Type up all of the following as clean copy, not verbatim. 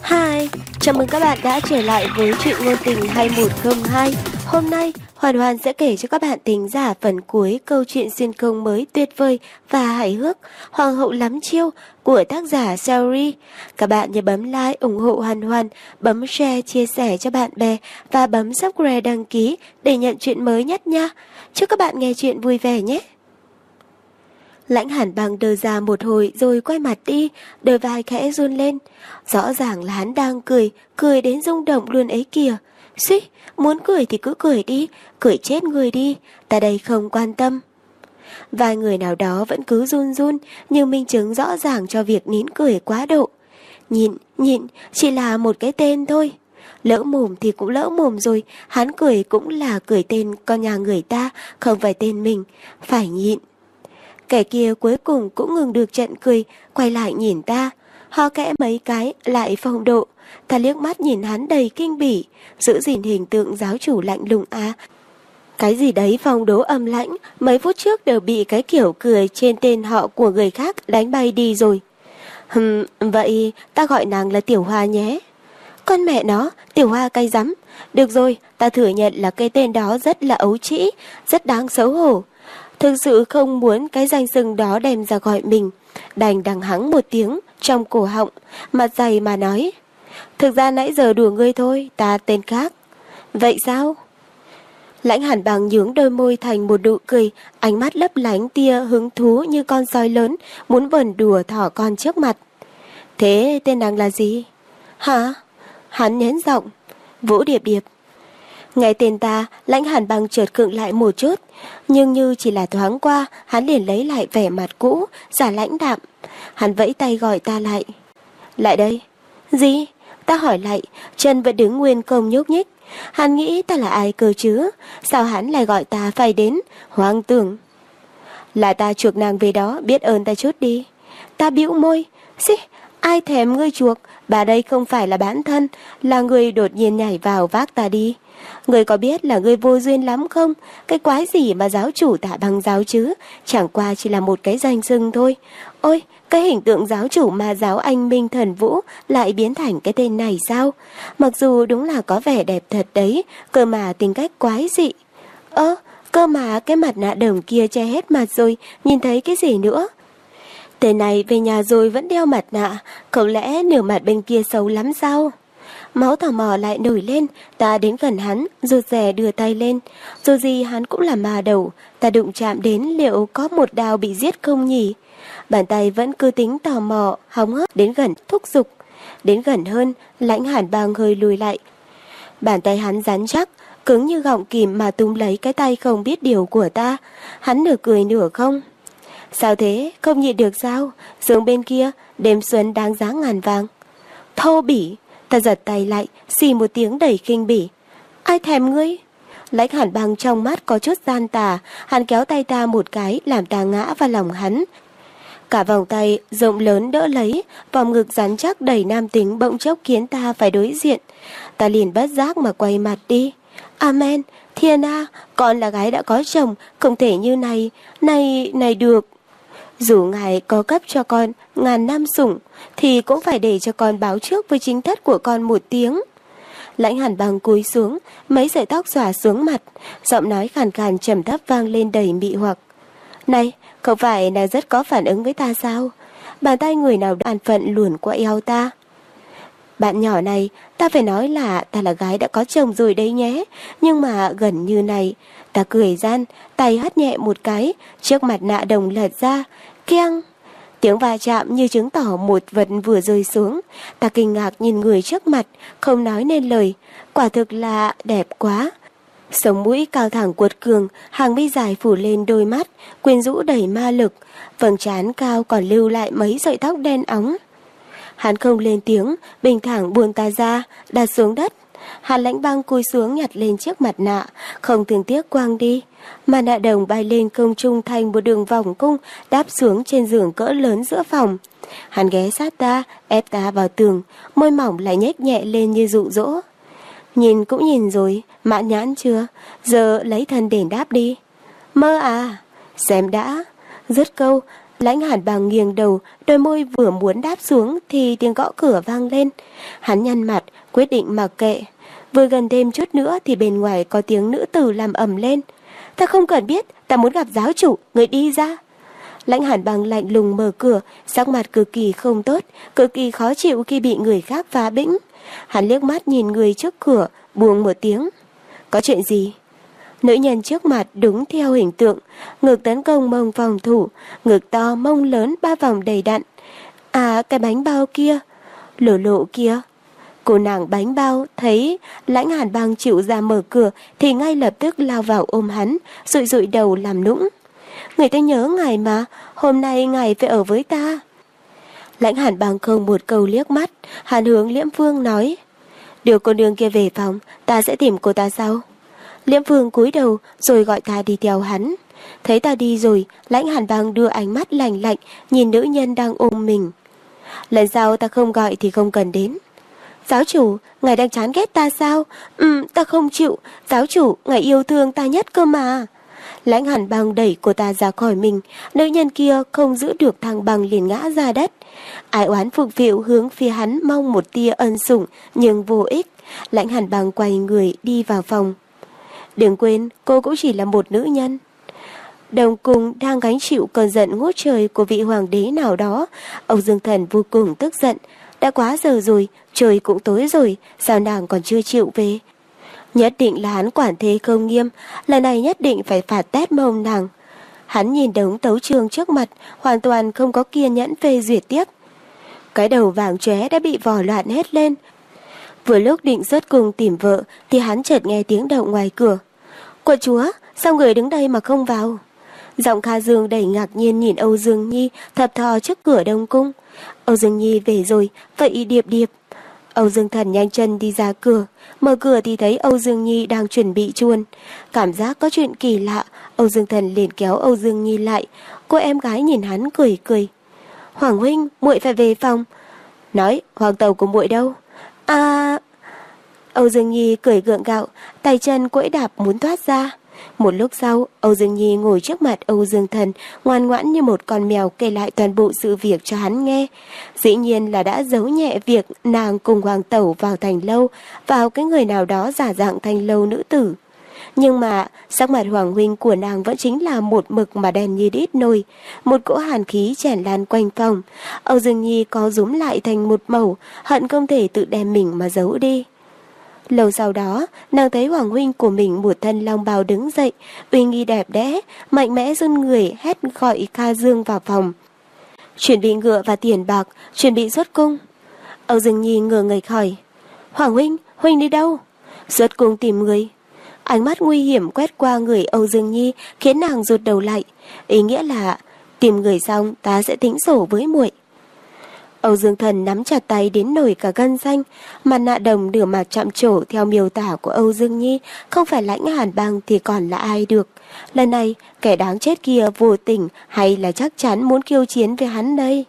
Hi, chào mừng các bạn đã trở lại với truyện ngôn tình 2102. Hôm nay, Hoàn Hoàn sẽ kể cho các bạn thính giả phần cuối câu chuyện xuyên không mới tuyệt vời và hài hước Hoàng hậu lắm chiêu của tác giả Saori. Các bạn nhớ bấm like ủng hộ Hoàn Hoàn, bấm share chia sẻ cho bạn bè và bấm subscribe đăng ký để nhận chuyện mới nhất nha. Chúc các bạn nghe chuyện vui vẻ nhé. Lãnh Hàn Băng đờ ra một hồi rồi quay mặt đi, đôi vai khẽ run lên. Rõ ràng là hắn đang cười đến rung động luôn ấy kìa. Xí, muốn cười thì cứ cười đi, cười chết người đi, ta đây không quan tâm. Vài người nào đó vẫn cứ run run, như minh chứng rõ ràng cho việc nín cười quá độ. Nhịn, chỉ là một cái tên thôi. Lỡ mồm thì cũng lỡ mồm rồi, hắn cười cũng là cười tên con nhà người ta, không phải tên mình, phải nhịn. Kẻ kia cuối cùng cũng ngừng được trận cười, quay lại nhìn ta, ho kẽ mấy cái lại phong độ. Ta liếc mắt nhìn hắn đầy kinh bỉ, giữ gìn hình tượng giáo chủ lạnh lùng à. Cái gì đấy phong đố âm lãnh, mấy phút trước đều bị cái kiểu cười trên tên họ của người khác đánh bay đi rồi. Vậy ta gọi nàng là Tiểu Hoa nhé. Con mẹ nó, Tiểu Hoa cay rắm. Được rồi, ta thừa nhận là cái tên đó rất là ấu trĩ, rất đáng xấu hổ. Thực sự không muốn cái danh xưng đó đem ra gọi mình, đành đằng hắng một tiếng trong cổ họng, mặt dày mà nói. Thực ra nãy giờ đùa ngươi thôi, ta tên khác. Vậy sao? Lãnh Hàn Băng nhướng đôi môi thành một nụ cười, ánh mắt lấp lánh tia hứng thú như con sói lớn muốn vờn đùa thỏ con trước mặt. Thế tên nàng là gì? Hả? Hắn nhến giọng. Vũ Điệp Điệp. Nghe tên ta, Lãnh Hàn Băng chợt khựng lại một chút, nhưng như chỉ là thoáng qua, hắn liền lấy lại vẻ mặt cũ, giả lãnh đạm. Hắn vẫy tay gọi ta lại. Lại đây. Gì? Ta hỏi lại, chân vẫn đứng nguyên không nhúc nhích. Hắn nghĩ ta là ai cơ chứ? Sao hắn lại gọi ta phải đến? Hoang tưởng. Là ta chuộc nàng về đó, biết ơn ta chút đi. Ta bĩu môi. Xí, ai thèm ngươi chuộc? Bà đây không phải là bán thân, là người đột nhiên nhảy vào vác ta đi. Ngươi có biết là ngươi vô duyên lắm không? Cái quái gì mà giáo chủ Tạ Băng giáo chứ? Chẳng qua chỉ là một cái danh xưng thôi. Ôi, cái hình tượng giáo chủ ma giáo anh Minh Thần Vũ lại biến thành cái tên này sao? Mặc dù đúng là có vẻ đẹp thật đấy, cơ mà tính cách quái dị. Cơ mà cái mặt nạ đồng kia che hết mặt rồi, nhìn thấy cái gì nữa? Tên này về nhà rồi vẫn đeo mặt nạ, không lẽ nửa mặt bên kia xấu lắm sao? Máu tò mò lại nổi lên, ta đến gần hắn, rụt rè đưa tay lên. Dù gì hắn cũng là ma đầu, ta đụng chạm đến liệu có một đao bị giết không nhỉ? Bàn tay vẫn cứ tính tò mò, hóng hớt đến gần thúc giục. Đến gần hơn, Lãnh Hàn Băng hơi lùi lại. Bàn tay hắn rắn chắc, cứng như gọng kìm mà túm lấy cái tay không biết điều của ta. Hắn nửa cười nửa không. Sao thế, không nhịn được sao? Giường bên kia, đêm xuân đáng giá ngàn vàng. Thô bỉ. Ta giật tay lại, xì một tiếng đầy kinh bỉ. Ai thèm ngươi? Lãnh Hàn Băng trong mắt có chút gian tà, hắn kéo tay ta một cái làm ta ngã vào lòng hắn. Cả vòng tay rộng lớn đỡ lấy, vòng ngực rắn chắc đầy nam tính bỗng chốc khiến ta phải đối diện. Ta liền bất giác mà quay mặt đi. Amen, thiên a, con là gái đã có chồng, không thể như này, này được. Dù ngài có cấp cho con ngàn năm sủng, thì cũng phải để cho con báo trước với chính thất của con một tiếng. Lãnh Hàn Băng cúi xuống, mấy sợi tóc xõa xuống mặt, giọng nói khàn khàn trầm thấp vang lên đầy mị hoặc. Này, không phải nàng rất có phản ứng với ta sao? Bàn tay người nào an phận luồn qua eo ta. Bạn nhỏ này, ta phải nói là ta là gái đã có chồng rồi đấy nhé. Nhưng mà gần như này, ta cười gian, tay hất nhẹ một cái, chiếc mặt nạ đồng lật ra, keng. Tiếng va chạm như chứng tỏ một vật vừa rơi xuống. Ta kinh ngạc nhìn người trước mặt, không nói nên lời. Quả thực là đẹp quá. Sống mũi cao thẳng cuột cường, hàng mi dài phủ lên đôi mắt, quyến rũ đầy ma lực. Vầng trán cao còn lưu lại mấy sợi tóc đen óng. Hắn không lên tiếng, bình thản buông ta ra, đặt xuống đất. Hàn Lãnh Băng cúi xuống nhặt lên chiếc mặt nạ, không thương tiếc quăng đi. Mặt nạ đồng bay lên không trung thành một đường vòng cung, đáp xuống trên giường cỡ lớn giữa phòng. Hắn ghé sát ta, ép ta vào tường, môi mỏng lại nhếch nhẹ lên như dụ dỗ. Nhìn cũng nhìn rồi, mãn nhãn chưa? Giờ lấy thân đền đáp đi. Mơ à? Xem đã. Dứt câu, Lãnh Hàn Bằng nghiêng đầu, đôi môi vừa muốn đáp xuống thì tiếng gõ cửa vang lên. Hắn nhăn mặt, quyết định mặc kệ. Vừa gần thêm chút nữa thì bên ngoài có tiếng nữ tử làm ầm lên. Ta không cần biết, ta muốn gặp giáo chủ, người đi ra. Lãnh Hàn Bằng lạnh lùng mở cửa, sắc mặt cực kỳ không tốt, cực kỳ khó chịu khi bị người khác phá bĩnh. Hắn liếc mắt nhìn người trước cửa, buông một tiếng. Có chuyện gì? Nữ nhân trước mặt đúng theo hình tượng, ngực tấn công mông phòng thủ, ngực to mông lớn 3 vòng đầy đặn. À, cái bánh bao kia, lộ lộ kia. Cô nàng bánh bao thấy Lãnh Hàn Bằng chịu ra mở cửa thì ngay lập tức lao vào ôm hắn, dụi dụi đầu làm nũng. Người ta nhớ ngài mà, hôm nay ngài phải ở với ta. Lãnh Hàn Bằng không một câu liếc mắt, hắn hướng Liễm Phương nói. Đưa cô nương kia về phòng, ta sẽ tìm cô ta sau. Liễm Phương cúi đầu rồi gọi ta đi theo hắn. Thấy ta đi rồi, Lãnh Hàn Bằng đưa ánh mắt lạnh lạnh nhìn nữ nhân đang ôm mình. Lần sau ta không gọi thì không cần đến. Giáo chủ, ngài đang chán ghét ta sao? Ta không chịu, giáo chủ, ngài yêu thương ta nhất cơ mà. Lãnh Hàn Bằng đẩy cô ta ra khỏi mình, nữ nhân kia không giữ được thăng bằng liền ngã ra đất. Ai oán phục vụ hướng phía hắn mong một tia ân sủng nhưng vô ích. Lãnh Hàn Bằng quay người đi vào phòng. Đừng quên, cô cũng chỉ là một nữ nhân. Đồng cùng đang gánh chịu cơn giận ngút trời của vị hoàng đế nào đó. Âu Dương Thần vô cùng tức giận. Đã quá giờ rồi, trời cũng tối rồi, sao nàng còn chưa chịu về? Nhất định là hắn quản thế không nghiêm, lần này nhất định phải phạt tét mông nàng. Hắn nhìn đống tấu chương trước mặt, hoàn toàn không có kiên nhẫn phê duyệt tiếp. Cái đầu vàng chóe đã bị vò loạn hết lên. Vừa lúc định xuất cung tìm vợ thì hắn chợt nghe tiếng động ngoài cửa. Quận chúa, sao người đứng đây mà không vào? Giọng Kha Dương đầy ngạc nhiên nhìn Âu Dương Nhi thập thò trước cửa Đông Cung. Âu Dương Nhi về rồi, vậy điệp điệp. Âu Dương Thần nhanh chân đi ra cửa, mở cửa thì thấy Âu Dương Nhi đang chuẩn bị chuôn. Cảm giác có chuyện kỳ lạ, Âu Dương Thần liền kéo Âu Dương Nhi lại. Cô em gái nhìn hắn cười cười. Hoàng huynh, muội phải về phòng. Nói, hoàng tàu của muội đâu? À... Âu Dương Nhi cười gượng gạo, tay chân quẫy đạp muốn thoát ra. Một lúc sau, Âu Dương Nhi ngồi trước mặt Âu Dương Thần, ngoan ngoãn như một con mèo kể lại toàn bộ sự việc cho hắn nghe. Dĩ nhiên là đã giấu nhẹ việc nàng cùng hoàng tẩu vào thành lâu, vào cái người nào đó giả dạng thành lâu nữ tử. Nhưng mà, sắc mặt hoàng huynh của nàng vẫn chính là một mực mà đen như đít nồi, một cỗ hàn khí tràn lan quanh phòng. Âu Dương Nhi có rúm lại thành một mẩu, hận không thể tự đem mình mà giấu đi. Lâu sau đó, nàng thấy hoàng huynh của mình một thân long bào đứng dậy, uy nghi đẹp đẽ, mạnh mẽ run người hét gọi Kha Dương vào phòng. Chuẩn bị ngựa và tiền bạc, chuẩn bị xuất cung. Âu Dương Nhi ngờ nghệch hỏi, Hoàng huynh, huynh đi đâu? Xuất cung tìm người. Ánh mắt nguy hiểm quét qua người Âu Dương Nhi khiến nàng rụt đầu lại, ý nghĩa là tìm người xong ta sẽ tính sổ với muội. Âu Dương Thần nắm chặt tay đến nổi cả gân xanh, mặt nạ đồng nửa mặt chạm trổ theo miêu tả của Âu Dương Nhi, không phải Lãnh Hàn Băng thì còn là ai được. Lần này, kẻ đáng chết kia vô tình hay là chắc chắn muốn khiêu chiến với hắn đây?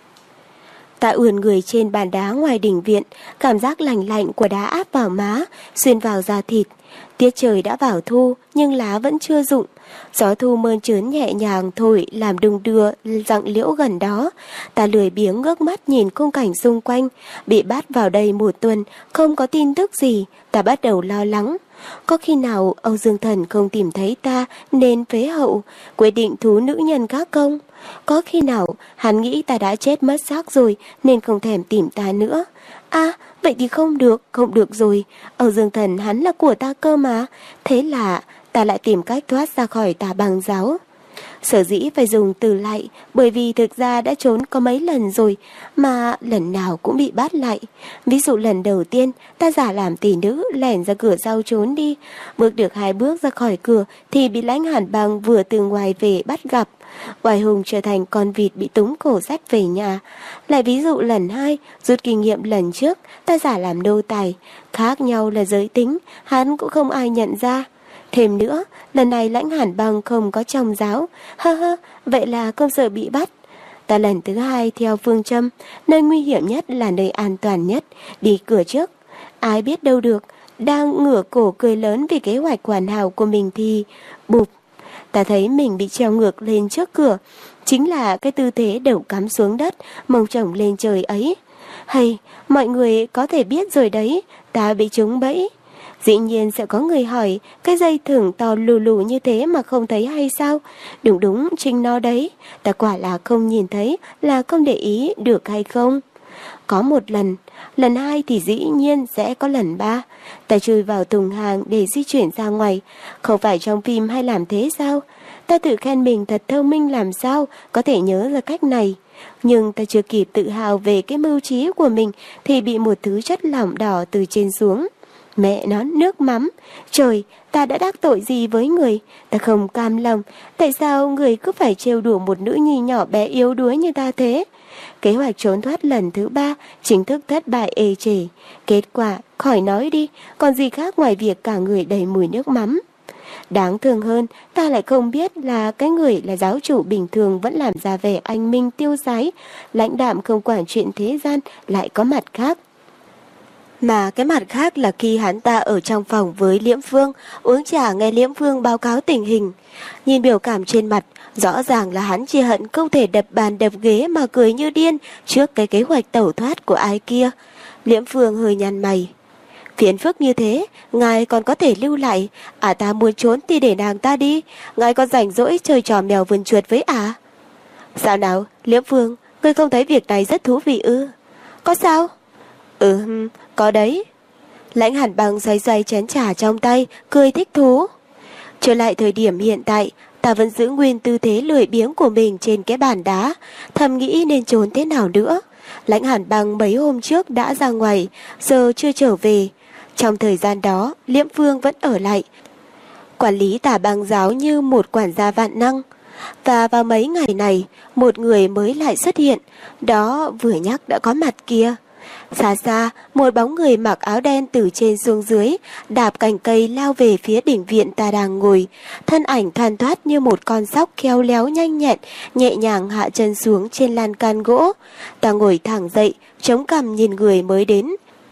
Ta ườn người trên bàn đá ngoài đỉnh viện, cảm giác lạnh lạnh của đá áp vào má, xuyên vào da thịt. Tiết trời đã vào thu, nhưng lá vẫn chưa rụng. Gió thu mơn trớn nhẹ nhàng thổi làm đung đưa rặng liễu gần đó. Ta lười biếng ngước mắt nhìn khung cảnh xung quanh. Bị bắt vào đây một tuần, không có tin tức gì, ta bắt đầu lo lắng. Có khi nào Âu Dương Thần không tìm thấy ta nên phế hậu, quyết định thú nữ nhân khác không? Có khi nào hắn nghĩ ta đã chết mất xác rồi nên không thèm tìm ta nữa? À, vậy thì không được rồi. Âu Dương Thần hắn là của ta cơ mà. Thế là ta lại tìm cách thoát ra khỏi Tà Bằng giáo. Sở dĩ phải dùng từ lại bởi vì thực ra đã trốn có mấy lần rồi mà lần nào cũng bị bắt lại. Ví dụ lần đầu tiên ta giả làm tỷ nữ lẻn ra cửa sau trốn đi. Bước được 2 bước ra khỏi cửa thì bị Lãnh Hàn Băng vừa từ ngoài về bắt gặp. Oai hùng trở thành con vịt bị túng cổ xách về nhà. Lại ví dụ lần 2, rút kinh nghiệm lần trước ta giả làm nô tài. Khác nhau là giới tính, hắn cũng không ai nhận ra. Thêm nữa, lần này Lãnh Hàn Băng không có trong giáo. Vậy là không sợ bị bắt. Ta lần thứ 2 theo phương châm, nơi nguy hiểm nhất là nơi an toàn nhất, đi cửa trước. Ai biết đâu được, đang ngửa cổ cười lớn vì kế hoạch hoàn hảo của mình thì bụp. Ta thấy mình bị treo ngược lên trước cửa. chính là cái tư thế đầu cắm xuống đất, mông chồng lên trời ấy. Hay, mọi người có thể biết rồi đấy, ta bị trúng bẫy. Dĩ nhiên sẽ có người hỏi, cái dây thừng to lù lù như thế mà không thấy hay sao? Đúng đúng, chính nó đấy. Ta quả là không nhìn thấy, là không để ý được hay không? Có một lần hai thì dĩ nhiên sẽ có lần ba. Ta chui vào thùng hàng để di chuyển ra ngoài. Không phải trong phim hay làm thế sao? Ta tự khen mình thật thông minh làm sao có thể nhớ ra cách này. Nhưng ta chưa kịp tự hào về cái mưu trí của mình thì bị một thứ chất lỏng đỏ từ trên xuống. Mẹ nó, nước mắm. Trời, ta đã đắc tội gì với người? Ta không cam lòng. Tại sao người cứ phải trêu đùa một nữ nhi nhỏ bé yếu đuối như ta thế? Kế hoạch trốn thoát lần thứ 3 chính thức thất bại ê chề. Kết quả, khỏi nói đi, còn gì khác ngoài việc cả người đầy mùi nước mắm. Đáng thương hơn, ta lại không biết là cái người là giáo chủ bình thường vẫn làm ra vẻ anh minh tiêu sái, lãnh đạm không quản chuyện thế gian lại có mặt khác. Mà cái mặt khác là khi hắn ta ở trong phòng với Liễm Phương, uống trà nghe Liễm Phương báo cáo tình hình. Nhìn biểu cảm trên mặt, rõ ràng là hắn chỉ hận không thể đập bàn đập ghế mà cười như điên trước cái kế hoạch tẩu thoát của ai kia. Liễm Phương hơi nhăn mày. Phiền phức như thế, ngài còn có thể lưu lại. Ta muốn trốn thì để nàng ta đi. Ngài còn rảnh rỗi chơi trò mèo vườn chuột với Sao nào, Liễm Phương, ngươi không thấy việc này rất thú vị ư? Có sao? Có đấy. Lãnh Hàn Băng xoay xoay chén trà trong tay, cười thích thú. Trở lại thời điểm hiện tại, ta vẫn giữ nguyên tư thế lười biếng của mình trên cái bàn đá, thầm nghĩ nên trốn thế nào nữa. Lãnh Hàn Băng mấy hôm trước đã ra ngoài, giờ chưa trở về. Trong thời gian đó, Liễm Phương vẫn ở lại, quản lý Tả Băng giáo như một quản gia vạn năng. Và vào mấy ngày này, một người mới lại xuất hiện, đó vừa nhắc đã có mặt kia. Xa xa, một bóng người mặc áo đen từ trên xuống dưới, đạp cành cây lao về phía đỉnh viện ta đang ngồi. Thân ảnh thoăn thoắt như một con sóc khéo léo nhanh nhẹn, nhẹ nhàng hạ chân xuống trên lan can gỗ. Ta ngồi thẳng dậy, chống cằm nhìn người mới đến.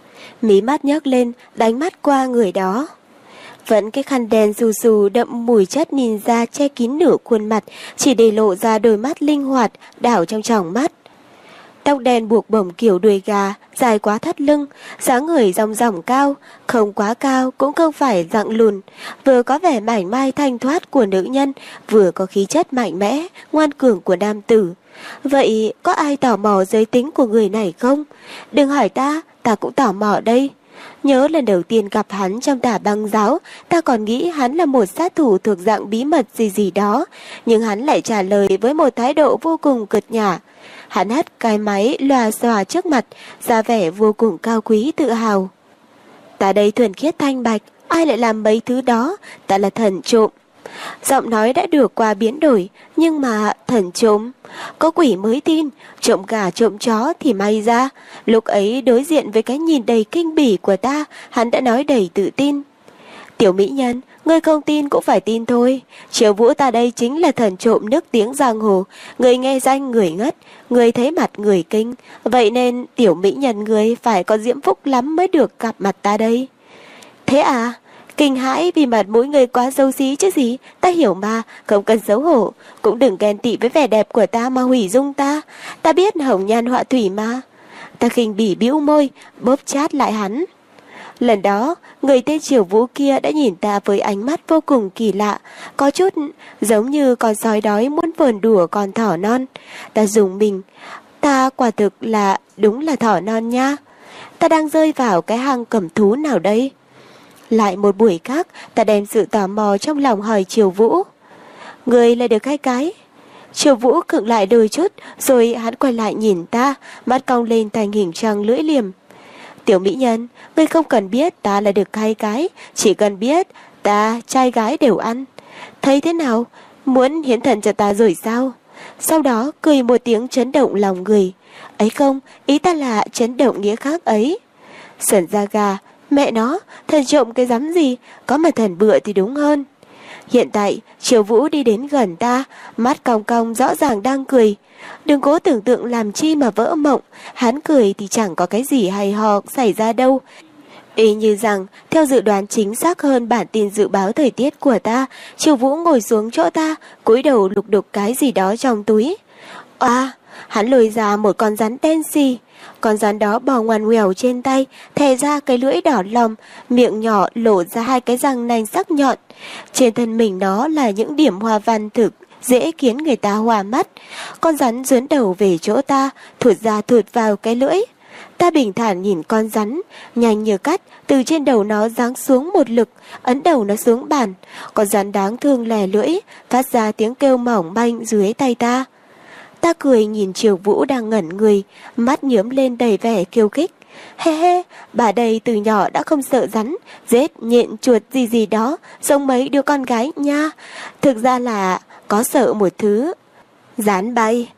Mí mắt nhấc lên, đánh mắt qua người đó. Vẫn cái khăn đen xù xù đậm mùi chất ninja che kín nửa khuôn mặt, chỉ để lộ ra đôi mắt linh hoạt, đảo trong tròng mắt. Tóc đen buộc bổng kiểu đuôi gà, dài quá thắt lưng, dáng người rong ròng cao, không quá cao cũng không phải dạng lùn, vừa có vẻ mảnh mai thanh thoát của nữ nhân, vừa có khí chất mạnh mẽ, ngoan cường của nam tử. Vậy có ai tò mò giới tính của người này không? Đừng hỏi ta cũng tò mò đây. Nhớ lần đầu tiên gặp hắn trong Tả Băng giáo, ta còn nghĩ hắn là một sát thủ thuộc dạng bí mật gì đó, nhưng hắn lại trả lời với một thái độ vô cùng cợt nhả. Hắn hất cái máy lòa xòa trước mặt, ra vẻ vô cùng cao quý tự hào. Ta đây thuần khiết thanh bạch, ai lại làm mấy thứ đó, ta là thần trộm. Giọng nói đã được qua biến đổi, nhưng mà thần trộm, có quỷ mới tin, trộm gà trộm chó thì may ra. Lúc ấy đối diện với cái nhìn đầy kinh bỉ của ta, hắn đã nói đầy tự tin. Tiểu mỹ nhân, ngươi không tin cũng phải tin thôi. Triệu Vũ ta đây chính là thần trộm nước tiếng giang hồ, người nghe danh người ngất, người thấy mặt người kinh. Vậy nên tiểu mỹ nhân ngươi phải có diễm phúc lắm mới được gặp mặt ta đây. Thế à? Kinh hãi vì mặt mũi người quá xấu xí chứ gì. Ta hiểu mà, không cần xấu hổ. Cũng đừng ghen tị với vẻ đẹp của ta mà hủy dung ta. Ta biết hồng nhan họa thủy mà. Ta khinh bỉ bĩu môi, bóp chát lại hắn. Lần đó, người tên Triều Vũ kia đã nhìn ta với ánh mắt vô cùng kỳ lạ, có chút giống như con sói đói muốn vờn đùa con thỏ non. Ta rùng mình, ta quả thực là đúng là thỏ non nha. Ta đang rơi vào cái hang cầm thú nào đây? Lại một buổi khác, ta đem sự tò mò trong lòng hỏi Triều Vũ. Người lại được 2 cái. Triều Vũ khựng lại đôi chút, rồi hắn quay lại nhìn ta, mắt cong lên thành hình trăng lưỡi liềm. Tiểu mỹ nhân, ngươi không cần biết ta là được 2 cái, chỉ cần biết ta trai gái đều ăn. Thấy thế nào? Muốn hiến thần cho ta rồi sao? Sau đó cười một tiếng chấn động lòng người. Ấy không, ý ta là chấn động nghĩa khác ấy. Sởn da gà, mẹ nó, thần trộm cái rắm gì, có mà thần bựa thì đúng hơn. Hiện tại, Triều Vũ đi đến gần ta, mắt cong cong rõ ràng đang cười. Đừng cố tưởng tượng làm chi mà vỡ mộng, hắn cười thì chẳng có cái gì hay ho xảy ra đâu. Y như rằng, theo dự đoán chính xác hơn bản tin dự báo thời tiết của ta, Triều Vũ ngồi xuống chỗ ta, cúi đầu lục đục cái gì đó trong túi. Hắn lôi ra một con rắn đen xì. Con rắn đó bò ngoằn ngoèo trên tay, thè ra cái lưỡi đỏ lòm, miệng nhỏ lộ ra hai cái răng nanh sắc nhọn. Trên thân mình nó là những điểm hoa văn thực, dễ khiến người ta hoa mắt. Con rắn dướn đầu về chỗ ta, thụt ra thụt vào cái lưỡi. Ta bình thản nhìn con rắn, nhanh như cắt, từ trên đầu nó giáng xuống một lực, ấn đầu nó xuống bàn. Con rắn đáng thương lè lưỡi, phát ra tiếng kêu mỏng manh dưới tay ta. Ta cười nhìn Triều Vũ đang ngẩn người, mắt nhớm lên đầy vẻ khiêu khích. He, bà đây từ nhỏ đã không sợ rắn, rết, nhện, chuột gì gì đó, giống mấy đứa con gái nha. Thực ra là có sợ một thứ. Rắn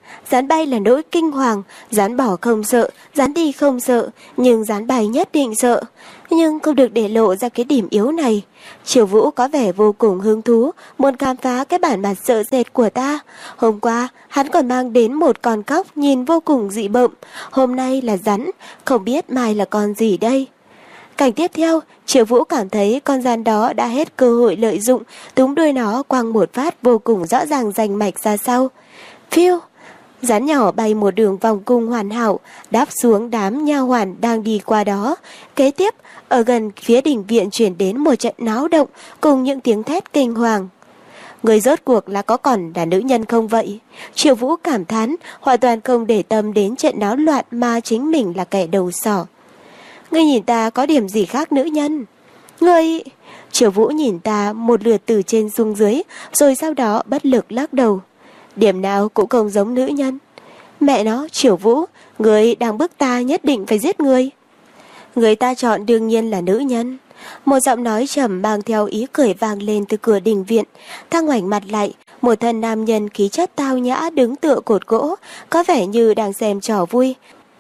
bay là nỗi kinh hoàng, rắn bỏ không sợ, rắn đi không sợ, nhưng rắn bay nhất định sợ. Nhưng không được để lộ ra cái điểm yếu này. Triều Vũ có vẻ vô cùng hứng thú, muốn khám phá cái bản mặt sợ sệt của ta. Hôm qua, hắn còn mang đến một con cóc nhìn vô cùng dị bợm. Hôm nay là rắn, không biết mai là con gì đây. Cảnh tiếp theo, Triều Vũ cảm thấy con rắn đó đã hết cơ hội lợi dụng, túm đuôi nó quăng một phát vô cùng rõ ràng rành mạch ra sau. Phiêu! Rắn nhỏ bay một đường vòng cung hoàn hảo, đáp xuống đám nha hoàn đang đi qua đó. Kế tiếp, ở gần phía đình viện chuyển đến một trận náo động cùng những tiếng thét kinh hoàng. Người rốt cuộc là có còn là nữ nhân không vậy? Triều Vũ cảm thán, hoàn toàn không để tâm đến trận náo loạn mà chính mình là kẻ đầu sỏ. Ngươi nhìn ta có điểm gì khác nữ nhân? Ngươi... Triều Vũ nhìn ta một lượt từ trên xuống dưới, rồi sau đó bất lực lắc đầu. Điểm nào cũng không giống nữ nhân. Mẹ nó, Triều Vũ, ngươi đang bức ta nhất định phải giết ngươi. Người ta chọn đương nhiên là nữ nhân. Một giọng nói trầm mang theo ý cười vang lên từ cửa đình viện. Ta ngoảnh mặt lại, một thân nam nhân khí chất tao nhã đứng tựa cột gỗ, có vẻ như đang xem trò vui.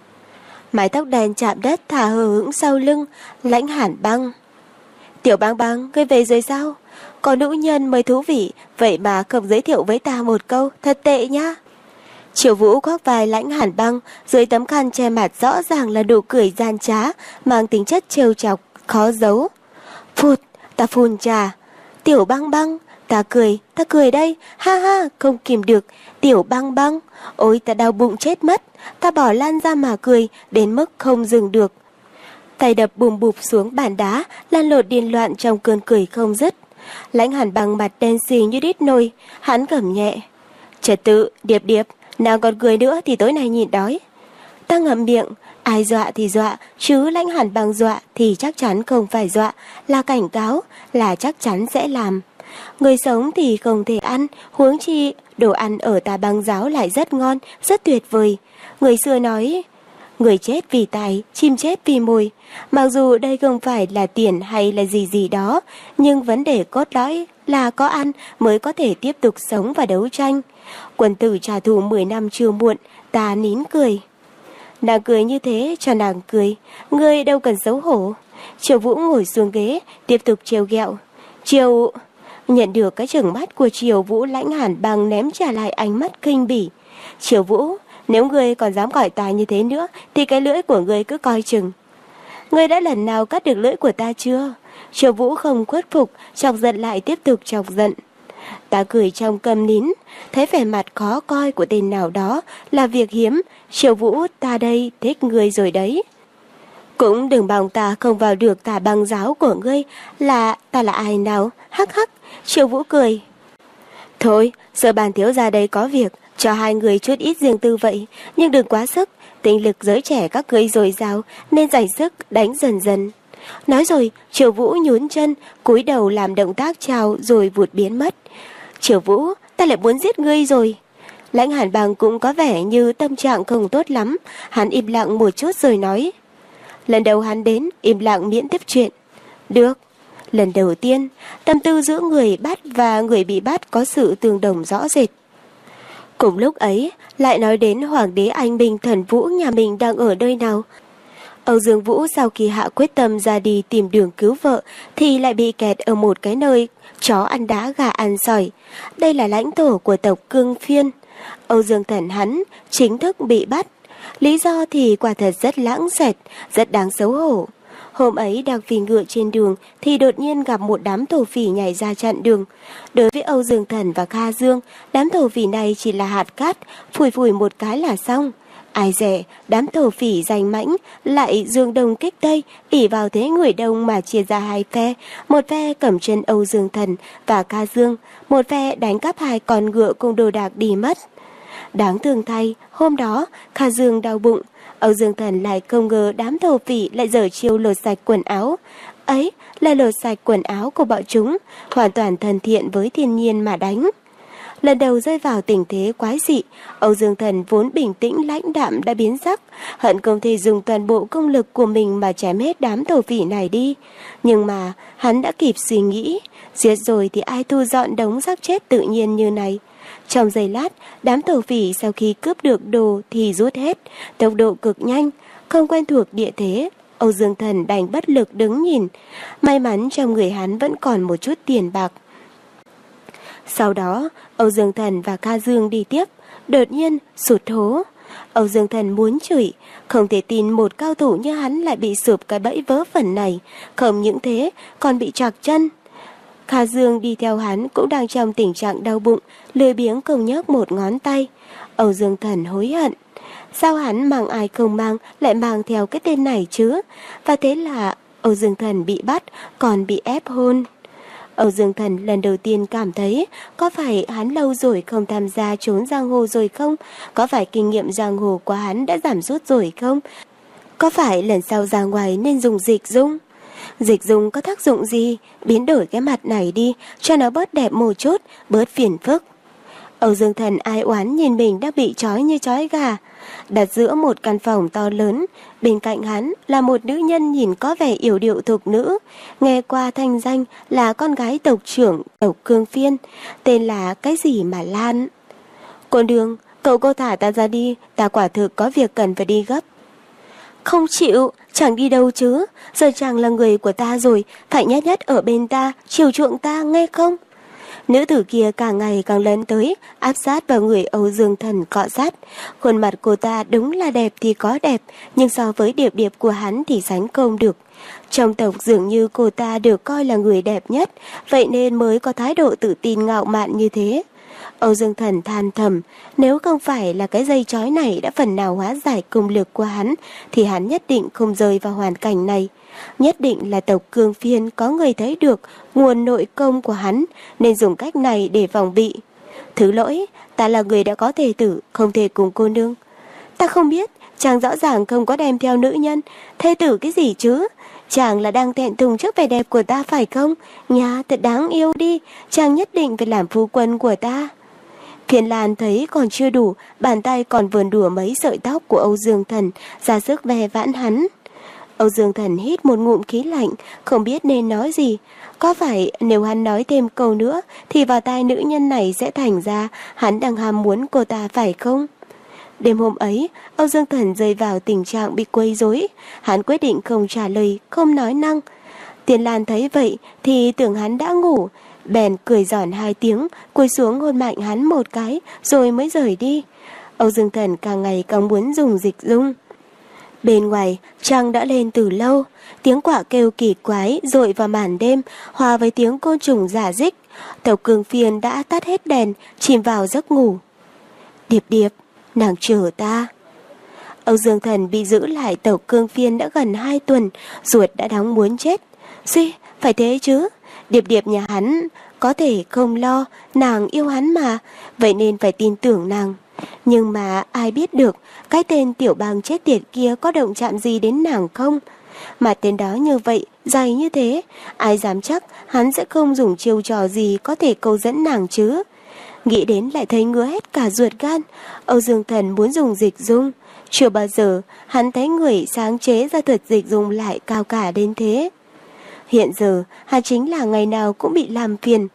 Mái tóc đen chạm đất thả hờ hững sau lưng, Lãnh Hàn Băng. Tiểu Băng Băng, ngươi về rồi sao? Có nữ nhân mới thú vị, vậy mà không giới thiệu với ta một câu, thật tệ nhá. Triều Vũ khoác vai Lãnh Hàn Băng, dưới tấm khăn che mặt rõ ràng là nụ cười gian trá, mang tính chất trêu chọc, khó giấu. Phụt, ta phun trà. Tiểu Băng Băng, ta cười đây, ha ha, không kìm được. Tiểu Băng Băng, ôi ta đau bụng chết mất, ta bỏ lan ra mà cười, đến mức không dừng được. Tay đập bùm bụp xuống bàn đá, lan lộn điên loạn trong cơn cười không dứt. Lãnh Hàn Băng mặt đen xì như đít nồi, hắn gầm nhẹ. Trật tự, Điệp Điệp, nào còn cười nữa thì tối nay nhịn đói. Ta ngậm miệng, ai dọa thì dọa, chứ Lãnh Hàn Băng dọa thì chắc chắn không phải dọa, là cảnh cáo, là chắc chắn sẽ làm. Người sống thì không thể ăn, huống chi đồ ăn ở Tà Băng giáo lại rất ngon, rất tuyệt vời. Người xưa nói, người chết vì tài, chim chết vì mồi. Mặc dù đây không phải là tiền hay là gì gì đó, nhưng vấn đề cốt lõi là có ăn mới có thể tiếp tục sống và đấu tranh. Quân tử trả thù 10 năm chưa muộn, ta nín cười. Nàng cười như thế cho nàng cười, ngươi đâu cần xấu hổ. Triều Vũ ngồi xuống ghế, tiếp tục trêu ghẹo. Triều... Nhận được cái chừng mắt của Triều Vũ, Lãnh Hàn Băng ném trả lại ánh mắt khinh bỉ. Triều Vũ, nếu ngươi còn dám gọi ta như thế nữa, thì cái lưỡi của ngươi cứ coi chừng. Ngươi đã lần nào cắt được lưỡi của ta chưa? Triều Vũ không khuất phục, chọc giận lại tiếp tục chọc giận. Ta cười trong câm nín, thấy vẻ mặt khó coi của tên nào đó là việc hiếm. Triều Vũ, ta đây thích ngươi rồi đấy. Cũng đừng bảo ta không vào được Tà Băng giáo của ngươi, là ta là ai nào? Hắc hắc. Triều Vũ cười. Thôi, giờ bàn thiếu gia đây có việc, cho hai người chút ít riêng tư vậy, nhưng đừng quá sức, tinh lực giới trẻ các ngươi dồi dào nên dành sức đánh dần dần. Nói rồi, Triều Vũ nhún chân, cúi đầu làm động tác chào rồi vụt biến mất. Triều Vũ, ta lại muốn giết ngươi rồi. Lãnh Hàn Băng cũng có vẻ như tâm trạng không tốt lắm, hắn im lặng một chút rồi nói. Lần đầu hắn đến, im lặng miễn tiếp chuyện. Được. Lần đầu tiên, tâm tư giữa người bắt và người bị bắt có sự tương đồng rõ rệt. Cùng lúc ấy, lại nói đến Hoàng đế Anh Minh Thần Vũ nhà mình đang ở nơi nào. Âu Dương Vũ sau khi hạ quyết tâm ra đi tìm đường cứu vợ thì lại bị kẹt ở một cái nơi chó ăn đá gà ăn sỏi. Đây là lãnh thổ của tộc Cương Phiên. Âu Dương Thần hắn chính thức bị bắt. Lý do thì quả thật rất lãng xẹt, rất đáng xấu hổ. Hôm ấy đang phi ngựa trên đường thì đột nhiên gặp một đám thổ phỉ nhảy ra chặn đường. Đối với Âu Dương Thần và Kha Dương, đám thổ phỉ này chỉ là hạt cát, phủi phủi một cái là xong. Ai dè, đám thổ phỉ danh mãnh lại dương đông kích tây, ỷ vào thế người đông mà chia ra hai phe. Một phe cầm chân Âu Dương Thần và Kha Dương, một phe đánh cắp hai con ngựa cùng đồ đạc đi mất. Đáng thương thay, hôm đó Kha Dương đau bụng, Âu Dương Thần lại không ngờ đám thổ phỉ lại giở chiêu lột sạch quần áo. Ấy là lột sạch quần áo của bọn chúng, hoàn toàn thân thiện với thiên nhiên mà đánh. Lần đầu rơi vào tình thế quái dị, Âu Dương Thần vốn bình tĩnh lãnh đạm đã biến sắc, hận không thể dùng toàn bộ công lực của mình mà chém hết đám thổ phỉ này đi. Nhưng mà hắn đã kịp suy nghĩ, giết rồi thì ai thu dọn đống xác chết tự nhiên như này. Trong giây lát, đám thổ phỉ sau khi cướp được đồ thì rút hết, tốc độ cực nhanh, không quen thuộc địa thế. Âu Dương Thần đành bất lực đứng nhìn, may mắn trong người hắn vẫn còn một chút tiền bạc. Sau đó, Âu Dương Thần và Kha Dương đi tiếp, đột nhiên sụt hố. Âu Dương Thần muốn chửi, không thể tin một cao thủ như hắn lại bị sụp cái bẫy vớ vẩn này, không những thế còn bị trạc chân. Kha Dương đi theo hắn cũng đang trong tình trạng đau bụng, lười biếng không nhấc một ngón tay. Âu Dương Thần hối hận. Sao hắn mang ai không mang lại mang theo cái tên này chứ? Và thế là Âu Dương Thần bị bắt, còn bị ép hôn. Âu Dương Thần lần đầu tiên cảm thấy có phải hắn lâu rồi không tham gia trốn giang hồ rồi không? Có phải kinh nghiệm giang hồ của hắn đã giảm sút rồi không? Có phải lần sau ra ngoài nên dùng dịch dung? Dịch dung có tác dụng gì? Biến đổi cái mặt này đi, cho nó bớt đẹp một chút, bớt phiền phức. Âu Dương Thần ai oán nhìn mình đã bị trói như trói gà. Đặt giữa một căn phòng to lớn, bên cạnh hắn là một nữ nhân nhìn có vẻ yểu điệu thục nữ, nghe qua thanh danh là con gái tộc trưởng tộc Cương Phiên, tên là cái gì mà Lan. Cô Đường, cậu cô thả ta ra đi, ta quả thực có việc cần phải đi gấp. Không chịu, chẳng đi đâu chứ, giờ chàng là người của ta rồi, phải nhất nhất ở bên ta, chiều chuộng ta, nghe không? Nữ tử kia càng ngày càng lớn tới, áp sát vào người Âu Dương Thần cọ sát. Khuôn mặt cô ta đúng là đẹp thì có đẹp, nhưng so với điệp điệp của hắn thì sánh không được. Trong tộc dường như cô ta được coi là người đẹp nhất, vậy nên mới có thái độ tự tin ngạo mạn như thế. Âu Dương Thần than thầm, nếu không phải là cái dây trói này đã phần nào hóa giải công lực của hắn, thì hắn nhất định không rơi vào hoàn cảnh này. Nhất định là tộc Cương Phiên có người thấy được nguồn nội công của hắn, nên dùng cách này để phòng bị. Thứ lỗi, ta là người đã có thê tử, không thể cùng cô nương. Ta không biết, chàng rõ ràng không có đem theo nữ nhân, thê tử cái gì chứ? Chàng là đang thẹn thùng trước vẻ đẹp của ta phải không? Nhà thật đáng yêu đi, chàng nhất định phải làm phu quân của ta. Phiền Lan thấy còn chưa đủ, bàn tay còn vườn đùa mấy sợi tóc của Âu Dương Thần, ra sức ve vãn hắn. Âu Dương Thần hít một ngụm khí lạnh, không biết nên nói gì. Có phải nếu hắn nói thêm câu nữa thì vào tai nữ nhân này sẽ thành ra hắn đang ham muốn cô ta phải không? Đêm hôm ấy, Âu Dương Thần rơi vào tình trạng bị quấy rối. Hắn quyết định không trả lời, không nói năng. Tiền Lan thấy vậy thì tưởng hắn đã ngủ, bèn cười giòn hai tiếng, cúi xuống hôn mạnh hắn một cái rồi mới rời đi. Âu Dương Thần càng ngày càng muốn dùng dịch dung. Bên ngoài, trăng đã lên từ lâu, tiếng quạ kêu kỳ quái dội vào màn đêm, hòa với tiếng côn trùng rả rích. Tộc Cương Phiên đã tắt hết đèn, chìm vào giấc ngủ. Điệp điệp, nàng chờ ta. Âu Dương Thần bị giữ lại tộc Cương Phiên đã gần 2 tuần, ruột đã đắng muốn chết. Suy, phải thế chứ, điệp điệp nhà hắn có thể không lo, nàng yêu hắn mà, vậy nên phải tin tưởng nàng. Nhưng mà ai biết được cái tên tiểu bang chết tiệt kia có động chạm gì đến nàng không? Mà tên đó như vậy, dày như thế, ai dám chắc hắn sẽ không dùng chiêu trò gì có thể câu dẫn nàng chứ? Nghĩ đến lại thấy ngứa hết cả ruột gan. Âu Dương Thần muốn dùng dịch dung. Chưa bao giờ hắn thấy người sáng chế ra thuật dịch dung lại cao cả đến thế. Hiện giờ hắn chính là ngày nào cũng bị làm phiền.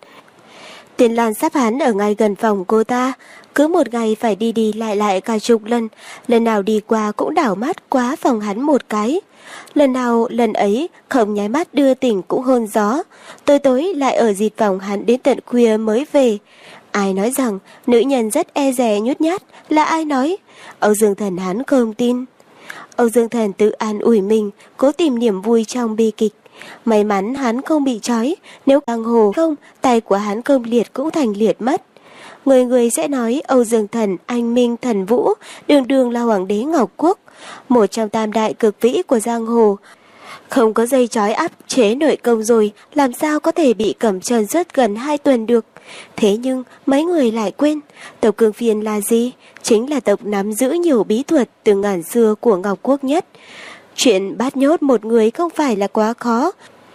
Tiền Lan sắp hắn ở ngay gần phòng cô ta, cứ một ngày phải đi đi lại cả chục lần, lần nào đi qua cũng đảo mắt quá phòng hắn một cái. Lần nào lần ấy không nháy mắt đưa tỉnh cũng hôn gió, tối tối lại ở dịt phòng hắn đến tận khuya mới về. Ai nói rằng nữ nhân rất e dè nhút nhát, là ai nói? Âu Dương Thần hắn không tin. Âu Dương Thần tự an ủi mình, cố tìm niềm vui trong bi kịch. May mắn hắn không bị trói, nếu giang hồ không, tay của hắn không liệt cũng thành liệt mất. Người người sẽ nói Âu Dương Thần anh minh thần vũ, đường đường là hoàng đế Ngọc Quốc, một trong tam đại cực vĩ của giang hồ. Không có dây trói áp chế nội công rồi, làm sao có thể bị cầm chân suốt gần 2 tuần được. Thế nhưng mấy người lại quên, tộc Cương Phiên là gì? Chính là tộc nắm giữ nhiều bí thuật từ ngàn xưa của Ngọc Quốc nhất. Chuyện bắt nhốt một người không phải là quá khó.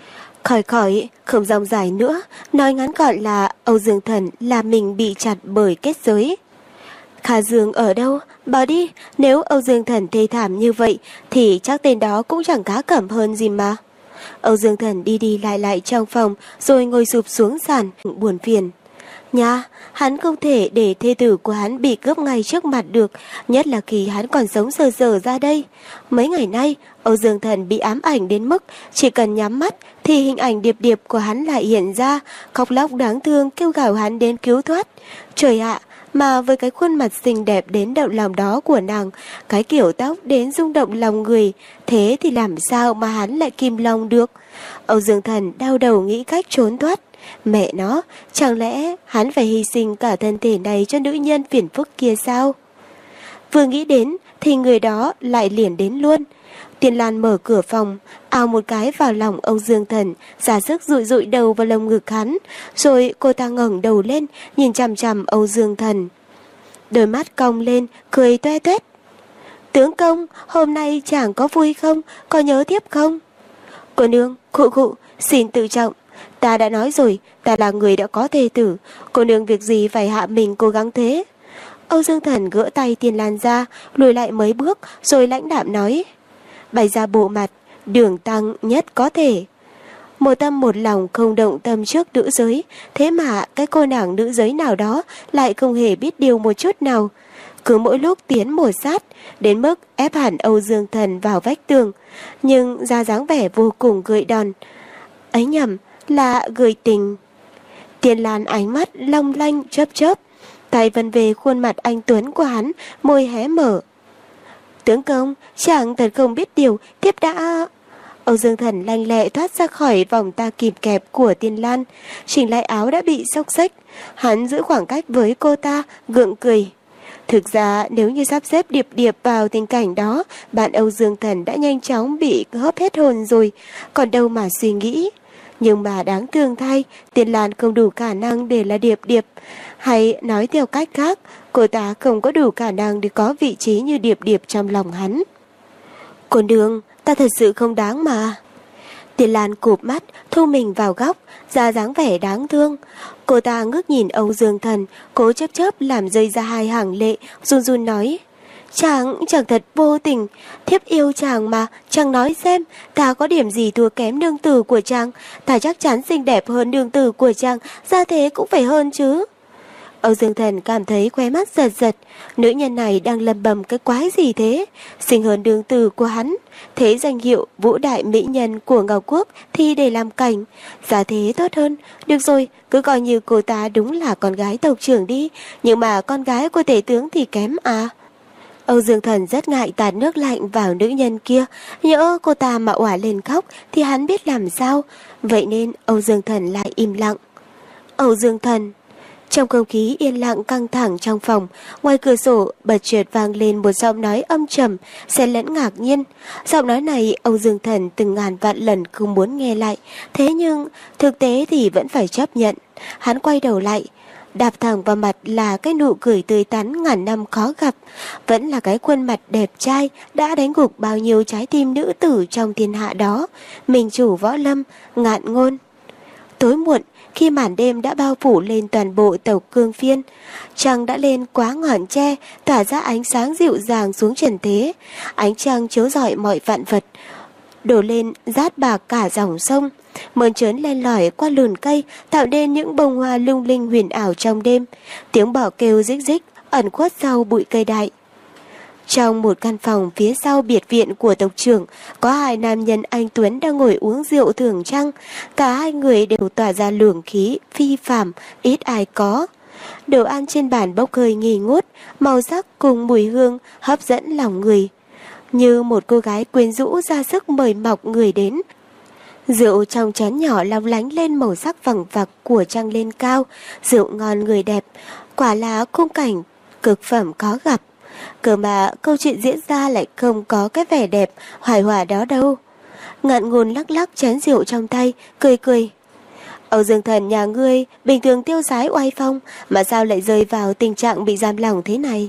Khỏi, không dòng dài nữa, nói ngắn gọn là Âu Dương Thần là mình bị chặt bởi kết giới. Kha Dương ở đâu? Bảo đi, nếu Âu Dương Thần thê thảm như vậy thì chắc tên đó cũng chẳng cá cẩm hơn gì mà. Âu Dương Thần đi đi lại trong phòng rồi ngồi sụp xuống sàn, buồn phiền. Nha, hắn không thể để thê tử của hắn bị cướp ngay trước mặt được, nhất là khi hắn còn sống sờ sờ ra đây. Mấy ngày nay, Âu Dương Thần bị ám ảnh đến mức chỉ cần nhắm mắt thì hình ảnh điệp điệp của hắn lại hiện ra, khóc lóc đáng thương kêu gào hắn đến cứu thoát. Trời ạ! Mà với cái khuôn mặt xinh đẹp đến động lòng đó của nàng, cái kiểu tóc đến rung động lòng người, thế thì làm sao mà hắn lại kìm lòng được? Âu Dương Thần đau đầu nghĩ cách trốn thoát. Mẹ nó, chẳng lẽ hắn phải hy sinh cả thân thể này cho nữ nhân phiền phức kia sao? Vừa nghĩ đến thì người đó lại liền đến luôn. Tiên Lan mở cửa phòng, ào một cái vào lòng Âu Dương Thần, ra sức dụi đầu vào lồng ngực hắn, rồi cô ta ngẩng đầu lên, nhìn chằm chằm Âu Dương Thần. Đôi mắt cong lên, cười toe toét. Tướng công, hôm nay chàng có vui không, có nhớ thiếp không? Cô nương, khụ, xin tự trọng. Ta đã nói rồi, ta là người đã có thê tử, cô nương việc gì phải hạ mình cố gắng thế? Âu Dương Thần gỡ tay Tiên Lan ra, lùi lại mấy bước, rồi lãnh đạm nói. Bày ra bộ mặt, đường tăng nhất có thể. Một tâm một lòng không động tâm trước nữ giới, thế mà cái cô nàng nữ giới nào đó lại không hề biết điều một chút nào. Cứ mỗi lúc tiến một sát, đến mức ép hẳn Âu Dương Thần vào vách tường, nhưng ra dáng vẻ vô cùng gợi đòn. Ấy nhầm, là gợi tình. Tiên Lan ánh mắt long lanh chớp, tay vân về khuôn mặt anh tuấn của hắn, môi hé mở. Tướng công, chàng thật không biết điều, thiếp đã... Âu Dương Thần lanh lẹ thoát ra khỏi vòng ta kìm kẹp của Tiên Lan, chỉnh lại áo đã bị xốc xếch. Hắn giữ khoảng cách với cô ta, gượng cười. Thực ra nếu như sắp xếp điệp điệp vào tình cảnh đó, bạn Âu Dương Thần đã nhanh chóng bị hớp hết hồn rồi, còn đâu mà suy nghĩ. Nhưng mà đáng thương thay, Tiên Lan không đủ khả năng để là điệp điệp. Hay nói theo cách khác, cô ta không có đủ khả năng để có vị trí như điệp điệp trong lòng hắn. Cô nương, ta thật sự không đáng mà. Tiên Lan cụp mắt, thu mình vào góc, ra dáng vẻ đáng thương. Cô ta ngước nhìn Âu Dương Thần, cố chớp làm rơi ra 2 hàng lệ, run nói. Chàng thật vô tình, thiếp yêu chàng mà, chàng nói xem, ta có điểm gì thua kém nương tử của chàng, ta chắc chắn xinh đẹp hơn nương tử của chàng, ra thế cũng phải hơn chứ. Âu Dương Thần cảm thấy khóe mắt giật, nữ nhân này đang lầm bầm cái quái gì thế, xinh hơn nương tử của hắn, thế danh hiệu vũ đại mỹ nhân của Ngọc Quốc thì để làm cảnh, ra thế tốt hơn, được rồi, cứ coi như cô ta đúng là con gái tộc trưởng đi, nhưng mà con gái của tể tướng thì kém à. Âu Dương Thần rất ngại tạt nước lạnh vào nữ nhân kia, nhỡ cô ta mà òa lên khóc thì hắn biết làm sao, vậy nên Âu Dương Thần lại im lặng. Âu Dương Thần. Trong không khí yên lặng căng thẳng trong phòng, ngoài cửa sổ bật chợt vang lên một giọng nói âm trầm, xen lẫn ngạc nhiên. Giọng nói này Âu Dương Thần từng ngàn vạn lần không muốn nghe lại, thế nhưng thực tế thì vẫn phải chấp nhận. Hắn quay đầu lại, đạp thẳng vào mặt là cái nụ cười tươi tắn ngàn năm khó gặp, vẫn là cái khuôn mặt đẹp trai đã đánh gục bao nhiêu trái tim nữ tử trong thiên hạ đó, mình chủ võ lâm, Ngạn Ngôn. Tối muộn, khi màn đêm đã bao phủ lên toàn bộ tộc Cương Phiên, trăng đã lên quá ngọn tre, tỏa ra ánh sáng dịu dàng xuống trần thế. Ánh trăng chiếu rọi mọi vạn vật, đổ lên rát bạc cả dòng sông. Mơn trớn len lỏi qua lùn cây, tạo nên những bông hoa lung linh huyền ảo trong đêm. Tiếng bò kêu rích rích ẩn khuất sau bụi cây đại. Trong một căn phòng phía sau biệt viện của tộc trưởng, có 2 nam nhân anh tuấn đang ngồi uống rượu thưởng trăng. Cả 2 người đều tỏa ra luồng khí phi phàm, ít ai có. Đồ ăn trên bàn bốc hơi nghi ngút, màu sắc cùng mùi hương hấp dẫn lòng người. như một cô gái quyến rũ ra sức mời mọc người đến. Rượu trong chén nhỏ long lánh lên màu sắc vằng vặc của trăng lên cao, rượu ngon người đẹp, quả là khung cảnh cực phẩm có gặp. Cơ mà câu chuyện diễn ra lại không có cái vẻ đẹp, hoài hòa đó đâu. Ngạn Ngôn lắc lắc chén rượu trong tay, cười cười. Âu Dương Thần nhà ngươi bình thường tiêu sái oai phong, mà sao lại rơi vào tình trạng bị giam lỏng thế này?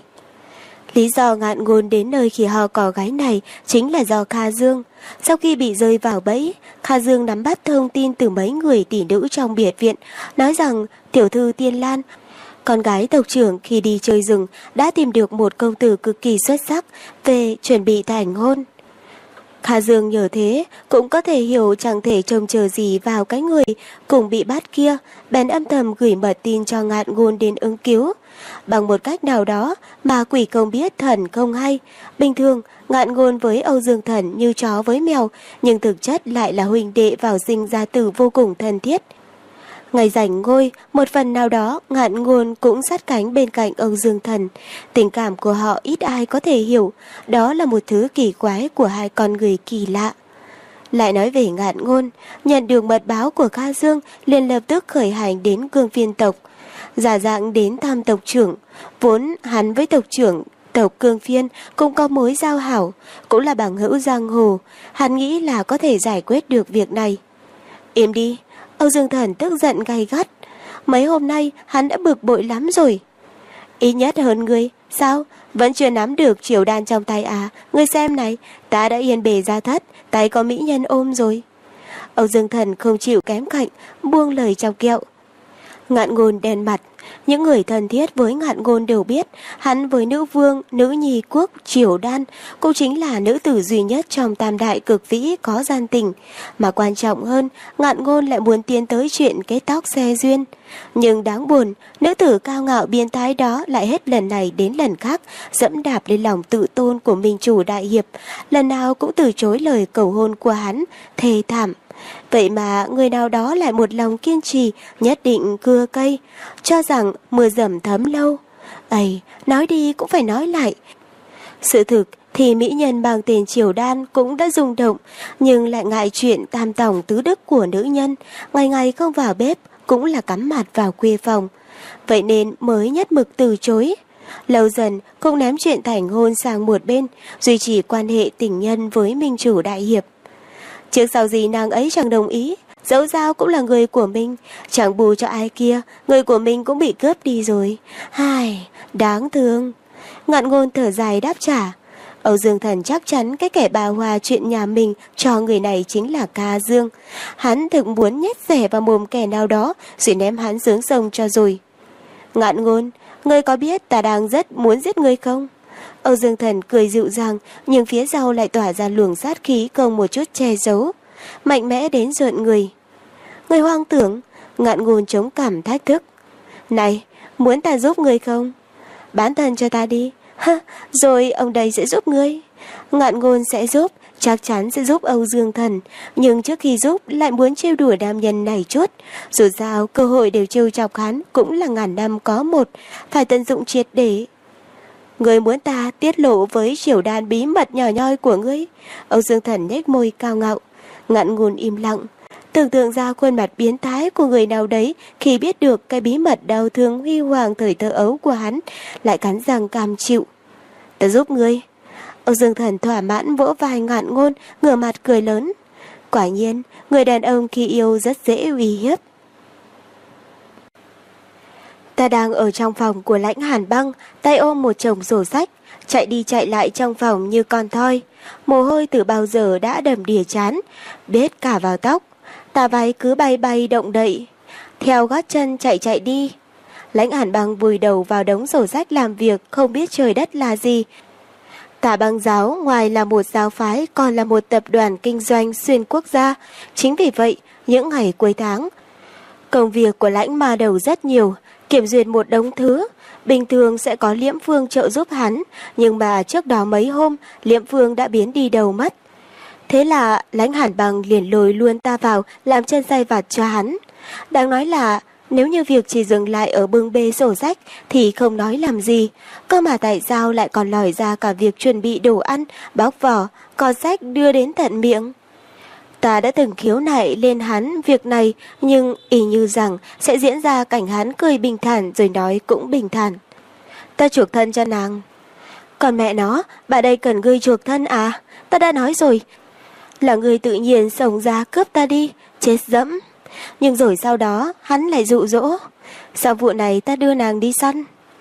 Lý do Ngạn Ngôn đến nơi khỉ ho cò gái này chính là do Kha Dương. Sau khi bị rơi vào bẫy, Kha Dương nắm bắt thông tin từ mấy người tỷ nữ trong biệt viện, nói rằng tiểu thư Tiên Lan, con gái tộc trưởng khi đi chơi rừng đã tìm được một công tử cực kỳ xuất sắc về chuẩn bị thành hôn. Kha Dương nhờ thế cũng có thể hiểu chẳng thể trông chờ gì vào cái người cùng bị bắt kia, bèn âm thầm gửi mật tin cho Ngạn Ngôn đến ứng cứu. Bằng một cách nào đó mà quỷ không biết thần không hay. Bình thường Ngạn Ngôn với Âu Dương Thần như chó với mèo, nhưng thực chất lại là huynh đệ vào sinh ra tử vô cùng thân thiết. Ngày rảnh ngôi, một phần nào đó Ngạn Ngôn cũng sát cánh bên cạnh Âu Dương Thần. Tình cảm của họ ít ai có thể hiểu, đó là một thứ kỳ quái của hai con người kỳ lạ. Lại nói về Ngạn Ngôn, nhận được mật báo của Kha Dương liền lập tức khởi hành đến Cương Phiên tộc, giả dạng đến thăm tộc trưởng. Vốn hắn với tộc trưởng tộc Cương Phiên cũng có mối giao hảo, cũng là bằng hữu giang hồ, hắn nghĩ là có thể giải quyết được việc này. Im đi! Âu Dương Thần tức giận gay gắt. Mấy hôm nay hắn đã bực bội lắm rồi. Ít nhất hơn ngươi. Sao? Vẫn chưa nắm được triều đan trong tay à? Ngươi xem này, ta đã yên bề ra thất, tay có mỹ nhân ôm rồi. Âu Dương Thần không chịu kém cạnh, buông lời trong kẹo. Ngạn Ngôn đen mặt. Những người thân thiết với Ngạn Ngôn đều biết hắn với nữ vương, nữ nhi quốc Triều Đan cũng chính là nữ tử duy nhất trong tam đại cực vĩ có gian tình. Mà quan trọng hơn, Ngạn Ngôn lại muốn tiến tới chuyện kết tóc xe duyên. Nhưng đáng buồn, nữ tử cao ngạo biến thái đó lại hết lần này đến lần khác dẫm đạp lên lòng tự tôn của minh chủ đại hiệp, lần nào cũng từ chối lời cầu hôn của hắn, thê thảm. Vậy mà người nào đó lại một lòng kiên trì, nhất định cưa cây, cho rằng mưa dầm thấm lâu. Ấy, nói đi cũng phải nói lại. Sự thực thì mỹ nhân bằng tên Triều Đan cũng đã rung động, nhưng lại ngại chuyện tam tổng tứ đức của nữ nhân, ngày ngày không vào bếp, cũng là cắm mặt vào khuya phòng. Vậy nên mới nhất mực từ chối. Lâu dần cũng ném chuyện thành hôn sang một bên, duy trì quan hệ tình nhân với minh chủ đại hiệp. Trước sau gì nàng ấy chẳng đồng ý, dẫu sao cũng là người của mình, chẳng bù cho ai kia, người của mình cũng bị cướp đi rồi. Hai, đáng thương. Ngạn Ngôn thở dài đáp trả. Âu Dương Thần chắc chắn cái kẻ bà hòa chuyện nhà mình cho người này chính là Kha Dương. Hắn thực muốn nhét rẻ vào mồm kẻ nào đó rồi ném hắn xuống sông cho rồi. Ngạn Ngôn, ngươi có biết ta đang rất muốn giết ngươi không? Âu Dương Thần cười dịu dàng, nhưng phía sau lại tỏa ra luồng sát khí không một chút che giấu, mạnh mẽ đến rợn người. Ngươi hoang tưởng? Ngạn Ngôn chống cằm thách thức. Này, muốn ta giúp ngươi không? Bán thân cho ta đi. Ha, rồi ông đây sẽ giúp ngươi. Ngạn Ngôn sẽ giúp, chắc chắn sẽ giúp Âu Dương Thần, nhưng trước khi giúp lại muốn trêu đùa nam nhân này chút. Dù sao cơ hội đều trêu chọc hắn cũng là ngàn năm có một, phải tận dụng triệt để. Ngươi muốn ta tiết lộ với Triều Đan bí mật nhỏ nhoi của ngươi? Âu Dương Thần nhếch môi cao ngạo. Ngạn Ngôn im lặng, tưởng tượng ra khuôn mặt biến thái của người nào đấy khi biết được cái bí mật đau thương huy hoàng thời thơ ấu của hắn, lại cắn răng cam chịu. Ta giúp ngươi. Âu Dương Thần thỏa mãn vỗ vai Ngạn Ngôn, ngửa mặt cười lớn. Quả nhiên, người đàn ông khi yêu rất dễ uy hiếp. Ta đang ở trong phòng của Lãnh Hàn Băng, tay ôm một chồng sổ sách, chạy đi chạy lại trong phòng như con thoi. Mồ hôi từ bao giờ đã đầm đìa trán, bết cả vào tóc, tà váy cứ bay bay động đậy, theo gót chân chạy đi. Lãnh Hàn Băng vùi đầu vào đống sổ sách làm việc, không biết trời đất là gì. Tả Băng giáo ngoài là một giáo phái còn là một tập đoàn kinh doanh xuyên quốc gia. Chính vì vậy, những ngày cuối tháng, công việc của Lãnh Ma Đầu rất nhiều, kiểm duyệt một đống thứ. Bình thường sẽ có Liễm Phương trợ giúp hắn, nhưng mà trước đó mấy hôm Liễm Phương đã biến đi đâu mất. Thế là Lãnh Hàn Băng liền lôi luôn ta vào làm chân tay vặt cho hắn. Đáng nói là Nếu như việc chỉ dừng lại ở bưng bê sổ sách thì không nói làm gì. Cơ mà tại sao lại còn lòi ra cả việc chuẩn bị đồ ăn, bóc vỏ, cò sách đưa đến tận miệng? Ta đã từng khiếu nại lên hắn việc này, nhưng y như rằng sẽ diễn ra cảnh hắn cười bình thản rồi nói cũng bình thản. Ta chuộc thân cho nàng. Còn mẹ nó, bà đây cần ngươi chuộc thân à? Ta đã nói rồi, là người tự nhiên xông ra cướp ta đi, chết dẫm. Nhưng rồi sau đó hắn lại dụ dỗ. Sau vụ này ta đưa nàng đi săn.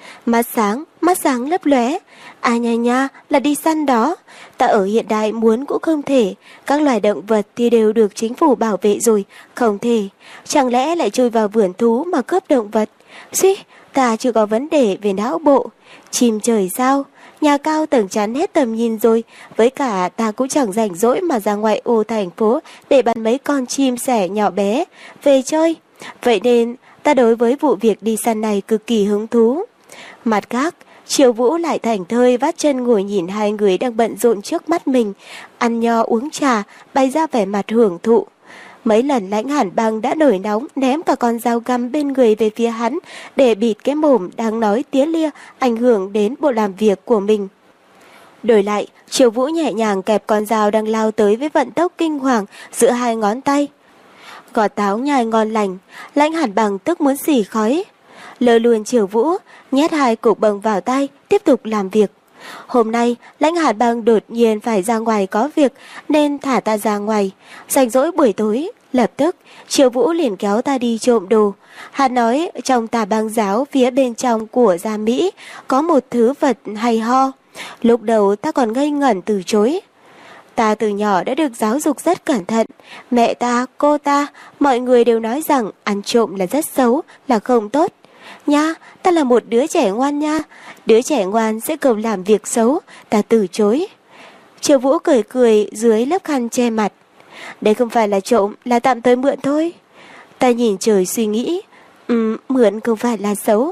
Mắt sáng lấp lóe. À nha nha, là đi săn đó. Ta ở hiện đại muốn cũng không thể. Các loài động vật thì đều được chính phủ bảo vệ rồi, không thể. Chẳng lẽ lại chui vào vườn thú mà cướp động vật? Xí, ta chưa có vấn đề về não bộ. Chim trời sao? Nhà cao tầng chắn hết tầm nhìn rồi. Với cả ta cũng chẳng rảnh rỗi mà ra ngoại ô thành phố để bắn mấy con chim sẻ nhỏ bé về chơi. Vậy nên ta đối với vụ việc đi săn này cực kỳ hứng thú. Mặt khác, Triều Vũ lại thảnh thơi vắt chân ngồi nhìn hai người đang bận rộn trước mắt mình, ăn nho uống trà, bày ra vẻ mặt hưởng thụ. Mấy lần Lãnh Hàn Băng đã nổi nóng ném cả con dao găm bên người về phía hắn để bịt cái mồm đang nói tía lia ảnh hưởng đến bộ làm việc của mình. Đổi lại, Triều Vũ nhẹ nhàng kẹp con dao đang lao tới với vận tốc kinh hoàng giữa hai ngón tay. Gọt táo nhai ngon lành, Lãnh Hàn Băng tức muốn xì khói. Lơ luôn Triều Vũ, nhét hai cục bông vào tay, tiếp tục làm việc. Hôm nay, Lãnh Hàn Băng đột nhiên phải ra ngoài có việc nên thả ta ra ngoài. Rảnh rỗi buổi tối, lập tức Triều Vũ liền kéo ta đi trộm đồ. Hắn nói trong tà băng giáo phía bên trong của Gia Mỹ có một thứ vật hay ho. Lúc đầu ta còn ngây ngẩn từ chối. Ta từ nhỏ đã được giáo dục rất cẩn thận. Mẹ ta, cô ta, mọi người đều nói rằng ăn trộm là rất xấu, là không tốt. Nha, ta là một đứa trẻ ngoan nha. Đứa trẻ ngoan sẽ không làm việc xấu. Ta từ chối. Triều Vũ cười cười dưới lớp khăn che mặt. Đây không phải là trộm, là tạm tới mượn thôi. Ta nhìn trời suy nghĩ. Mượn không phải là xấu.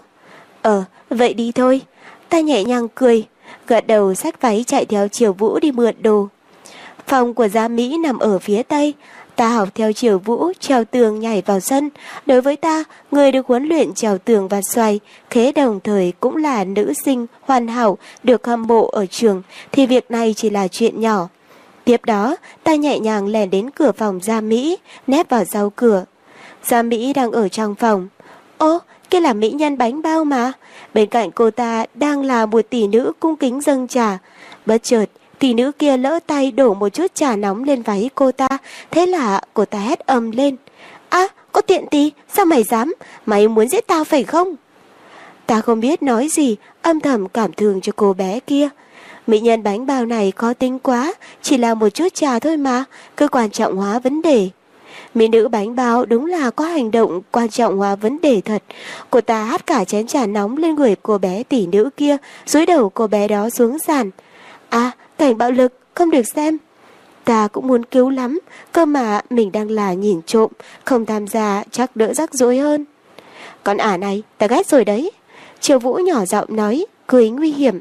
Vậy đi thôi. Ta nhẹ nhàng cười, gật đầu xách váy chạy theo Triều Vũ đi mượn đồ. Phòng của Gia Mỹ nằm ở phía tây. Ta học theo Triều Vũ trèo tường nhảy vào sân. Đối với ta, người được huấn luyện trèo tường và xoay, khế đồng thời cũng là nữ sinh hoàn hảo được hâm mộ ở trường, thì việc này chỉ là chuyện nhỏ. Tiếp đó, ta nhẹ nhàng lèn đến cửa phòng Gia Mỹ, nép vào sau cửa. Gia Mỹ đang ở trong phòng. Ô, kia là mỹ nhân bánh bao mà. Bên cạnh cô ta đang là một tỷ nữ cung kính dâng trà. Bất chợt, tỷ nữ kia lỡ tay đổ một chút trà nóng lên váy cô ta. Thế là cô ta hét ầm lên. À, có tiện tí, sao mày dám? Mày muốn giết tao phải không? Ta không biết nói gì, âm thầm cảm thương cho cô bé kia. Mỹ nhân bánh bao này khó tính quá, chỉ là một chút trà thôi mà, cứ quan trọng hóa vấn đề. Mỹ nữ bánh bao đúng là có hành động quan trọng hóa vấn đề thật. Cô ta hắt cả chén trà nóng lên người cô bé tỷ nữ kia, dúi đầu cô bé đó xuống sàn. À, cảnh bạo lực, không được xem. Ta cũng muốn cứu lắm, cơ mà mình đang là nhìn trộm, không tham gia chắc đỡ rắc rối hơn. Con ả này, ta ghét rồi đấy. Triều Vũ nhỏ giọng nói, cười nguy hiểm.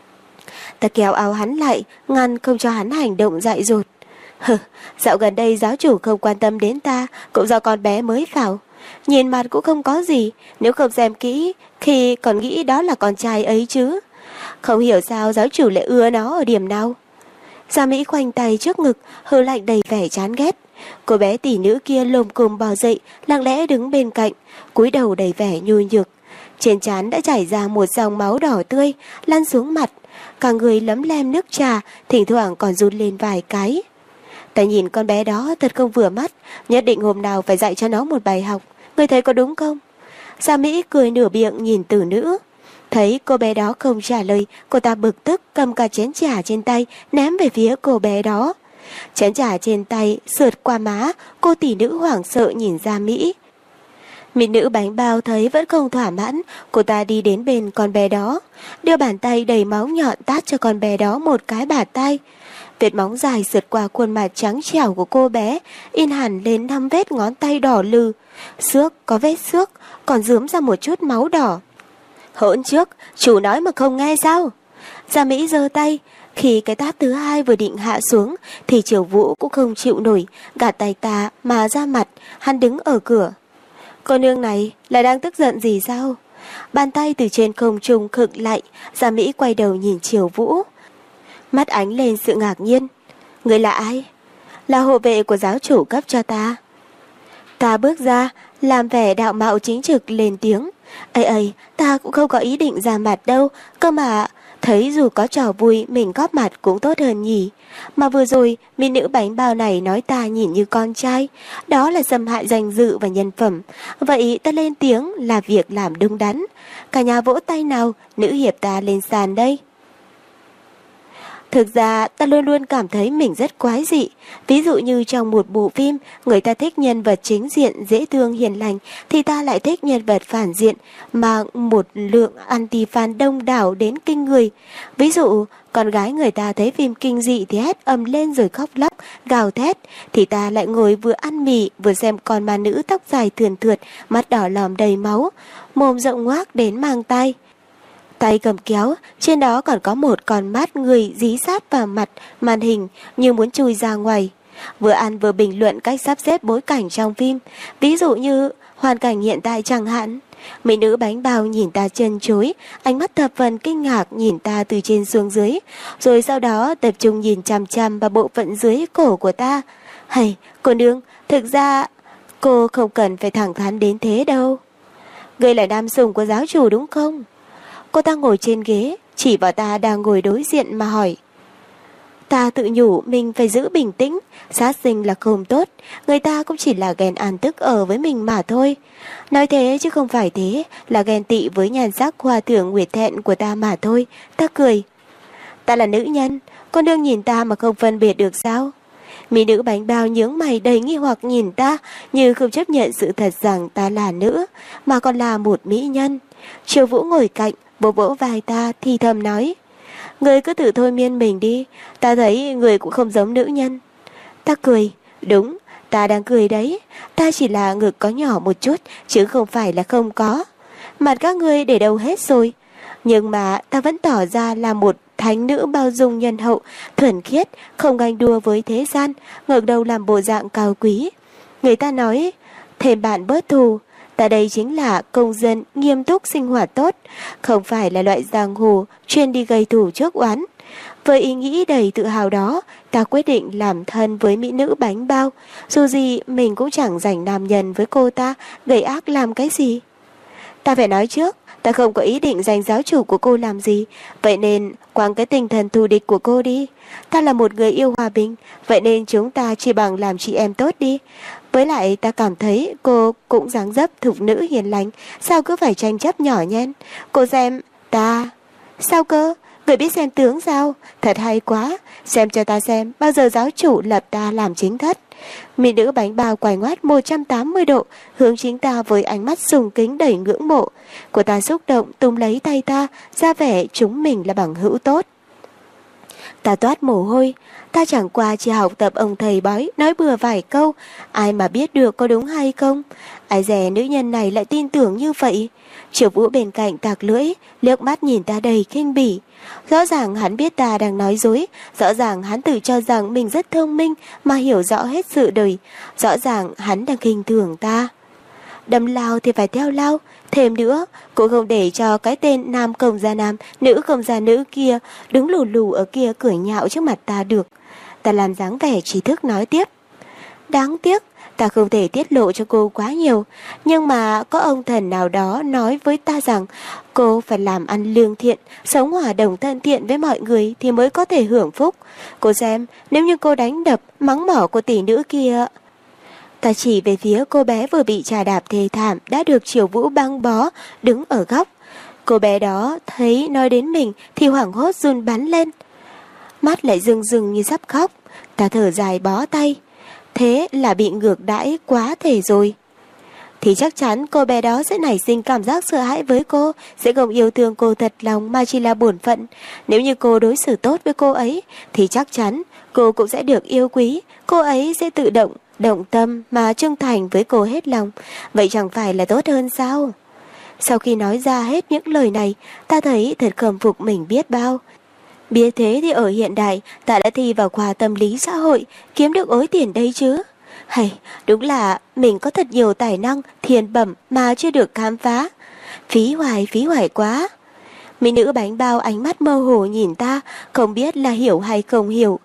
Ta kéo áo hắn lại, ngăn không cho hắn hành động dại dột. Dạo gần đây giáo chủ không quan tâm đến ta, cũng do con bé mới vào. Nhìn mặt cũng không có gì, nếu không xem kỹ, khi còn nghĩ đó là con trai ấy chứ. Không hiểu sao giáo chủ lại ưa nó ở điểm nào. Gia Mỹ khoanh tay trước ngực, hừ lạnh đầy vẻ chán ghét. Cô bé tỷ nữ kia lồm cồm bò dậy, lặng lẽ đứng bên cạnh, cúi đầu đầy vẻ nhu nhược. Trên trán đã chảy ra một dòng máu đỏ tươi, lăn xuống mặt. Cả người lấm lem nước trà, thỉnh thoảng còn run lên vài cái. Ta nhìn con bé đó thật không vừa mắt, nhất định hôm nào phải dạy cho nó một bài học. Ngươi thấy có đúng không? Gia Mỹ cười nửa miệng nhìn tử nữ. Thấy cô bé đó không trả lời, cô ta bực tức cầm cả chén trà trên tay ném về phía cô bé đó. Chén trà trên tay sượt qua má, cô tỷ nữ hoảng sợ nhìn Gia Mỹ. Mỹ nữ bánh bao thấy vẫn không thỏa mãn, cô ta đi đến bên con bé đó, đưa bàn tay đầy máu nhọn tát cho con bé đó một cái bả tay. Vết móng dài sượt qua khuôn mặt trắng trẻo của cô bé, in hẳn lên 5 vết ngón tay đỏ lừ. Xước có vết xước, còn rướm ra một chút máu đỏ. Hỗn trước, chủ nói mà không nghe sao? Gia Mỹ giơ tay, khi cái tát thứ hai vừa định hạ xuống, thì Triều Vũ cũng không chịu nổi, gạt tay ta mà ra mặt, hắn đứng ở cửa. Cô nương này là đang tức giận gì sao? Bàn tay từ trên không trung khựng lại, Gia Mỹ quay đầu nhìn Triều Vũ. Mắt ánh lên sự ngạc nhiên. Người là ai? Là hộ vệ của giáo chủ cấp cho ta. Ta bước ra, làm vẻ đạo mạo chính trực lên tiếng. Ây, ta cũng không có ý định ra mặt đâu, cơ mà thấy dù có trò vui mình góp mặt cũng tốt hơn nhỉ. Mà vừa rồi, mỹ nữ bánh bao này nói ta nhìn như con trai, đó là xâm hại danh dự và nhân phẩm. Vậy ta lên tiếng là việc làm đúng đắn. Cả nhà vỗ tay nào, nữ hiệp ta lên sàn đây. Thực ra ta luôn luôn cảm thấy mình rất quái dị. Ví dụ như trong một bộ phim, người ta thích nhân vật chính diện dễ thương hiền lành, thì ta lại thích nhân vật phản diện mà một lượng anti-fan đông đảo đến kinh người. Ví dụ, con gái người ta thấy phim kinh dị thì hét ầm lên rồi khóc lóc, gào thét, thì ta lại ngồi vừa ăn mì vừa xem con ma nữ tóc dài thườn thượt, mắt đỏ lòm đầy máu, mồm rộng ngoác đến mang tai. Tay cầm kéo, trên đó còn có một con mắt người dí sát vào mặt màn hình như muốn chui ra ngoài. Vừa ăn vừa bình luận cách sắp xếp bối cảnh trong phim, ví dụ như hoàn cảnh hiện tại chẳng hạn. Mỹ nữ bánh bao nhìn ta chân chối, ánh mắt thập phần kinh ngạc nhìn ta từ trên xuống dưới, rồi sau đó tập trung nhìn chằm chằm vào bộ phận dưới cổ của ta. Hay, cô nương, thực ra cô không cần phải thẳng thắn đến thế đâu. Ngươi là nam sủng của giáo chủ đúng không? Cô ta ngồi trên ghế, chỉ vào ta đang ngồi đối diện mà hỏi. Ta tự nhủ mình phải giữ bình tĩnh, sát sinh là không tốt, người ta cũng chỉ là ghen ăn tức ở với mình mà thôi. Nói thế chứ không phải thế, là ghen tị với nhan sắc hoa tưởng nguyệt thẹn của ta mà thôi. Ta cười. Ta là nữ nhân, con đương nhìn ta mà không phân biệt được sao? Mỹ nữ bánh bao nhướng mày đầy nghi hoặc nhìn ta, như không chấp nhận sự thật rằng ta là nữ, mà còn là một mỹ nhân. Triều Vũ ngồi cạnh, vỗ vỗ vai ta thì thầm nói. Người cứ tự thôi miên mình đi, ta thấy người cũng không giống nữ nhân. Ta cười, đúng, ta đang cười đấy, ta chỉ là ngực có nhỏ một chút, chứ không phải là không có. Mặt các ngươi để đâu hết rồi. Nhưng mà ta vẫn tỏ ra là một thánh nữ bao dung nhân hậu, thuần khiết, không ganh đua với thế gian, ngẩng đầu làm bộ dạng cao quý. Người ta nói, thêm bạn bớt thù. Ta đây chính là công dân nghiêm túc sinh hoạt tốt, không phải là loại giang hồ chuyên đi gây thù chuốc oán. Với ý nghĩ đầy tự hào đó, ta quyết định làm thân với mỹ nữ bánh bao, dù gì mình cũng chẳng rảnh nam nhân với cô ta, gây ác làm cái gì. Ta phải nói trước, ta không có ý định giành giáo chủ của cô làm gì, vậy nên quăng cái tinh thần thù địch của cô đi. Ta là một người yêu hòa bình, vậy nên chúng ta chỉ bằng làm chị em tốt đi. Với lại ta cảm thấy cô cũng dáng dấp thục nữ hiền lành, sao cứ phải tranh chấp nhỏ nhen. Cô xem, ta... Sao cơ? Người biết xem tướng sao? Thật hay quá, xem cho ta xem bao giờ giáo chủ lập ta làm chính thất. Mỹ nữ bánh bao quay ngoắt 180 độ, hướng chính ta với ánh mắt sùng kính đầy ngưỡng mộ. Cô ta xúc động túm lấy tay ta, ra vẻ chúng mình là bằng hữu tốt. Ta toát mồ hôi, ta chẳng qua chỉ học tập ông thầy bói nói bừa vài câu, ai mà biết được có đúng hay không. Ai dè nữ nhân này lại tin tưởng như vậy. Triều Vũ bên cạnh tạc lưỡi, liếc mắt nhìn ta đầy khinh bỉ. Rõ ràng hắn biết ta đang nói dối, rõ ràng hắn tự cho rằng mình rất thông minh mà hiểu rõ hết sự đời, rõ ràng hắn đang khinh thường ta. Đâm lao thì phải theo lao, thêm nữa, cũng không để cho cái tên nam công gia nam, nữ công gia nữ kia đứng lù lù ở kia cười nhạo trước mặt ta được. Ta làm dáng vẻ trí thức nói tiếp. Đáng tiếc, ta không thể tiết lộ cho cô quá nhiều, nhưng mà có ông thần nào đó nói với ta rằng cô phải làm ăn lương thiện, sống hòa đồng thân thiện với mọi người thì mới có thể hưởng phúc. Cô xem, nếu như cô đánh đập, mắng mỏ cô tỷ nữ kia... Ta chỉ về phía cô bé vừa bị trà đạp thê thảm đã được Triều Vũ băng bó, đứng ở góc. Cô bé đó thấy nói đến mình thì hoảng hốt run bắn lên. Mắt lại rưng rưng như sắp khóc. Ta thở dài bó tay. Thế là bị ngược đãi quá thể rồi. Thì chắc chắn cô bé đó sẽ nảy sinh cảm giác sợ hãi với cô, sẽ không yêu thương cô thật lòng mà chỉ là bổn phận. Nếu như cô đối xử tốt với cô ấy, thì chắc chắn cô cũng sẽ được yêu quý. Cô ấy sẽ tự động tâm mà trung thành với cô hết lòng. Vậy chẳng phải là tốt hơn sao? Sau khi nói ra hết những lời này, ta thấy thật khâm phục mình biết bao. Biết thế thì ở hiện đại, ta đã thi vào khoa tâm lý xã hội, kiếm được ối tiền đây chứ. Hay, đúng là mình có thật nhiều tài năng, thiên bẩm mà chưa được khám phá. Phí hoài quá. Mỹ nữ bánh bao ánh mắt mơ hồ nhìn ta, không biết là hiểu hay không hiểu.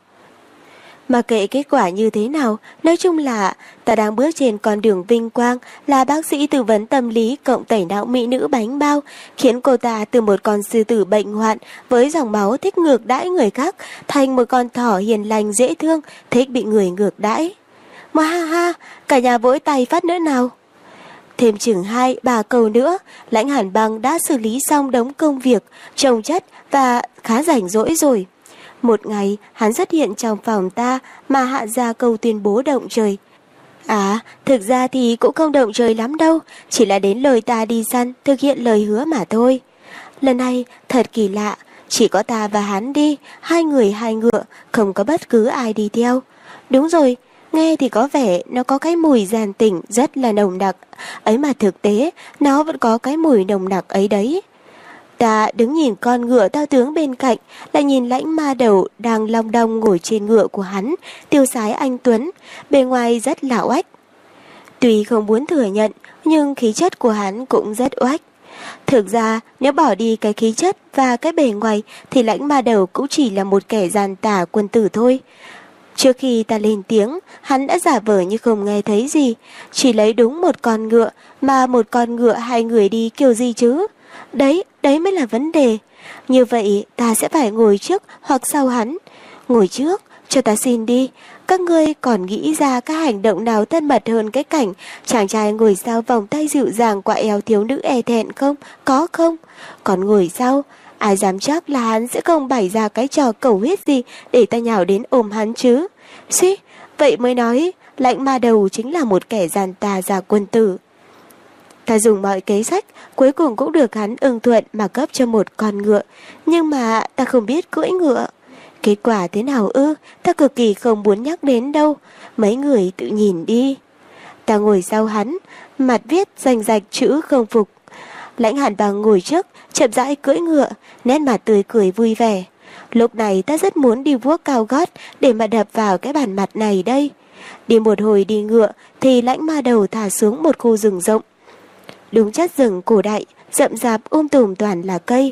Mà kệ kết quả như thế nào, nói chung là ta đang bước trên con đường vinh quang, là bác sĩ tư vấn tâm lý cộng tẩy não mỹ nữ bánh bao, khiến cô ta từ một con sư tử bệnh hoạn với dòng máu thích ngược đãi người khác thành một con thỏ hiền lành dễ thương, thích bị người ngược đãi. Mà ha ha, cả nhà vỗ tay phát nữa nào. Thêm chừng 2-3 câu nữa, Lãnh Hàn Băng đã xử lý xong đống công việc, chồng chất và khá rảnh rỗi rồi. Một ngày, hắn xuất hiện trong phòng ta mà hạ ra câu tuyên bố động trời. À, thực ra thì cũng không động trời lắm đâu, chỉ là đến lời ta đi săn, thực hiện lời hứa mà thôi. Lần này, thật kỳ lạ, chỉ có ta và hắn đi, 2 người 2 ngựa, không có bất cứ ai đi theo. Đúng rồi, nghe thì có vẻ nó có cái mùi giàn tỉnh rất là nồng nặc, ấy mà thực tế, nó vẫn có cái mùi nồng nặc ấy đấy. Ta đứng nhìn con ngựa to tướng bên cạnh, lại nhìn Lãnh Ma Đầu đang long đong ngồi trên ngựa của hắn, tiêu sái anh tuấn, bề ngoài rất là oách. Tuy không muốn thừa nhận, nhưng khí chất của hắn cũng rất oách. Thực ra, nếu bỏ đi cái khí chất và cái bề ngoài, thì Lãnh Ma Đầu cũng chỉ là một kẻ gian tà quân tử thôi. Trước khi ta lên tiếng, hắn đã giả vờ như không nghe thấy gì, chỉ lấy đúng một con ngựa, mà một con ngựa 2 người đi kiểu gì chứ? Đấy mới là vấn đề. Như vậy ta sẽ phải ngồi trước hoặc sau hắn. Ngồi trước, cho ta xin đi. Các ngươi còn nghĩ ra các hành động nào thân mật hơn cái cảnh chàng trai ngồi sau vòng tay dịu dàng qua eo thiếu nữ e thẹn không? Có không? Còn ngồi sau, ai dám chắc là hắn sẽ không bày ra cái trò cầu huyết gì để ta nhào đến ôm hắn chứ? Xí, vậy mới nói Lãnh Ma Đầu chính là một kẻ gian tà già quân tử. Ta dùng mọi kế sách, cuối cùng cũng được hắn ưng thuận mà cấp cho một con ngựa. Nhưng mà ta không biết cưỡi ngựa. Kết quả thế nào ư? Ta cực kỳ không muốn nhắc đến đâu. Mấy người tự nhìn đi. Ta ngồi sau hắn, mặt viết rành rạch chữ không phục. Lãnh Hàn Băng ngồi trước, chậm rãi cưỡi ngựa, nét mặt tươi cười vui vẻ. Lúc này ta rất muốn đi vuốt cao gót để mà đập vào cái bàn mặt này đây. Đi một hồi đi ngựa thì Lãnh Ma Đầu thả xuống một khu rừng rộng. Đúng chất rừng cổ đại, rậm rạp tùm toàn là cây.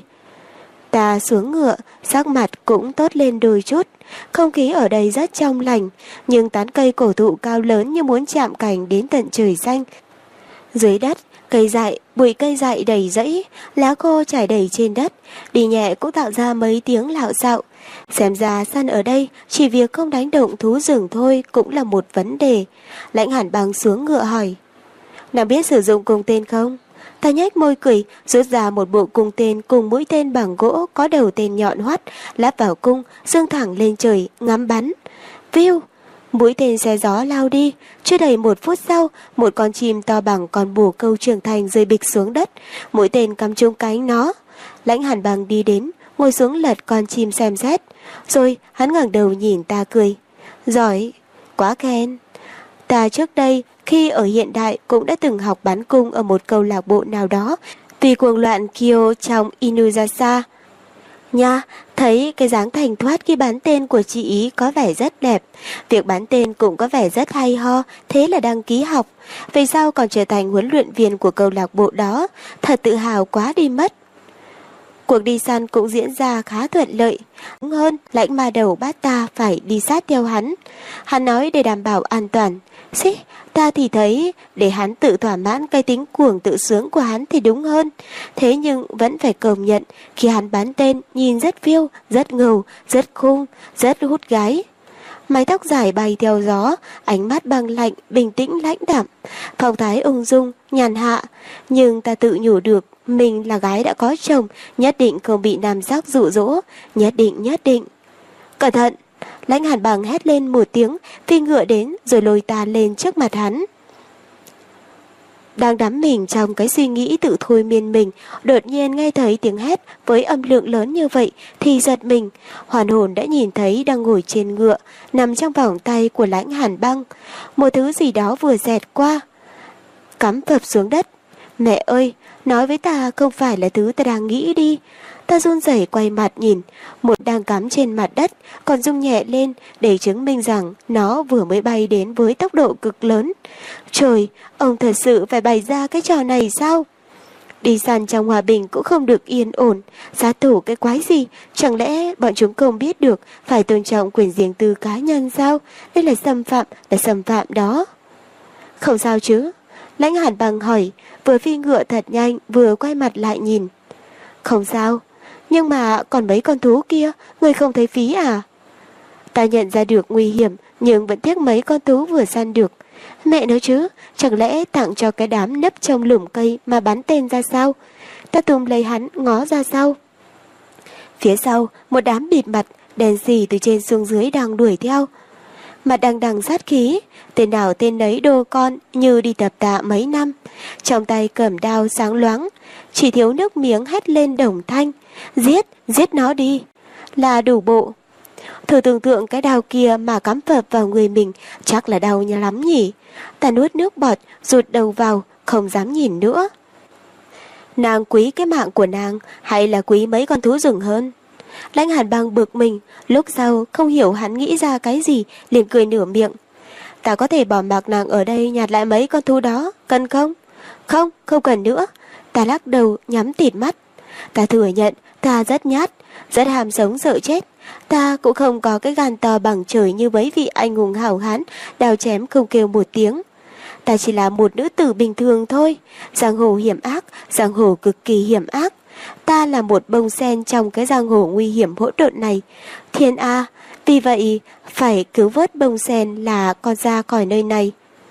Ta xuống ngựa, sắc mặt cũng tốt lên đôi chút. Không khí ở đây rất trong lành, nhưng tán cây cổ thụ cao lớn như muốn chạm cành đến tận trời xanh. Dưới đất, cây dại, bụi cây dại đầy rẫy, lá khô trải đầy trên đất, đi nhẹ cũng tạo ra mấy tiếng lạo xạo. Xem ra săn ở đây chỉ việc không đánh động thú rừng thôi cũng là một vấn đề. Lãnh Hàn Băng xuống ngựa hỏi: "Nàng biết sử dụng cung tên không?" Ta nhếch môi cười, rút ra một bộ cung tên cùng mũi tên bằng gỗ có đầu tên nhọn hoắt, lắp vào cung, dương thẳng lên trời, ngắm bắn. Viu! Mũi tên xé gió lao đi, chưa đầy 1 phút sau, một con chim to bằng con bồ câu trưởng thành rơi bịch xuống đất, mũi tên cắm trúng cánh nó. Lãnh Hàn Băng đi đến, ngồi xuống lật con chim xem xét, rồi hắn ngẩng đầu nhìn ta cười. Giỏi, quá khen. Ta trước đây, khi ở hiện đại cũng đã từng học bắn cung ở một câu lạc bộ nào đó, vì cuồng loạn Kyo trong Inuyasha. Nha, thấy cái dáng thành thoát khi bắn tên của chị ý có vẻ rất đẹp. Việc bắn tên cũng có vẻ rất hay ho, thế là đăng ký học. Về sau còn trở thành huấn luyện viên của câu lạc bộ đó, thật tự hào quá đi mất. Cuộc đi săn cũng diễn ra khá thuận lợi. Hơn, Lãnh Ma Đầu bắt ta phải đi sát theo hắn. Hắn nói để đảm bảo an toàn. Xí, ta thì thấy để hắn tự thỏa mãn cái tính cuồng tự sướng của hắn thì đúng hơn. Thế nhưng vẫn phải công nhận khi hắn bắn tên nhìn rất phiêu, rất ngầu, rất khung, rất hút gái. Mái tóc dài bay theo gió, ánh mắt băng lạnh, bình tĩnh lãnh đạm, phong thái ung dung, nhàn hạ. Nhưng ta tự nhủ được mình là gái đã có chồng, nhất định không bị nam sắc dụ dỗ, nhất định. Cẩn thận! Lãnh Hàn Băng hét lên một tiếng, phi ngựa đến rồi lôi ta lên trước mặt hắn. Đang đắm mình trong cái suy nghĩ tự thôi miên mình, đột nhiên nghe thấy tiếng hét với âm lượng lớn như vậy thì giật mình, hoàn hồn đã nhìn thấy đang ngồi trên ngựa, nằm trong vòng tay của Lãnh Hàn Băng. Một thứ gì đó vừa xẹt qua, cắm phập xuống đất. Mẹ ơi, nói với ta không phải là thứ ta đang nghĩ đi. Ta run rẩy quay mặt nhìn, một đang cắm trên mặt đất, còn rung nhẹ lên để chứng minh rằng nó vừa mới bay đến với tốc độ cực lớn. Trời, ông thật sự phải bày ra cái trò này sao? Đi săn trong hòa bình cũng không được yên ổn, sát thủ cái quái gì, chẳng lẽ bọn chúng không biết được phải tôn trọng quyền riêng tư cá nhân sao? Đây là xâm phạm đó. Không sao chứ? Lãnh Hàn Băng hỏi, vừa phi ngựa thật nhanh vừa quay mặt lại nhìn. Không sao, nhưng mà còn mấy con thú kia, người không thấy phí à? Ta nhận ra được nguy hiểm, nhưng vẫn tiếc mấy con thú vừa săn được. Mẹ nói chứ, chẳng lẽ tặng cho cái đám nấp trong lùm cây mà bắn tên ra sao? Ta túm lấy hắn ngó ra sau. Phía sau, một đám bịt mặt, đèn xì từ trên xuống dưới đang đuổi theo. Mặt đằng đằng sát khí, tên nào tên nấy đồ con như đi tập tạ mấy năm. Trong tay cầm đao sáng loáng, chỉ thiếu nước miếng hét lên đồng thanh. Giết nó đi, là đủ bộ. Thử tưởng tượng cái đao kia mà cắm phập vào người mình, chắc là đau nha lắm nhỉ. Ta nuốt nước bọt, rụt đầu vào, không dám nhìn nữa. Nàng quý cái mạng của nàng hay là quý mấy con thú rừng hơn? Lãnh Hàn Băng bực mình, lúc sau không hiểu hắn nghĩ ra cái gì, liền cười nửa miệng. Ta có thể bỏ mặc nàng ở đây nhặt lại mấy con thú đó, cần không? Không cần nữa. Ta lắc đầu nhắm tịt mắt. Ta thừa nhận ta rất nhát, rất ham sống sợ chết. Ta cũng không có cái gan to bằng trời như mấy vị anh hùng hảo hán đào chém không kêu một tiếng. Ta chỉ là một nữ tử bình thường thôi. Giang hồ hiểm ác, giang hồ cực kỳ hiểm ác. Ta là một bông sen trong cái giang hồ nguy hiểm hỗn độn này. Thiên A, vì vậy phải cứu vớt bông sen là con ra khỏi nơi này.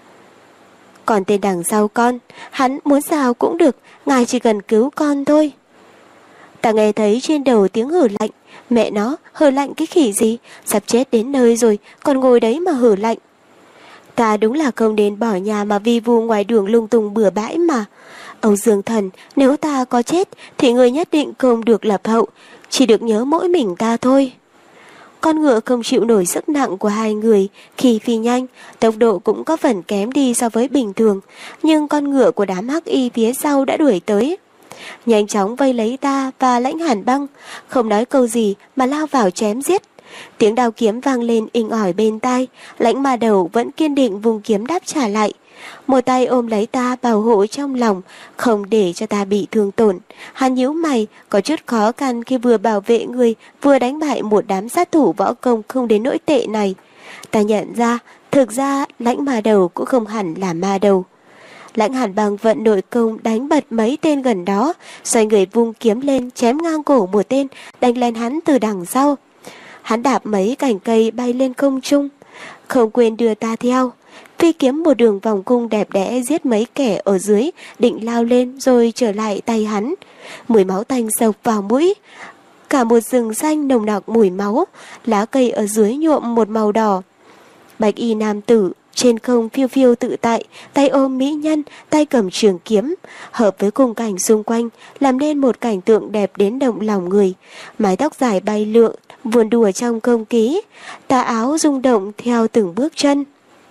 Còn tên đằng sau con, hắn muốn sao cũng được, ngài chỉ cần cứu con thôi. Ta nghe thấy trên đầu tiếng hử lạnh. Mẹ nó, hử lạnh cái khỉ gì, sắp chết đến nơi rồi, còn ngồi đấy mà hử lạnh. Ta đúng là không đến bỏ nhà mà vi vu ngoài đường lung tung bừa bãi mà. Âu Dương Thần, nếu ta có chết thì người nhất định không được lập hậu, chỉ được nhớ mỗi mình ta thôi. Con ngựa không chịu nổi sức nặng của hai người, khi phi nhanh, tốc độ cũng có phần kém đi so với bình thường, nhưng con ngựa của đám hắc y phía sau đã đuổi tới. Nhanh chóng vây lấy ta và Lãnh Hàn Băng, không nói câu gì mà lao vào chém giết. Tiếng đao kiếm vang lên inh ỏi bên tai, Lãnh Ma Đầu vẫn kiên định vùng kiếm đáp trả lại. Một tay ôm lấy ta bảo hộ trong lòng, không để cho ta bị thương tổn. Hắn nhíu mày, có chút khó khăn khi vừa bảo vệ người, vừa đánh bại một đám sát thủ võ công không đến nỗi tệ này. Ta nhận ra, thực ra Lãnh Ma Đầu cũng không hẳn là ma đầu. Lãnh Hàn Băng vận nội công đánh bật mấy tên gần đó, xoay người vung kiếm lên chém ngang cổ một tên, đánh lên hắn từ đằng sau. Hắn đạp mấy cành cây bay lên không trung, không quên đưa ta theo. Phi kiếm một đường vòng cung đẹp đẽ giết mấy kẻ ở dưới, định lao lên rồi trở lại tay hắn. Mùi máu tanh sộc vào mũi, cả một rừng xanh nồng nặc mùi máu, lá cây ở dưới nhuộm một màu đỏ. Bạch y nam tử trên không phiêu phiêu tự tại, tay ôm mỹ nhân, tay cầm trường kiếm, hợp với khung cảnh xung quanh, làm nên một cảnh tượng đẹp đến động lòng người. Mái tóc dài bay lượn, vườn đùa trong không khí, tà áo rung động theo từng bước chân.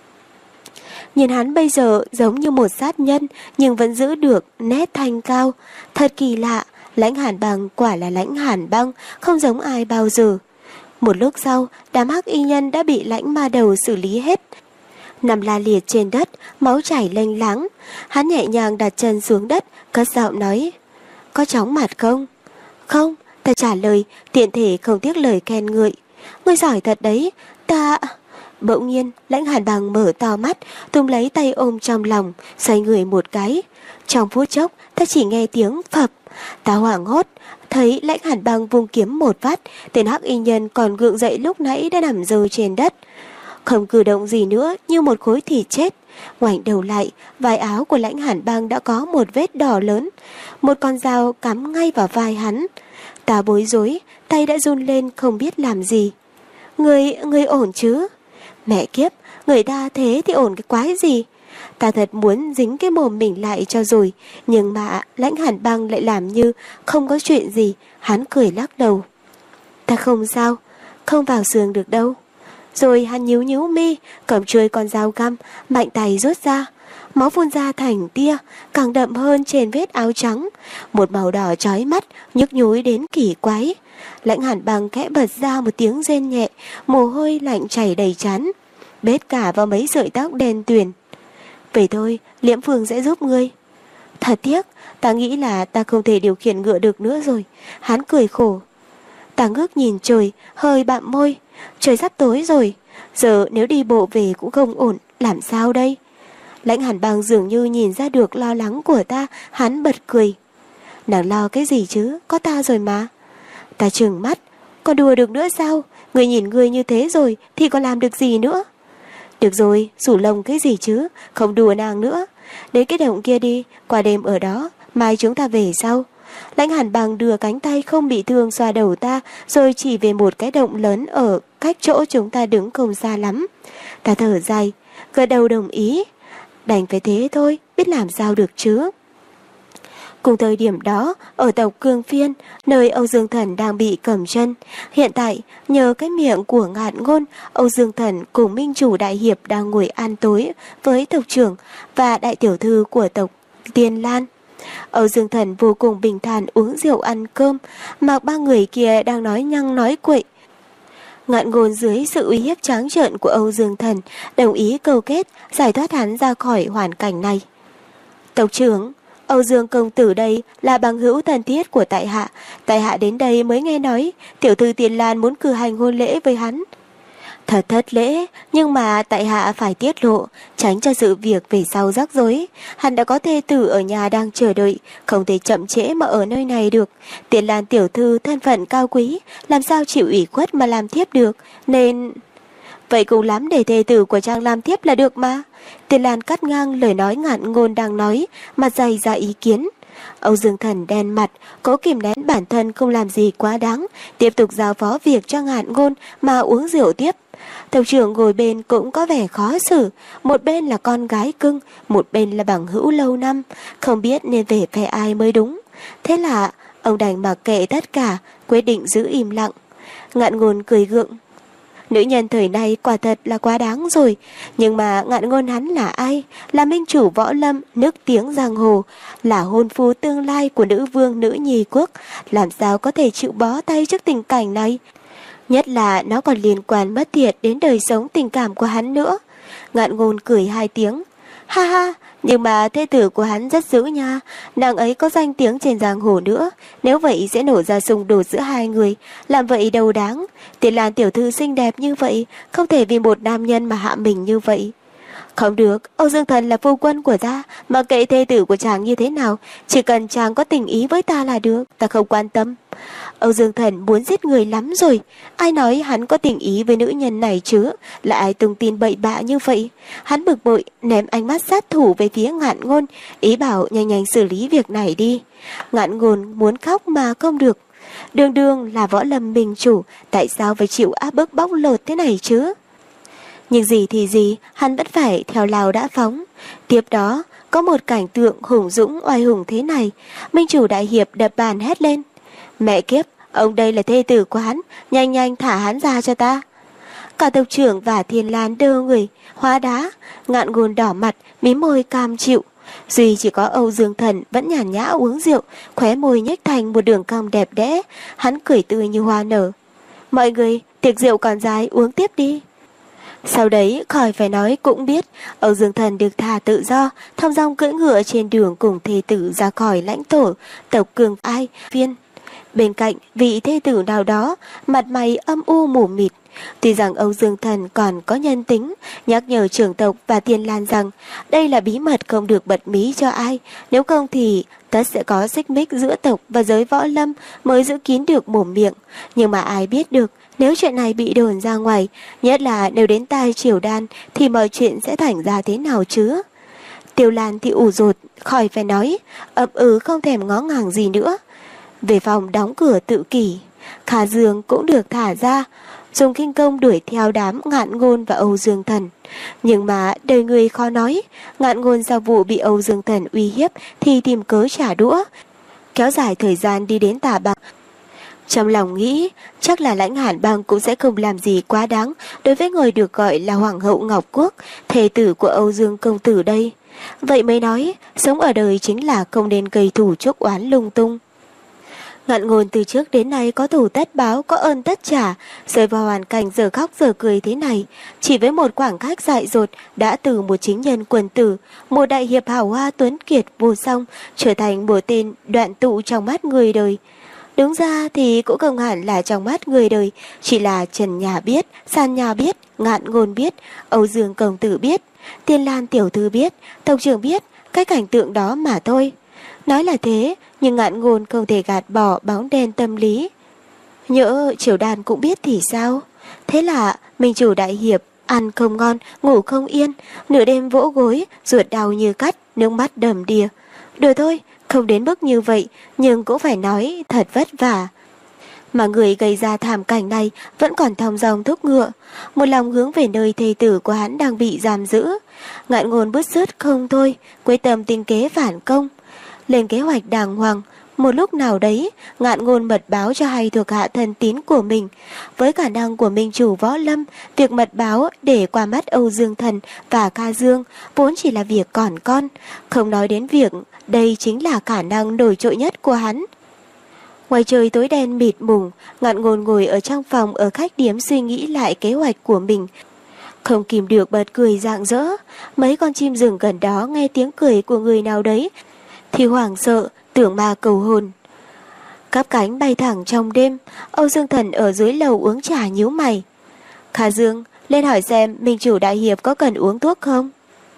Nhìn hắn bây giờ giống như một sát nhân, nhưng vẫn giữ được nét thanh cao. Thật kỳ lạ, Lãnh Hàn Băng quả là Lãnh Hàn Băng, không giống ai bao giờ. Một lúc sau, đám hắc y nhân đã bị Lãnh Ma Đầu xử lý hết. Nằm la liệt trên đất, máu chảy lênh láng. Hắn nhẹ nhàng đặt chân xuống đất, cất giọng nói: "Có chóng mặt không?" "Không," ta trả lời, tiện thể không tiếc lời khen ngợi. "Ngươi giỏi thật đấy, ta..." Bỗng nhiên, Lãnh Hàn Băng mở to mắt, túm lấy tay ôm trong lòng, xoay người một cái. Trong phút chốc, ta chỉ nghe tiếng phập. Ta hoảng hốt, thấy Lãnh Hàn Băng vung kiếm một phát, tên hắc y nhân còn gượng dậy lúc nãy đã nằm rơi trên đất. Không cử động gì nữa, như một khối thịt chết. Ngoảnh đầu lại, vai áo của Lãnh Hàn Băng đã có một vết đỏ lớn. Một con dao cắm ngay vào vai hắn. Ta bối rối, tay đã run lên không biết làm gì. Người ổn chứ?" Mẹ kiếp, người ta thế thì ổn cái quái gì? Ta thật muốn dính cái mồm mình lại cho rồi, nhưng mà Lãnh Hàn Băng lại làm như không có chuyện gì. Hắn cười lắc đầu. "Ta không sao, không vào giường được đâu." Rồi hắn nhíu nhíu mi, cầm chuôi con dao găm, mạnh tay rút ra. máu phun ra thành tia, càng đậm hơn trên vết áo trắng, một màu đỏ chói mắt, nhức nhối đến kỳ quái. Lãnh Hàn Băng khẽ bật ra một tiếng rên nhẹ, mồ hôi lạnh chảy đầy trán, bết cả vào mấy sợi tóc đen tuyền. Vậy thôi, Liễm Phương sẽ giúp ngươi. Thật tiếc, ta nghĩ là ta không thể điều khiển ngựa được nữa rồi. Hắn cười khổ. Ta ngước nhìn trời, hơi bặm môi. Trời sắp tối rồi, giờ nếu đi bộ về cũng không ổn, làm sao đây? Lãnh Hàn Băng dường như nhìn ra được lo lắng của ta, hắn bật cười. Nàng lo cái gì chứ, có ta rồi mà. Ta trừng mắt, còn đùa được nữa sao? Người nhìn người như thế rồi thì còn làm được gì nữa? Được rồi, rủ lông cái gì chứ, không đùa nàng nữa. Đến cái động kia đi, qua đêm ở đó, mai chúng ta về sau. Lãnh Hàn Băng đưa cánh tay không bị thương xoa đầu ta, rồi chỉ về một cái động lớn ở cách chỗ chúng ta đứng không xa lắm. Ta thở dài, gật đầu đồng ý. Đành phải thế thôi, biết làm sao được chứ. Cùng thời điểm đó, ở tộc Cương Phiên, nơi Âu Dương Thần đang bị cầm chân, hiện tại, nhờ cái miệng của Ngạn Ngôn, Âu Dương Thần cùng Minh Chủ Đại Hiệp đang ngồi ăn tối với tộc trưởng và đại tiểu thư của tộc Tiên Lan. Âu Dương Thần vô cùng bình thản uống rượu ăn cơm, mà ba người kia đang nói nhăng nói quậy. Ngạn Ngôn dưới sự uy hiếp trắng trợn của Âu Dương Thần, đồng ý câu kết giải thoát hắn ra khỏi hoàn cảnh này. Tộc trưởng, Âu Dương công tử đây là bằng hữu thân thiết của tại hạ đến đây mới nghe nói tiểu thư Tiên Lan muốn cử hành hôn lễ với hắn. Thật thất lễ, nhưng mà tại hạ phải tiết lộ, tránh cho sự việc về sau rắc rối. Hắn đã có thê tử ở nhà đang chờ đợi, không thể chậm trễ mà ở nơi này được. Tiên Lan tiểu thư thân phận cao quý, làm sao chịu ủy khuất mà làm thiếp được, nên... Vậy cũng lắm, để thê tử của chàng làm thiếp là được mà. Tiên Lan cắt ngang lời nói Ngạn Ngôn đang nói, mặt dày ra ý kiến. Âu Dương Thần đen mặt, cố kìm nén bản thân không làm gì quá đáng, tiếp tục giao phó việc cho Ngạn Ngôn mà uống rượu tiếp. Tộc trưởng ngồi bên cũng có vẻ khó xử, một bên là con gái cưng, một bên là bằng hữu lâu năm, không biết nên về phe ai mới đúng. Thế là ông đành mặc kệ tất cả, quyết định giữ im lặng. Ngạn Ngôn cười gượng. Nữ nhân thời nay quả thật là quá đáng rồi, nhưng mà Ngạn Ngôn hắn là ai? Là minh chủ võ lâm, nước tiếng giang hồ, là hôn phu tương lai của nữ vương nữ nhi quốc, làm sao có thể chịu bó tay trước tình cảnh này? Nhất là nó còn liên quan mất thiệt đến đời sống tình cảm của hắn nữa. Ngạn Ngôn cười hai tiếng. Ha ha, nhưng mà thê tử của hắn rất dữ nha, nàng ấy có danh tiếng trên giang hồ nữa, nếu vậy sẽ nổ ra xung đột giữa hai người, làm vậy đâu đáng. Tiên Lan tiểu thư xinh đẹp như vậy, không thể vì một nam nhân mà hạ mình như vậy. Không được, Âu Dương Thần là phu quân của ta, mà kệ thê tử của chàng như thế nào, chỉ cần chàng có tình ý với ta là được, ta không quan tâm. Âu Dương Thần muốn giết người lắm rồi, ai nói hắn có tình ý với nữ nhân này chứ, là ai tung tin bậy bạ như vậy. Hắn bực bội, ném ánh mắt sát thủ về phía Ngạn Ngôn, ý bảo nhanh nhanh xử lý việc này đi. Ngạn Ngôn muốn khóc mà không được. Đường đường là võ lâm minh chủ, tại sao phải chịu áp bức bóc lột thế này chứ? Nhưng gì thì gì, hắn vẫn phải theo lao đã phóng. Tiếp đó, có một cảnh tượng hùng dũng oai hùng thế này, minh chủ đại hiệp đập bàn hét lên. Mẹ kiếp, ông đây là thê tử của hắn, nhanh nhanh thả hắn ra cho ta. Cả tộc trưởng và Thiên Lan đơ người, hóa đá, Ngạn Ngôn đỏ mặt, mím môi cam chịu. Duy chỉ có Âu Dương Thần vẫn nhàn nhã uống rượu, khóe môi nhếch thành một đường cong đẹp đẽ, hắn cười tươi như hoa nở. Mọi người, tiệc rượu còn dài, uống tiếp đi. Sau đấy, khỏi phải nói cũng biết, Âu Dương Thần được thả tự do, thong dong cưỡi ngựa trên đường cùng thê tử ra khỏi lãnh thổ tộc Cương Ai Phiên. Bên cạnh vị thê tử nào đó, mặt mày âm u mù mịt. Tuy rằng Âu Dương Thần còn có nhân tính, nhắc nhở trưởng tộc và Tiên Lan rằng đây là bí mật không được bật mí cho ai, nếu không thì tất sẽ có xích mích giữa tộc và giới võ lâm mới giữ kín được mồm miệng. Nhưng mà ai biết được, nếu chuyện này bị đồn ra ngoài, nhất là nếu đến tai Triều Đan, thì mọi chuyện sẽ thành ra thế nào chứ? Tiêu Lan thì ủ rột, khỏi phải nói, ậm không thèm ngó ngàng gì nữa. Về phòng đóng cửa tự kỷ, Khả Dương cũng được thả ra, dùng khinh công đuổi theo đám Ngạn Ngôn và Âu Dương Thần. Nhưng mà đời người khó nói, Ngạn Ngôn sau vụ bị Âu Dương Thần uy hiếp thì tìm cớ trả đũa, kéo dài thời gian đi đến Tả Bạc. Trong lòng nghĩ, chắc là Lãnh Hàn Băng cũng sẽ không làm gì quá đáng đối với người được gọi là Hoàng hậu Ngọc Quốc, thê tử của Âu Dương công tử đây. Vậy mới nói, sống ở đời chính là không nên gây thù chuốc oán lung tung. Ngạn Ngôn từ trước đến nay có thù tất báo, có ơn tất trả, rơi vào hoàn cảnh giờ khóc giờ cười thế này, chỉ với một khoảng cách dại dột đã từ một chính nhân quân tử, một đại hiệp hào hoa tuấn kiệt vô song, trở thành một tên đoạn tụ trong mắt người đời. Đúng ra thì cũng không hẳn là trong mắt người đời, chỉ là trần nhà biết, sàn nhà biết, Ngạn Ngôn biết, Âu Dương công tử biết, Tiên Lan tiểu thư biết, tộc trưởng biết, cái cảnh tượng đó mà thôi. Nói là thế, nhưng Ngạn Ngôn không thể gạt bỏ bóng đen tâm lý. Nhỡ Triều Đan cũng biết thì sao? Thế là Minh chủ đại hiệp ăn không ngon, ngủ không yên, nửa đêm vỗ gối, ruột đau như cắt, nước mắt đầm đìa. Được thôi, không đến mức như vậy, nhưng cũng phải nói thật vất vả. Mà người gây ra thảm cảnh này vẫn còn thong dong thúc ngựa, một lòng hướng về nơi thê tử của hắn đang bị giam giữ. Ngạn Ngôn bứt rứt không thôi, quyết tâm tính kế phản công. Lên kế hoạch đàng hoàng, một lúc nào đấy, Ngạn Ngôn mật báo cho hai thuộc hạ thân tín của mình. Với khả năng của minh chủ võ lâm, việc mật báo để qua mắt Âu Dương Thần và Kha Dương vốn chỉ là việc còn con, không nói đến việc đây chính là khả năng nổi trội nhất của hắn. Ngoài trời tối đen mịt mùng, Ngạn Ngôn ngồi ở trong phòng ở khách điếm suy nghĩ lại kế hoạch của mình. Không kìm được bật cười rạng rỡ, mấy con chim rừng gần đó nghe tiếng cười của người nào đấy thì hoảng sợ, tưởng ma cầu hồn. Cáp cánh bay thẳng trong đêm, Âu Dương Thần ở dưới lầu uống trà nhíu mày. Kha Dương, lên hỏi xem minh chủ đại hiệp có cần uống thuốc không?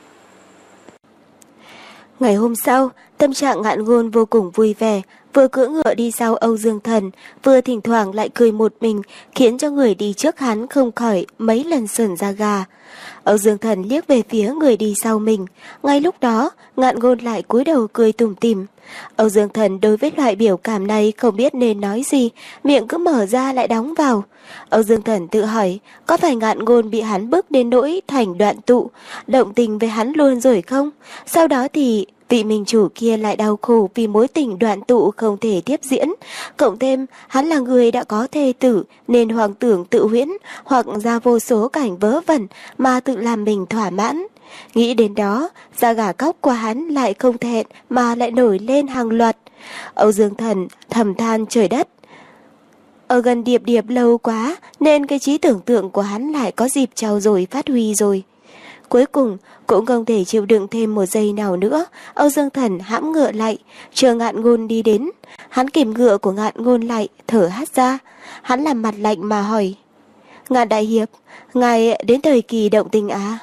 Ngày hôm sau, tâm trạng Ngạn Ngôn vô cùng vui vẻ, vừa cưỡi ngựa đi sau Âu Dương Thần, vừa thỉnh thoảng lại cười một mình, khiến cho người đi trước hắn không khỏi mấy lần sởn da gà. Âu Dương Thần liếc về phía người đi sau mình, ngay lúc đó, Ngạn Ngôn lại cúi đầu cười tủm tỉm. Âu Dương Thần đối với loại biểu cảm này không biết nên nói gì, miệng cứ mở ra lại đóng vào. Âu Dương Thần tự hỏi, có phải Ngạn Ngôn bị hắn bức đến nỗi thành đoạn tụ, động tình với hắn luôn rồi không? Sau đó thì vị minh chủ kia lại đau khổ vì mối tình đoạn tụ không thể tiếp diễn. Cộng thêm, hắn là người đã có thê tử nên hoàng tưởng tự huyễn hoặc ra vô số cảnh vớ vẩn mà tự làm mình thỏa mãn. Nghĩ đến đó, da gà cóc của hắn lại không thẹn mà lại nổi lên hàng loạt. Âu Dương Thần thầm than trời đất. Ở gần Điệp Điệp lâu quá nên cái trí tưởng tượng của hắn lại có dịp trau dồi phát huy rồi. Cuối cùng cũng không thể chịu đựng thêm một giây nào nữa, Âu Dương Thần hãm ngựa lại, chờ Ngạn Ngôn đi đến. Hắn kìm ngựa của Ngạn Ngôn lại, thở hắt ra. Hắn làm mặt lạnh mà hỏi: Ngạn đại hiệp, ngài đến thời kỳ động tình à?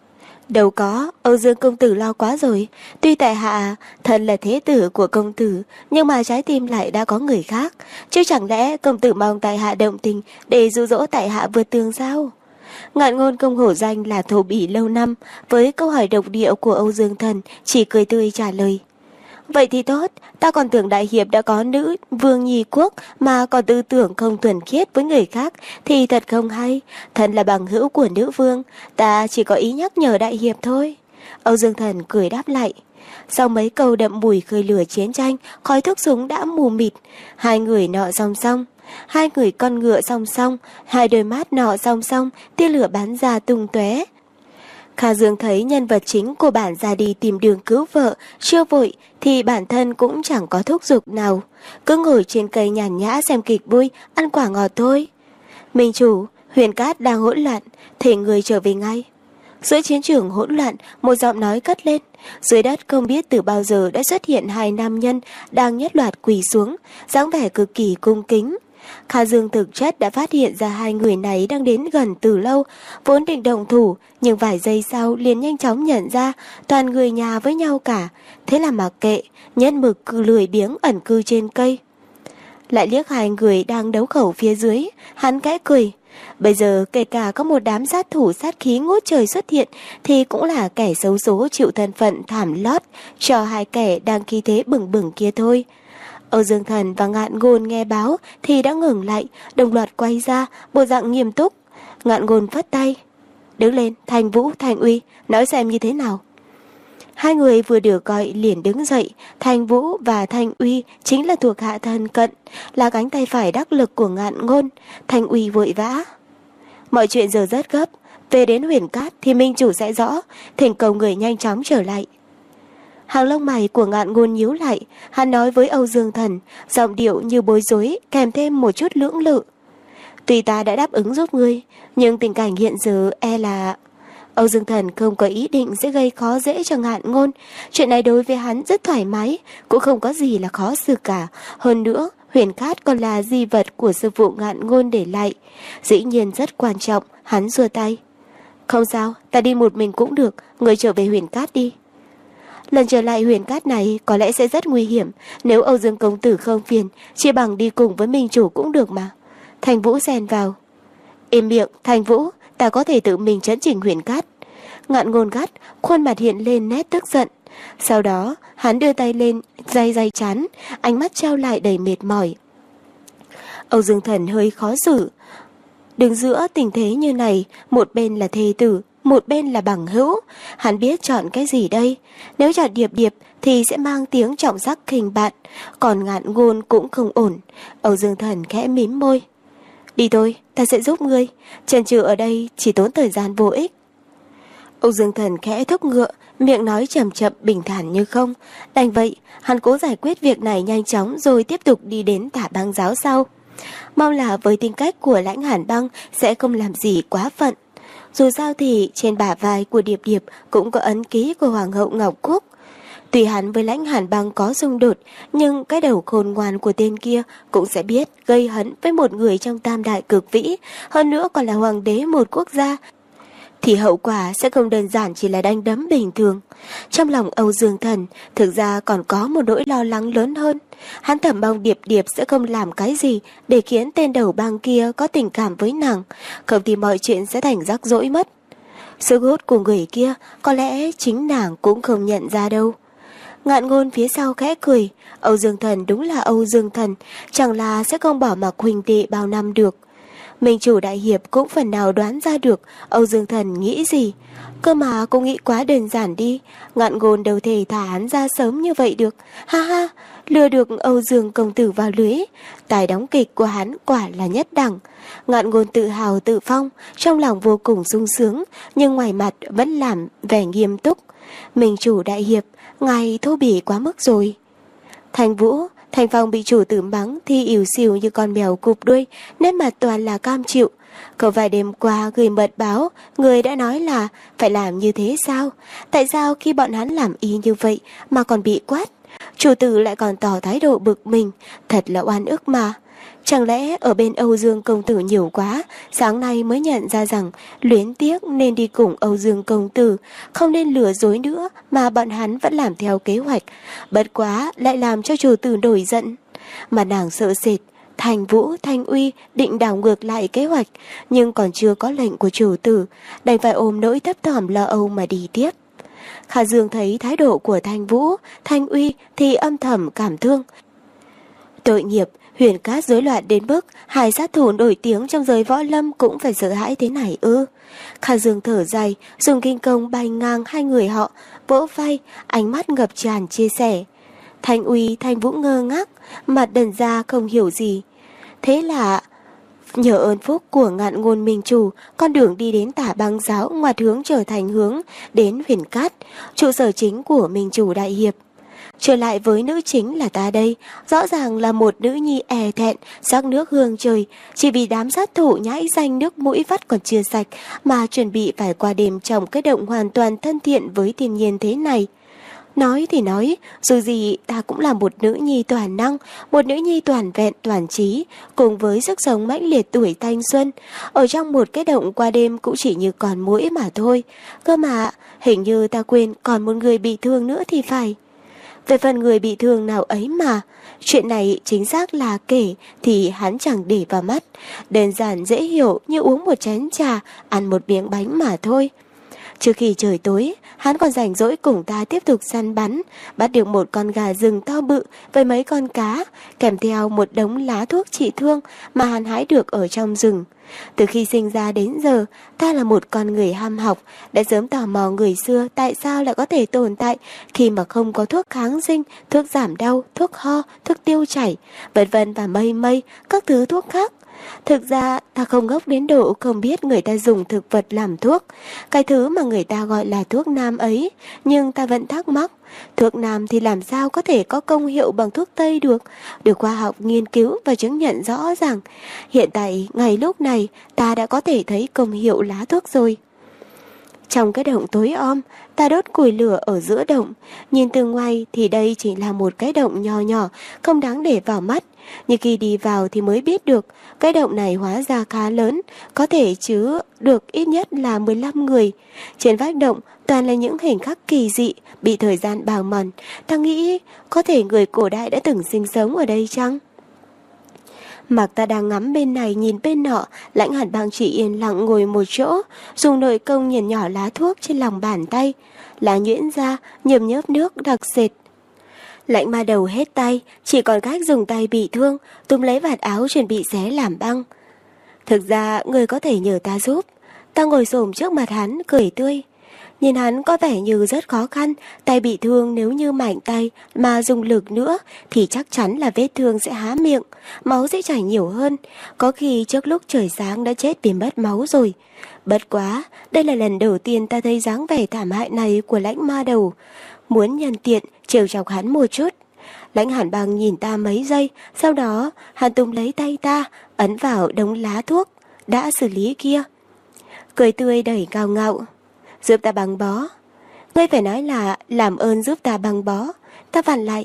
Đâu có, Âu Dương công tử lo quá rồi. Tuy tại hạ thần là thế tử của công tử, nhưng mà trái tim lại đã có người khác. Chứ chẳng lẽ công tử mong tại hạ động tình để dụ dỗ tại hạ vượt tường sao? Ngạn Ngôn công hổ danh là thổ bỉ lâu năm, với câu hỏi độc địa của Âu Dương Thần chỉ cười tươi trả lời: Vậy thì tốt, ta còn tưởng đại hiệp đã có nữ vương nhi quốc mà còn tư tưởng không thuần khiết với người khác thì thật không hay. Thần là bằng hữu của nữ vương, ta chỉ có ý nhắc nhở đại hiệp thôi. Âu Dương Thần cười đáp lại. Sau mấy câu đậm mùi khơi lửa chiến tranh, khói thuốc súng đã mù mịt. Hai người nọ song song, hai người con ngựa song song, hai đôi mắt nọ song song, tia lửa bắn ra tung tóe. Kha Dương thấy nhân vật chính của bản ra đi tìm đường cứu vợ, chưa vội thì bản thân cũng chẳng có thúc giục nào, cứ ngồi trên cây nhàn nhã xem kịch vui, ăn quả ngọt thôi. Minh chủ, Huyền Cát đang hỗn loạn, thể người trở về ngay. Giữa chiến trường hỗn loạn, một giọng nói cất lên. Dưới đất không biết từ bao giờ đã xuất hiện hai nam nhân đang nhất loạt quỳ xuống, dáng vẻ cực kỳ cung kính. Kha Dương thực chất đã phát hiện ra hai người này đang đến gần từ lâu, vốn định động thủ, nhưng vài giây sau liền nhanh chóng nhận ra toàn người nhà với nhau cả, thế là mặc kệ, nhất mực cứ lười biếng ẩn cư trên cây. Lại liếc hai người đang đấu khẩu phía dưới, hắn khẽ cười. Bây giờ kể cả có một đám sát thủ sát khí ngút trời xuất hiện thì cũng là kẻ xấu số chịu thân phận thảm lót cho hai kẻ đang khí thế bừng bừng kia thôi. Âu Dương Thần và Ngạn Ngôn nghe báo thì đã ngừng lại, đồng loạt quay ra, bộ dạng nghiêm túc. Ngạn Ngôn phất tay. Đứng lên, Thành Vũ, Thành Uy, nói xem như thế nào. Hai người vừa được gọi liền đứng dậy. Thanh Vũ và Thanh Uy chính là thuộc hạ thân cận, là cánh tay phải đắc lực của Ngạn Ngôn. Thanh Uy vội vã: mọi chuyện giờ rất gấp, về đến Huyền Cát thì minh chủ sẽ rõ, thỉnh cầu người nhanh chóng trở lại. Hàng lông mày của Ngạn Ngôn nhíu lại, hắn nói với Âu Dương Thần, giọng điệu như bối rối kèm thêm một chút lưỡng lự: tuy ta đã đáp ứng giúp ngươi, nhưng tình cảnh hiện giờ e là... Âu Dương Thần không có ý định sẽ gây khó dễ cho Ngạn Ngôn. Chuyện này đối với hắn rất thoải mái, cũng không có gì là khó xử cả. Hơn nữa, Huyền Cát còn là di vật của sư phụ Ngạn Ngôn để lại, dĩ nhiên rất quan trọng. Hắn giơ tay: không sao, ta đi một mình cũng được, người trở về Huyền Cát đi. Lần trở lại Huyền Cát này có lẽ sẽ rất nguy hiểm, nếu Âu Dương công tử không phiền, chỉ bằng đi cùng với minh chủ cũng được mà. Thành Vũ xen vào: im miệng, Thành Vũ, ta có thể tự mình trấn chỉnh Huyền Cát. Ngạn Ngôn gắt, khuôn mặt hiện lên nét tức giận. Sau đó, hắn đưa tay lên day chán, ánh mắt trao lại đầy mệt mỏi. Âu Dương Thần hơi khó xử. Đứng giữa tình thế như này, một bên là thê tử, một bên là bằng hữu. Hắn biết chọn cái gì đây? Nếu chọn Điệp Điệp thì sẽ mang tiếng trọng sắc khinh bạn, còn Ngạn Ngôn cũng không ổn. Âu Dương Thần khẽ mím môi: đi thôi, ta sẽ giúp ngươi. Chần chừ ở đây chỉ tốn thời gian vô ích. Âu Dương Thần khẽ thúc ngựa, miệng nói chậm chậm bình thản như không. Đành vậy, hắn cố giải quyết việc này nhanh chóng rồi tiếp tục đi đến Tả Bang giáo sau. Mong là với tính cách của Lãnh Hàn Băng sẽ không làm gì quá phận. Dù sao thì trên bả vai của Điệp Điệp cũng có ấn ký của Hoàng hậu Ngọc Cúc. Tuy hắn với Lãnh Hàn Băng có xung đột, nhưng cái đầu khôn ngoan của tên kia cũng sẽ biết gây hấn với một người trong tam đại cực vĩ, hơn nữa còn là hoàng đế một quốc gia, thì hậu quả sẽ không đơn giản chỉ là đánh đấm bình thường. Trong lòng Âu Dương Thần thực ra còn có một nỗi lo lắng lớn hơn. Hắn thầm mong Điệp Điệp sẽ không làm cái gì để khiến tên đầu bang kia có tình cảm với nàng, không thì mọi chuyện sẽ thành rắc rối mất. Sức hút của người kia có lẽ chính nàng cũng không nhận ra đâu. Ngạn Ngôn phía sau khẽ cười. Âu Dương Thần đúng là Âu Dương Thần, chẳng là sẽ không bỏ mặc huynh đệ bao năm được. Minh chủ đại hiệp cũng phần nào đoán ra được Âu Dương Thần nghĩ gì. Cơ mà cũng nghĩ quá đơn giản đi. Ngạn Ngôn đâu thể thả hắn ra sớm như vậy được. Ha ha, lừa được Âu Dương công tử vào lưới. Tài đóng kịch của hắn quả là nhất đẳng. Ngạn Ngôn tự hào tự phong, trong lòng vô cùng sung sướng, nhưng ngoài mặt vẫn làm vẻ nghiêm túc. Minh chủ đại hiệp, ngài thô bỉ quá mức rồi. Thành Vũ, Thành Phong bị chủ tử mắng thì ỉu xìu như con mèo cụp đuôi, nét mặt toàn là cam chịu. Cậu vài đêm qua gửi mật báo, người đã nói là phải làm như thế sao? Tại sao khi bọn hắn làm y như vậy mà còn bị quát? Chủ tử lại còn tỏ thái độ bực mình, thật là oan ức mà. Chẳng lẽ ở bên Âu Dương công tử nhiều quá, sáng nay mới nhận ra rằng luyến tiếc nên đi cùng Âu Dương công tử, không nên lừa dối nữa mà bọn hắn vẫn làm theo kế hoạch, bất quá lại làm cho chủ tử nổi giận. Mà nàng sợ sệt, Thành Vũ, Thanh Uy định đảo ngược lại kế hoạch, nhưng còn chưa có lệnh của chủ tử, đành phải ôm nỗi thấp thỏm lo âu mà đi tiếp. Khả Dương thấy thái độ của Thanh Vũ, Thanh Uy thì âm thầm cảm thương. Tội nghiệp, Huyền Cát rối loạn đến mức hai sát thủ nổi tiếng trong giới võ lâm cũng phải sợ hãi thế này ư? Khả Dương thở dài, dùng kinh công bay ngang hai người họ, vỗ vai, ánh mắt ngập tràn chia sẻ. Thanh Uy, Thanh Vũ ngơ ngác, mặt đần ra không hiểu gì. Thế là nhờ ơn phúc của Ngạn Ngôn minh chủ, con đường đi đến Tả Bang giáo ngoặt hướng trở thành hướng đến Huyền Cát, trụ sở chính của minh chủ đại hiệp. Trở lại với nữ chính là ta đây, rõ ràng là một nữ nhi e thẹn, sắc nước hương trời, chỉ vì đám sát thủ nhãi danh nước mũi vắt còn chưa sạch mà chuẩn bị phải qua đêm trong cái động hoàn toàn thân thiện với thiên nhiên thế này. Nói thì nói, dù gì ta cũng là một nữ nhi toàn năng, một nữ nhi toàn vẹn toàn trí, cùng với sức sống mãnh liệt tuổi thanh xuân. Ở trong một cái động qua đêm cũng chỉ như con muỗi mà thôi. Cơ mà, hình như ta quên còn một người bị thương nữa thì phải. Về phần người bị thương nào ấy mà, chuyện này chính xác là kể thì hắn chẳng để vào mắt. Đơn giản dễ hiểu như uống một chén trà, ăn một miếng bánh mà thôi. Trước khi trời tối, hắn còn rảnh rỗi cùng ta tiếp tục săn bắn, bắt được một con gà rừng to bự với mấy con cá, kèm theo một đống lá thuốc trị thương mà hắn hái được ở trong rừng. Từ khi sinh ra đến giờ, ta là một con người ham học, đã sớm tò mò người xưa tại sao lại có thể tồn tại khi mà không có thuốc kháng sinh, thuốc giảm đau, thuốc ho, thuốc tiêu chảy, vân vân và mây mây, các thứ thuốc khác. Thực ra ta không ngốc đến độ không biết người ta dùng thực vật làm thuốc, cái thứ mà người ta gọi là thuốc nam ấy, nhưng ta vẫn thắc mắc, thuốc nam thì làm sao có thể có công hiệu bằng thuốc tây được khoa học nghiên cứu và chứng nhận rõ ràng. Hiện tại, ngay lúc này, ta đã có thể thấy công hiệu lá thuốc rồi. Trong cái động tối om, ta đốt củi lửa ở giữa động, nhìn từ ngoài thì đây chỉ là một cái động nhỏ nhỏ, không đáng để vào mắt. Nhưng khi đi vào thì mới biết được, cái động này hóa ra khá lớn, có thể chứa được ít nhất là 15 người. Trên vách động toàn là những hình khắc kỳ dị, bị thời gian bào mòn. Ta nghĩ có thể người cổ đại đã từng sinh sống ở đây chăng? Mặc ta đang ngắm bên này nhìn bên nọ, Lãnh Hàn Băng chỉ yên lặng ngồi một chỗ, dùng nội công nghiền nhỏ lá thuốc trên lòng bàn tay. Lá nhuyễn ra, nhớp nhớp nước đặc sệt. Lãnh Ma Đầu hết tay, chỉ còn cách dùng tay bị thương, túm lấy vạt áo chuẩn bị xé làm băng. Thực ra, người có thể nhờ ta giúp. Ta ngồi xổm trước mặt hắn, cười tươi. Nhìn hắn có vẻ như rất khó khăn, tay bị thương nếu như mạnh tay mà dùng lực nữa thì chắc chắn là vết thương sẽ há miệng, máu sẽ chảy nhiều hơn, có khi trước lúc trời sáng đã chết vì mất máu rồi. Bất quá, đây là lần đầu tiên ta thấy dáng vẻ thảm hại này của Lãnh Ma Đầu, muốn nhân tiện trêu chọc hắn một chút. Lãnh Hàn Băng nhìn ta mấy giây, sau đó hắn túm lấy tay ta, ấn vào đống lá thuốc đã xử lý kia. Cười tươi đầy cao ngạo. Giúp ta băng bó. Ngươi phải nói là làm ơn giúp ta băng bó. Ta vặn lại.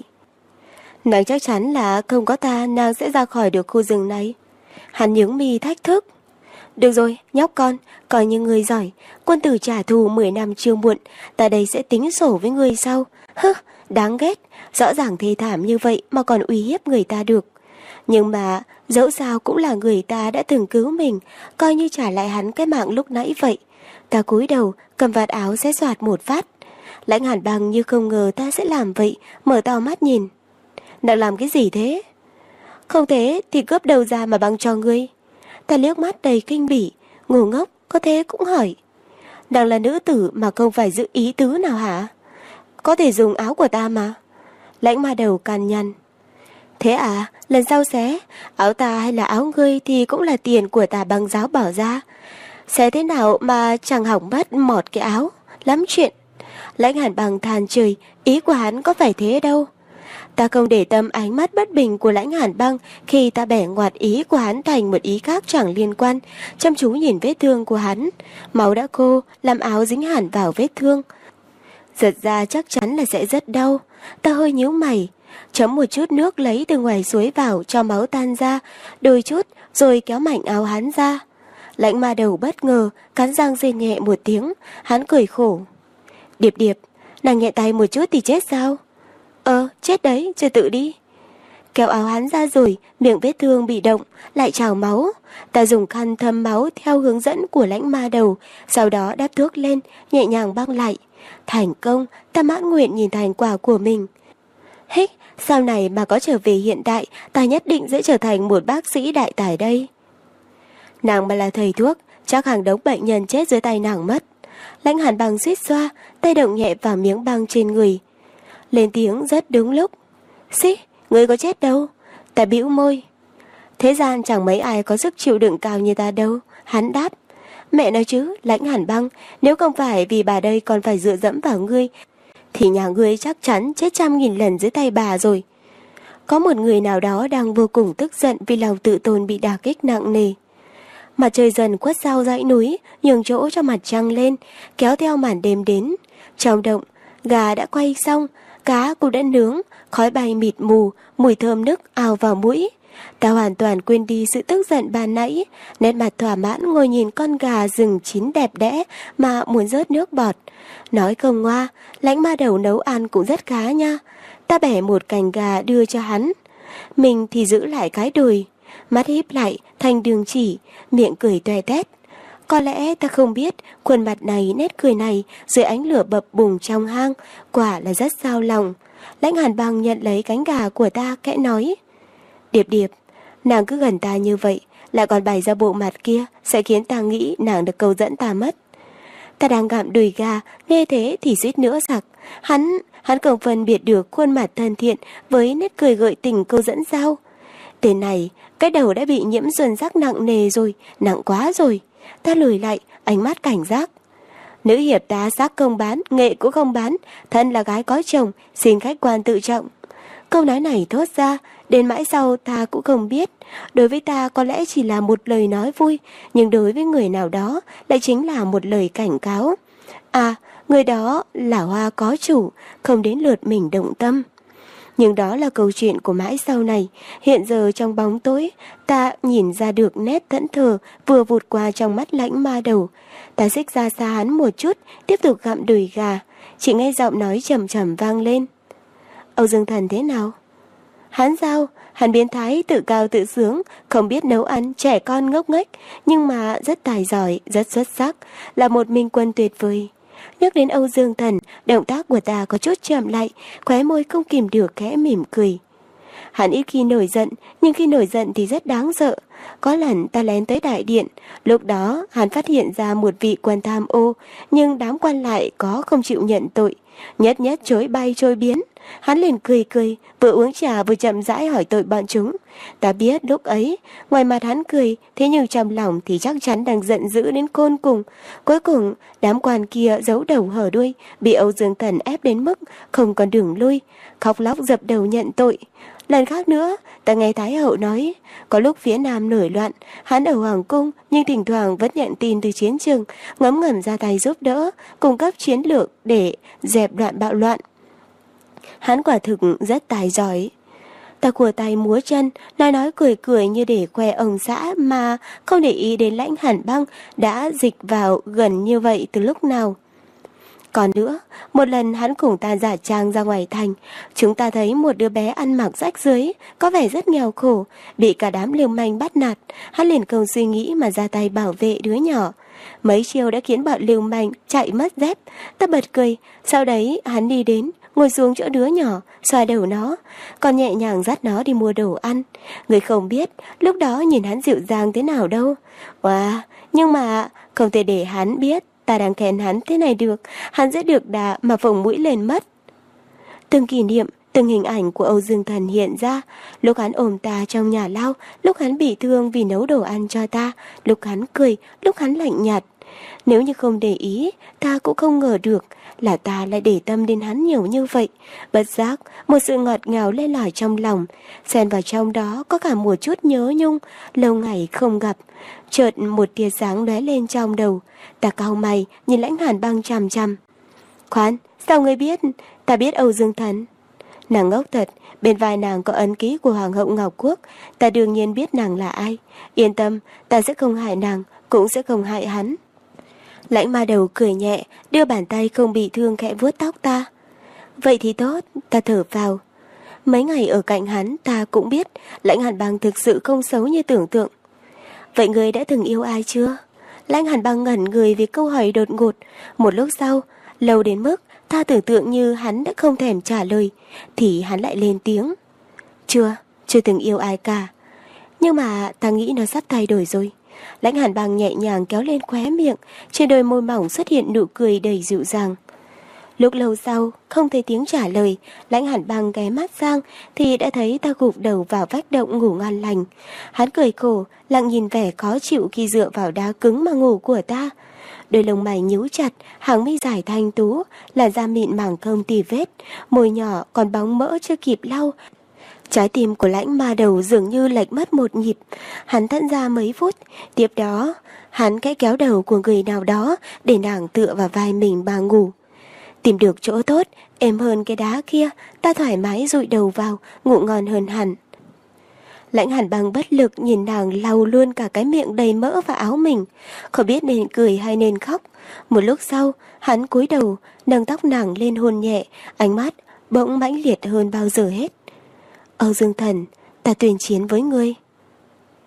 Nàng chắc chắn là không có ta nàng sẽ ra khỏi được khu rừng này. Hắn nhướng mi thách thức. Được rồi, nhóc con, coi như ngươi giỏi. Quân tử trả thù 10 năm chưa muộn. Ta đây sẽ tính sổ với ngươi sau. Hứ, đáng ghét. Rõ ràng thê thảm như vậy mà còn uy hiếp người ta được. Nhưng mà dẫu sao cũng là người ta đã từng cứu mình, coi như trả lại hắn cái mạng lúc nãy vậy. Ta cúi đầu, cầm vạt áo xé xoạt một phát. Lãnh Hàn Băng như không ngờ ta sẽ làm vậy, mở to mắt nhìn. Nàng làm cái gì thế? Không thế thì cướp đầu ra mà băng cho ngươi. Ta liếc mắt đầy kinh bỉ, ngu ngốc, có thế cũng hỏi. Nàng là nữ tử mà không phải giữ ý tứ nào hả? Có thể dùng áo của ta mà. Lãnh Ma Đầu cằn nhằn. Thế à, lần sau xé, áo ta hay là áo ngươi thì cũng là tiền của Tà Băng giáo bỏ ra. Xé thế nào mà chẳng hỏng mất mọt cái áo, lắm chuyện. Lãnh Hàn Băng than trời, ý của hắn có phải thế đâu. Ta không để tâm ánh mắt bất bình của Lãnh Hàn Băng khi ta bẻ ngoặt ý của hắn thành một ý khác chẳng liên quan, chăm chú nhìn vết thương của hắn. Máu đã khô, làm áo dính hẳn vào vết thương. Giật ra chắc chắn là sẽ rất đau. Ta hơi nhíu mày, chấm một chút nước lấy từ ngoài suối vào cho máu tan ra, đôi chút rồi kéo mảnh áo hắn ra. Lãnh Ma Đầu bất ngờ, cắn răng rên nhẹ một tiếng, hắn cười khổ. Điệp Điệp, nàng nhẹ tay một chút thì chết sao? Chết đấy, chờ tự đi. Kéo áo hắn ra rồi, miệng vết thương bị động, lại trào máu. Ta dùng khăn thấm máu theo hướng dẫn của Lãnh Ma Đầu, sau đó đắp thuốc lên, nhẹ nhàng băng lại. Thành công, ta mãn nguyện nhìn thành quả của mình. Hích, sau này mà có trở về hiện đại, ta nhất định sẽ trở thành một bác sĩ đại tài đây. Nàng mà là thầy thuốc, chắc hàng đống bệnh nhân chết dưới tay nàng mất. Lãnh Hàn Băng suýt xoa, tay động nhẹ vào miếng băng trên người. Lên tiếng rất đúng lúc. Xí, ngươi có chết đâu. Ta bĩu môi. Thế gian chẳng mấy ai có sức chịu đựng cao như ta đâu. Hắn đáp. Mẹ nói chứ, Lãnh Hàn Băng, nếu không phải vì bà đây còn phải dựa dẫm vào ngươi, thì nhà ngươi chắc chắn chết 100.000 lần dưới tay bà rồi. Có một người nào đó đang vô cùng tức giận vì lòng tự tôn bị đả kích nặng nề. Mặt trời dần khuất sau dãy núi, nhường chỗ cho mặt trăng lên, kéo theo màn đêm đến. Trong động, gà đã quay xong, cá cũng đã nướng, khói bay mịt mù, mùi thơm nức ào vào mũi. Ta hoàn toàn quên đi sự tức giận ban nãy, nét mặt thỏa mãn ngồi nhìn con gà rừng chín đẹp đẽ mà muốn rớt nước bọt. Nói không ngoa, Lãnh Ma Đầu nấu ăn cũng rất khá nha. Ta bẻ một cành gà đưa cho hắn, mình thì giữ lại cái đùi, mắt híp lại thành đường chỉ, miệng cười toe tét. Có lẽ ta không biết khuôn mặt này, nét cười này dưới ánh lửa bập bùng trong hang quả là rất xao lòng. Lãnh Hàn Băng nhận lấy cánh gà của ta, khẽ nói. Điệp Điệp, nàng cứ gần ta như vậy, lại còn bày ra bộ mặt kia, sẽ khiến ta nghĩ nàng được câu dẫn ta mất. Ta đang gặm đùi gà, nghe thế thì suýt nữa sặc. Hắn không phân biệt được khuôn mặt thân thiện với nét cười gợi tình câu dẫn sao. Tên này, cái đầu đã bị nhiễm xuân sắc nặng nề rồi, nặng quá rồi. Ta lùi lại, ánh mắt cảnh giác. Nữ hiệp ta sắc không bán, nghệ cũng không bán, thân là gái có chồng, xin khách quan tự trọng. Câu nói này thốt ra, đến mãi sau ta cũng không biết. Đối với ta có lẽ chỉ là một lời nói vui, nhưng đối với người nào đó lại chính là một lời cảnh cáo. À, người đó là Hoa có chủ, không đến lượt mình động tâm. Nhưng đó là câu chuyện của mãi sau này. Hiện giờ trong bóng tối, ta nhìn ra được nét thẫn thờ vừa vụt qua trong mắt Lãnh Ma Đầu. Ta xích ra xa hắn một chút, tiếp tục gặm đùi gà. Chỉ nghe giọng nói trầm trầm vang lên. Âu Dương Thần thế nào? Hắn sao? Hắn biến thái, tự cao tự sướng, không biết nấu ăn, trẻ con ngốc nghếch, nhưng mà rất tài giỏi, rất xuất sắc, là một minh quân tuyệt vời. Nhắc đến Âu Dương Thần, động tác của ta có chút chậm lại, khóe môi không kìm được khẽ mỉm cười. Hắn ít khi nổi giận, nhưng khi nổi giận thì rất đáng sợ. Có lần ta lén tới đại điện, lúc đó hắn phát hiện ra một vị quan tham ô, nhưng đám quan lại có không chịu nhận tội, nhất nhất chối bay trôi biến. Hắn liền cười cười, vừa uống trà vừa chậm rãi hỏi tội bọn chúng. Ta biết lúc ấy, ngoài mặt hắn cười, thế nhưng trong lòng thì chắc chắn đang giận dữ đến côn cùng. Cuối cùng, đám quan kia giấu đầu hở đuôi, bị Âu Dương Thần ép đến mức không còn đường lui, khóc lóc dập đầu nhận tội. Lần khác nữa, ta nghe Thái hậu nói, có lúc phía Nam nổi loạn, hắn ở Hoàng cung nhưng thỉnh thoảng vẫn nhận tin từ chiến trường, ngấm ngầm ra tay giúp đỡ, cung cấp chiến lược để dẹp đoạn bạo loạn. Hắn quả thực rất tài giỏi. Ta khua tay múa chân, nói cười cười như để khoe ông xã mà không để ý đến Lãnh Hàn Băng đã dịch vào gần như vậy từ lúc nào. Còn nữa, một lần hắn cùng ta giả trang ra ngoài thành, chúng ta thấy một đứa bé ăn mặc rách rưới, có vẻ rất nghèo khổ, bị cả đám lưu manh bắt nạt. Hắn liền không suy nghĩ mà ra tay bảo vệ đứa nhỏ. Mấy chiêu đã khiến bọn lưu manh chạy mất dép. Ta bật cười, sau đấy hắn đi đến, ngồi xuống chỗ đứa nhỏ, xoa đầu nó, còn nhẹ nhàng dắt nó đi mua đồ ăn. Người không biết, lúc đó nhìn hắn dịu dàng thế nào đâu. Wow, nhưng mà không thể để hắn biết ta đang khen hắn thế này được, hắn sẽ được đà mà phồng mũi lên mất. Từng kỷ niệm, từng hình ảnh của Âu Dương Thần hiện ra, lúc hắn ôm ta trong nhà lao, lúc hắn bị thương vì nấu đồ ăn cho ta, lúc hắn cười, lúc hắn lạnh nhạt. Nếu như không để ý, ta cũng không ngờ được là ta lại để tâm đến hắn nhiều như vậy. Bất giác, một sự ngọt ngào lên lỏi trong lòng, xen vào trong đó có cả một chút nhớ nhung, lâu ngày không gặp. Chợt một tia sáng lóe lên trong đầu, ta cau mày nhìn Lãnh Hàn Băng chằm chằm. Khoan, sao ngươi biết? Ta biết Âu Dương Thần. Nàng ngốc thật, bên vai nàng có ấn ký của Hoàng hậu Ngọc Quốc, ta đương nhiên biết nàng là ai. Yên tâm, ta sẽ không hại nàng, cũng sẽ không hại hắn. Lãnh Ma Đầu cười nhẹ, đưa bàn tay không bị thương khẽ vuốt tóc ta. Vậy thì tốt, ta thở vào. Mấy ngày ở cạnh hắn ta cũng biết Lãnh Hàn Băng thực sự không xấu như tưởng tượng. Vậy ngươi đã từng yêu ai chưa? Lãnh Hàn Băng ngẩn người vì câu hỏi đột ngột. Một lúc sau, lâu đến mức ta tưởng tượng như hắn đã không thèm trả lời, thì hắn lại lên tiếng. Chưa từng yêu ai cả. Nhưng mà ta nghĩ nó sắp thay đổi rồi. Lãnh Hàn Băng nhẹ nhàng kéo lên khóe miệng, trên đôi môi mỏng xuất hiện nụ cười đầy dịu dàng. Lúc lâu sau, không thấy tiếng trả lời, Lãnh Hàn Băng ghé mắt sang thì đã thấy ta gục đầu vào vách động ngủ ngon lành. Hắn cười khổ, lặng nhìn vẻ khó chịu khi dựa vào đá cứng mà ngủ của ta. Đôi lông mày nhíu chặt, hàng mi dài thanh tú, làn da mịn màng không tì vết, môi nhỏ còn bóng mỡ chưa kịp lau. Trái tim của Lãnh Ma Đầu dường như lệch mất một nhịp. Hắn thẫn ra mấy phút, tiếp đó hắn khẽ kéo đầu của người nào đó để nàng tựa vào vai mình mà ngủ. Tìm được chỗ tốt, êm hơn cái đá kia, ta thoải mái dụi đầu vào, ngủ ngon hơn hẳn. Lãnh Hàn Băng bất lực nhìn nàng lau luôn cả cái miệng đầy mỡ và áo mình, không biết nên cười hay nên khóc. Một lúc sau, hắn cúi đầu, nâng tóc nàng lên hôn nhẹ, ánh mắt bỗng mãnh liệt hơn bao giờ hết. Âu Dương Thần, ta tuyên chiến với ngươi.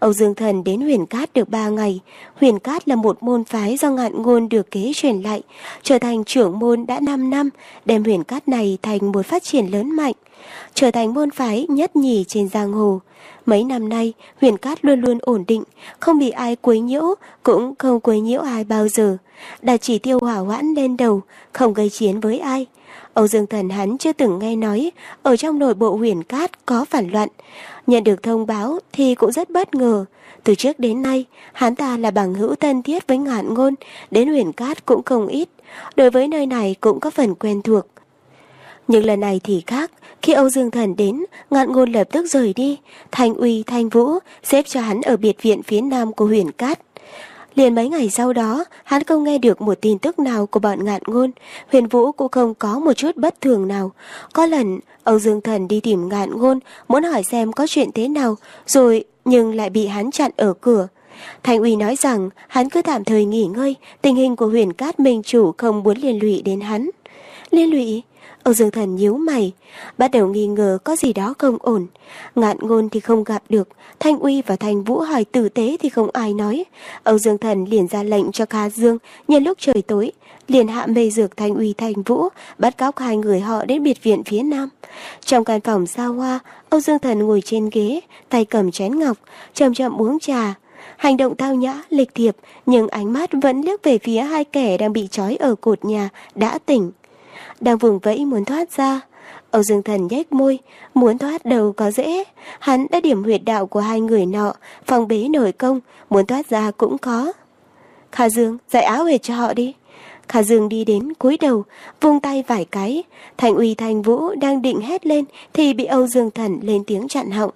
Âu Dương Thần đến Huyền Cát được 3 ngày. Huyền Cát là một môn phái do Ngạn Ngôn được kế truyền lại, trở thành trưởng môn đã 5 năm, đem Huyền Cát này thành một phát triển lớn mạnh, trở thành môn phái nhất nhì trên giang hồ. Mấy năm nay, Huyền Cát luôn luôn ổn định, không bị ai quấy nhiễu, cũng không quấy nhiễu ai bao giờ. Đặt chỉ tiêu hỏa hoãn lên đầu, không gây chiến với ai. Âu Dương Thần hắn chưa từng nghe nói ở trong nội bộ Huyền Cát có phản loạn. Nhận được thông báo thì cũng rất bất ngờ. Từ trước đến nay, hắn ta là bằng hữu thân thiết với Ngạn Ngôn, đến Huyền Cát cũng không ít. Đối với nơi này cũng có phần quen thuộc. Nhưng lần này thì khác, khi Âu Dương Thần đến, Ngạn Ngôn lập tức rời đi. Thanh Uy, Thanh Vũ xếp cho hắn ở biệt viện phía nam của Huyền Cát. Liền mấy ngày sau đó, hắn không nghe được một tin tức nào của bọn Ngạn Ngôn. Huyền Vũ cũng không có một chút bất thường nào. Có lần, Âu Dương Thần đi tìm Ngạn Ngôn, muốn hỏi xem có chuyện thế nào, rồi nhưng lại bị hắn chặn ở cửa. Thanh Uy nói rằng hắn cứ tạm thời nghỉ ngơi, tình hình của Huyền Cát minh chủ không muốn liên lụy đến hắn. Liên lụy? Âu Dương Thần nhíu mày, bắt đầu nghi ngờ có gì đó không ổn. Ngạn Ngôn thì không gặp được, Thanh Uy và Thanh Vũ hỏi tử tế thì không ai nói. Âu Dương Thần liền ra lệnh cho Kha Dương, nhân lúc trời tối, liền hạ mê dược Thanh Uy Thanh Vũ, bắt cóc hai người họ đến biệt viện phía nam. Trong căn phòng xa hoa, Âu Dương Thần ngồi trên ghế, tay cầm chén ngọc, chậm chậm uống trà. Hành động tao nhã, lịch thiệp, nhưng ánh mắt vẫn liếc về phía hai kẻ đang bị trói ở cột nhà, đã tỉnh. Đang vùng vẫy muốn thoát ra. Âu Dương Thần nhếch môi, muốn thoát đâu có dễ. Hắn đã điểm huyệt đạo của hai người nọ, phòng bế nội công, muốn thoát ra cũng có. Kha Dương, giải áo huyệt cho họ đi. Kha Dương đi đến cúi đầu, vung tay vài cái. Thanh Uy Thanh Vũ đang định hét lên thì bị Âu Dương Thần lên tiếng chặn họng.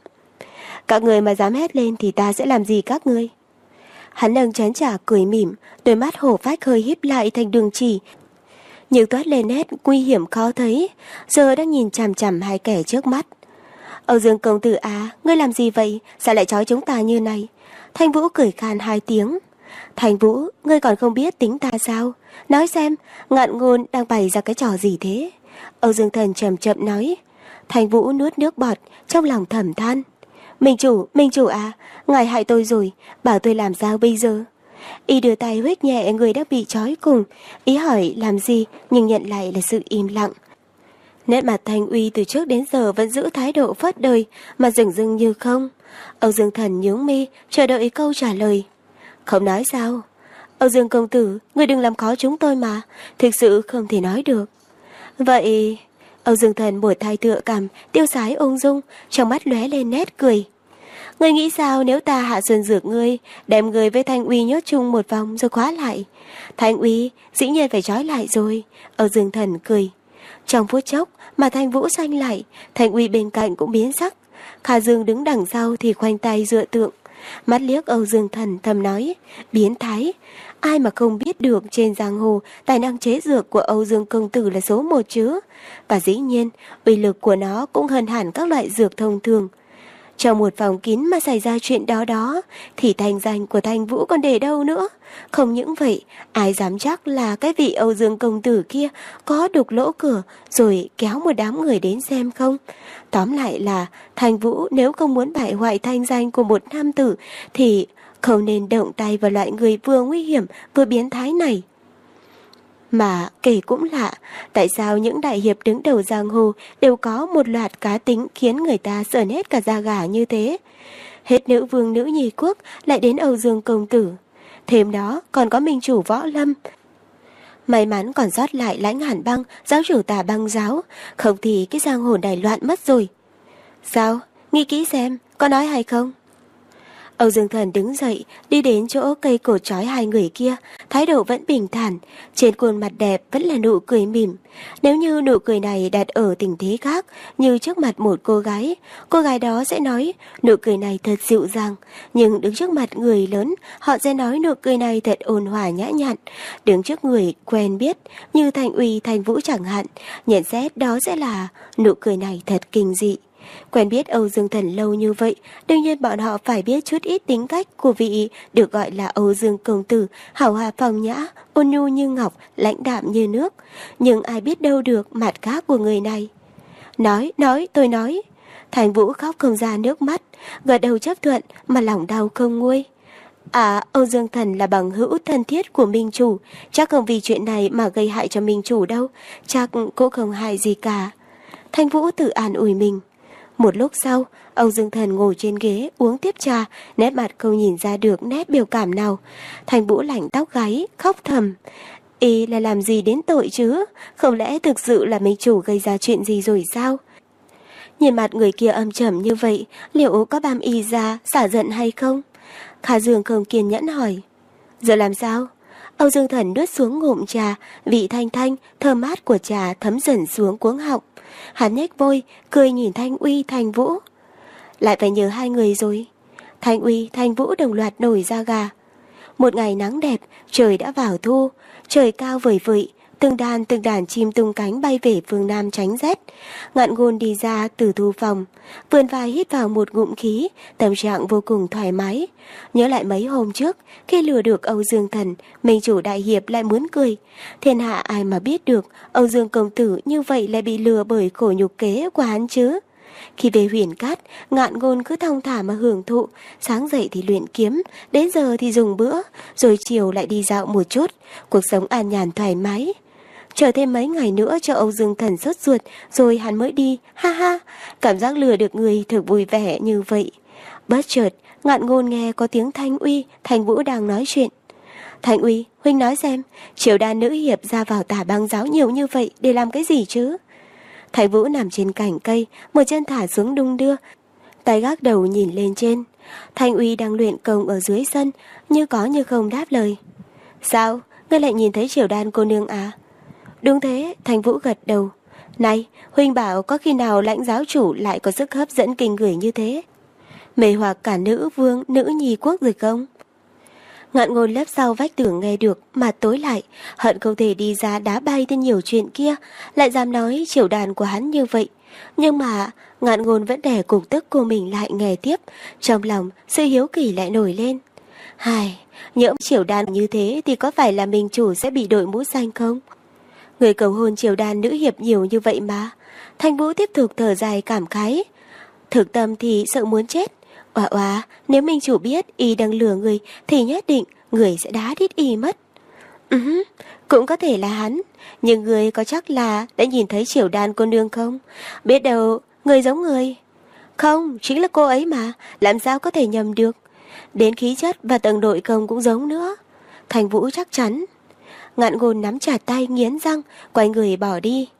Các người mà dám hét lên thì ta sẽ làm gì các ngươi? Hắn nâng chén trà cười mỉm, đôi mắt hổ phách hơi híp lại thành đường chỉ, nhưng toát lên nét nguy hiểm khó thấy, giờ đang nhìn chằm chằm hai kẻ trước mắt. Âu Dương công tử à, ngươi làm gì vậy? Sao lại trói chúng ta như này? Thanh Vũ cười khan hai tiếng. Thanh Vũ, ngươi còn không biết tính ta sao? Nói xem, Ngạn Ngôn đang bày ra cái trò gì thế? Âu Dương Thần chậm chậm nói. Thanh Vũ nuốt nước bọt, trong lòng thầm than. Minh chủ à, ngài hại tôi rồi, bảo tôi làm sao bây giờ? Y đưa tay huých nhẹ người đã bị trói cùng, ý hỏi làm gì nhưng nhận lại là sự im lặng. Nét mặt Thanh Uy từ trước đến giờ vẫn giữ thái độ phớt đời, mà dửng dưng như không. Âu Dương Thần nhướng mi, chờ đợi câu trả lời. Không nói sao? Âu Dương công tử, ngươi đừng làm khó chúng tôi mà, thực sự không thể nói được. Vậy... Âu Dương Thần một tay tựa cằm, tiêu sái ung dung, trong mắt lóe lên nét cười. Ngươi nghĩ sao nếu ta hạ xuân dược ngươi, đem ngươi với Thanh Uy nhốt chung một vòng rồi khóa lại? Thanh Uy dĩ nhiên phải trói lại rồi. Âu Dương Thần cười. Trong phút chốc mà Thanh Vũ xanh lại, Thanh Uy bên cạnh cũng biến sắc. Kha Dương đứng đằng sau thì khoanh tay dựa tượng, mắt liếc Âu Dương Thần thầm nói, biến thái. Ai mà không biết được trên giang hồ tài năng chế dược của Âu Dương công tử là số 1 chứ. Và dĩ nhiên uy lực của nó cũng hơn hẳn các loại dược thông thường. Trong một phòng kín mà xảy ra chuyện đó thì thanh danh của Thanh Vũ còn để đâu nữa. Không những vậy, ai dám chắc là cái vị Âu Dương công tử kia có đục lỗ cửa rồi kéo một đám người đến xem không? Tóm lại là Thanh Vũ nếu không muốn bại hoại thanh danh của một nam tử thì không nên động tay vào loại người vừa nguy hiểm vừa biến thái này. Mà kể cũng lạ, tại sao những đại hiệp đứng đầu giang hồ đều có một loạt cá tính khiến người ta sởn hết cả da gà như thế? Hết nữ vương nữ nhi quốc lại đến Âu Dương công tử. Thêm đó còn có minh chủ Võ Lâm. May mắn còn sót lại Lãnh Hàn Băng, giáo chủ Tà Băng giáo, không thì cái giang hồ này loạn mất rồi. Sao? Nghĩ kỹ xem, có nói hay không? Âu Dương Thần đứng dậy, đi đến chỗ cây cột trói hai người kia, thái độ vẫn bình thản, trên khuôn mặt đẹp vẫn là nụ cười mỉm. Nếu như nụ cười này đặt ở tình thế khác, như trước mặt một cô gái đó sẽ nói nụ cười này thật dịu dàng, nhưng đứng trước mặt người lớn, họ sẽ nói nụ cười này thật ôn hòa nhã nhặn. Đứng trước người quen biết, như Thanh Uy, Thanh Vũ chẳng hạn, nhận xét đó sẽ là nụ cười này thật kinh dị. Quen biết Âu Dương Thần lâu như vậy, đương nhiên bọn họ phải biết chút ít tính cách của vị được gọi là Âu Dương công tử, hảo hòa phong nhã, ôn nhu như ngọc, lãnh đạm như nước. Nhưng ai biết đâu được mặt khác của người này. Nói, tôi nói. Thành Vũ khóc không ra nước mắt, gật đầu chấp thuận mà lòng đau không nguôi. À, Âu Dương Thần là bằng hữu thân thiết của Minh Chủ, chắc không vì chuyện này mà gây hại cho Minh Chủ đâu, chắc cũng không hại gì cả. Thành Vũ tự an ủi mình. Một lúc sau, Âu Dương Thần ngồi trên ghế uống tiếp trà, nét mặt không nhìn ra được nét biểu cảm nào. Thành Vũ lạnh tóc gáy, khóc thầm. Y là làm gì đến tội chứ? Không lẽ thực sự là Minh Chủ gây ra chuyện gì rồi sao? Nhìn mặt người kia âm trầm như vậy, liệu có bám Y ra xả giận hay không? Khả Dương không kiên nhẫn hỏi. Giờ làm sao? Âu Dương Thần nuốt xuống ngụm trà, vị thanh thanh, thơm mát của trà thấm dần xuống cuống họng. Hắn nhếch môi, cười nhìn Thanh Uy, Thành Vũ. Lại phải nhớ hai người rồi. Thanh Uy, Thành Vũ đồng loạt nổi da gà. Một ngày nắng đẹp, trời đã vào thu, trời cao vời vợi, từng đàn chim tung cánh bay về phương Nam tránh rét. Ngạn Ngôn đi ra từ thư phòng, vươn vai hít vào một ngụm khí, tâm trạng vô cùng thoải mái. Nhớ lại mấy hôm trước, khi lừa được Âu Dương Thần, Minh Chủ đại hiệp lại muốn cười. Thiên hạ ai mà biết được Âu Dương công tử như vậy lại bị lừa bởi khổ nhục kế của hắn chứ. Khi về Huyền Cát, Ngạn Ngôn cứ thong thả mà hưởng thụ, sáng dậy thì luyện kiếm, đến giờ thì dùng bữa, rồi chiều lại đi dạo một chút, cuộc sống an nhàn thoải mái. Chờ thêm mấy ngày nữa cho Âu Dương Thần sốt ruột, rồi hắn mới đi, ha ha, cảm giác lừa được người thật vui vẻ như vậy. Bất chợt, Ngạn Ngôn nghe có tiếng Thanh Uy, Thành Vũ đang nói chuyện. Thanh Uy, huynh nói xem, Triều Đan nữ hiệp ra vào Tả Bang giáo nhiều như vậy để làm cái gì chứ? Thành Vũ nằm trên cành cây, một chân thả xuống đung đưa, tay gác đầu nhìn lên trên. Thanh Uy đang luyện công ở dưới sân, như có như không đáp lời. Sao, ngươi lại nhìn thấy Triều Đan cô nương à? Đúng thế, Thành Vũ gật đầu. Này, huynh bảo có khi nào Lãnh giáo chủ lại có sức hấp dẫn kinh người như thế, mê hoặc cả nữ vương, nữ nhi quốc rồi không? Ngạn Ngôn lép sau vách tường nghe được mà tối lại, hận không thể đi ra đá bay tên nhiều chuyện kia, lại dám nói Triều Đan của hắn như vậy. Nhưng mà Ngạn Ngôn vẫn đè cục tức của mình lại nghe tiếp, trong lòng sự hiếu kỳ lại nổi lên. Hài, nhỡ Triều Đan như thế thì có phải là Minh Chủ sẽ bị đội mũ xanh không? Người cầu hôn Triều Đan nữ hiệp nhiều như vậy mà. Thành Vũ tiếp tục thở dài cảm khái. Thực tâm thì sợ muốn chết. Oà, nếu Minh Chủ biết y đang lừa người thì nhất định người sẽ đá đít y mất. Cũng có thể là hắn, nhưng người có chắc là đã nhìn thấy Triều Đan cô nương không? Biết đâu người giống người. Không, chính là cô ấy mà, làm sao có thể nhầm được. Đến khí chất và tầng nội công cũng giống nữa. Thành Vũ chắc chắn. Ngạn Ngôn nắm chặt tay nghiến răng, quay người bỏ đi.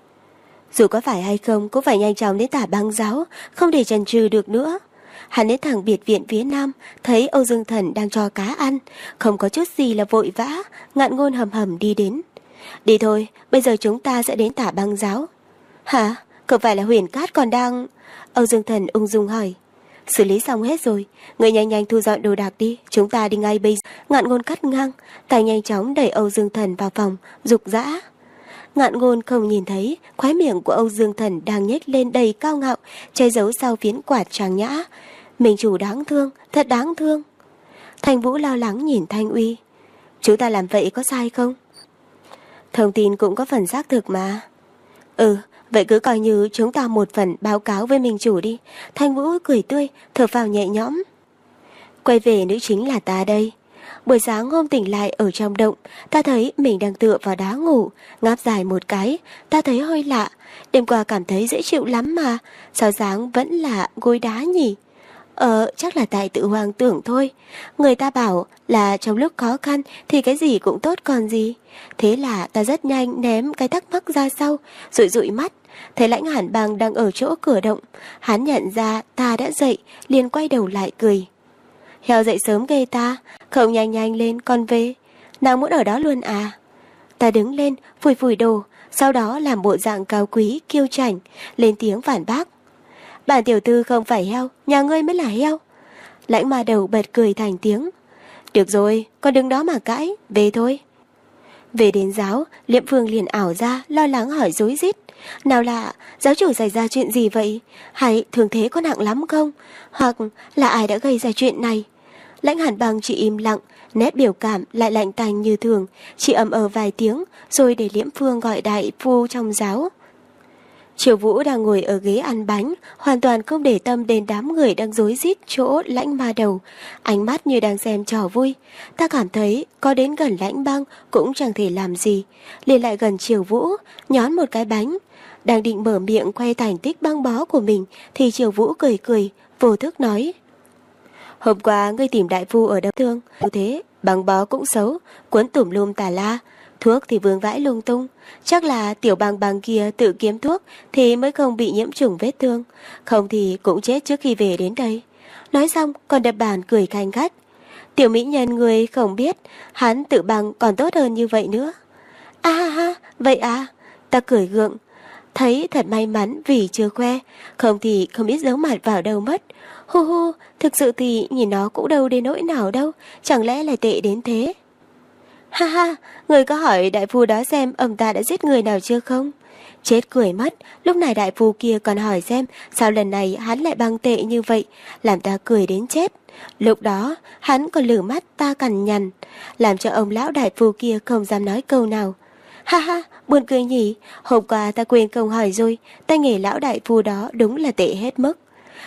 Dù có phải hay không cũng phải nhanh chóng đến Tả Bang giáo, không để chần chừ được nữa. Hắn đến thẳng biệt viện phía nam, thấy Âu Dương Thần đang cho cá ăn, không có chút gì là vội vã. Ngạn Ngôn hầm hầm đi đến. Đi thôi, bây giờ chúng ta sẽ đến Tả Bang giáo. Hả? Không phải là Huyền Cát còn đang... Âu Dương Thần ung dung hỏi. Xử lý xong hết rồi, người nhanh nhanh thu dọn đồ đạc đi, chúng ta đi ngay bây giờ. Ngạn Ngôn cắt ngang, tay nhanh chóng đẩy Âu Dương Thần vào phòng, dục dã. Ngạn Ngôn không nhìn thấy khóe miệng của Âu Dương Thần đang nhếch lên đầy cao ngạo, che giấu sau phiến quạt trang nhã. Minh Chủ đáng thương, thật đáng thương. Thành Vũ lo lắng nhìn Thanh Uy. Chúng ta làm vậy có sai không? Thông tin cũng có phần xác thực mà. Vậy cứ coi như chúng ta một phần báo cáo với Minh Chủ đi. Thanh Vũ cười tươi, thở phào nhẹ nhõm. Quay về nữ chính là ta đây. Buổi sáng hôm tỉnh lại ở trong động, ta thấy mình đang tựa vào đá ngủ, ngáp dài một cái, ta thấy hơi lạ. Đêm qua cảm thấy dễ chịu lắm mà, sao sáng vẫn là gối đá nhỉ? Chắc là tại tự hoang tưởng thôi. Người ta bảo là trong lúc khó khăn thì cái gì cũng tốt còn gì. Thế là ta rất nhanh ném cái thắc mắc ra sau, rồi dụi mắt. Thấy Lãnh Hàn Bang đang ở chỗ cửa động. Hắn nhận ra ta đã dậy, liền quay đầu lại cười. Heo dậy sớm ghê ta, không nhanh nhanh lên con về. Nàng muốn ở đó luôn à? Ta đứng lên, phủi phủi đồ, sau đó làm bộ dạng cao quý, kiêu chảnh, lên tiếng phản bác. Bản tiểu thư không phải heo, nhà ngươi mới là heo. Lãnh Ma Đầu bật cười thành tiếng. Được rồi, con đứng đó mà cãi, về thôi. Về đến giáo, Liệm Phương liền ảo ra, lo lắng hỏi rối rít. Nào lạ, giáo chủ xảy ra chuyện gì vậy? Hay thường thế có nặng lắm không? Hoặc là ai đã gây ra chuyện này? Lãnh Hàn Bang chỉ im lặng, nét biểu cảm lại lạnh tanh như thường, chỉ ầm vài tiếng, rồi để Liễm Phương gọi đại phu trong giáo. Triều Vũ đang ngồi ở ghế ăn bánh, hoàn toàn không để tâm đến đám người đang rối rít chỗ Lãnh Ma Đầu, ánh mắt như đang xem trò vui. Ta cảm thấy có đến gần Lãnh Băng cũng chẳng thể làm gì, liền lại gần Triều Vũ, nhón một cái bánh. Đang định mở miệng khoe thành tích băng bó của mình thì Triều Vũ cười cười, vô thức nói: "Hôm qua ngươi tìm đại phu ở đâu thương? Thế băng bó cũng xấu, cuốn tủm lum tà la, thuốc thì vương vãi lung tung. Chắc là tiểu bằng bằng kia tự kiếm thuốc thì mới không bị nhiễm trùng vết thương, không thì cũng chết trước khi về đến đây." Nói xong còn đập bàn cười khanh khách. "Tiểu mỹ nhân người không biết, hắn tự bằng còn tốt hơn như vậy nữa." "A ha ha, vậy à?" Ta cười gượng. Thấy thật may mắn vì chưa khoe, không thì không biết giấu mặt vào đâu mất. Hu hu, thực sự thì nhìn nó cũng đâu đến nỗi nào đâu, chẳng lẽ lại tệ đến thế? Ha ha, người có hỏi đại phu đó xem ông ta đã giết người nào chưa không? Chết cười mất, lúc này đại phu kia còn hỏi xem sao lần này hắn lại băng tệ như vậy, làm ta cười đến chết. Lúc đó, hắn còn lử mắt ta cằn nhằn, làm cho ông lão đại phu kia không dám nói câu nào. Ha ha, buồn cười nhỉ, hôm qua ta quên không hỏi rồi, tay nghề lão đại phu đó đúng là tệ hết mức.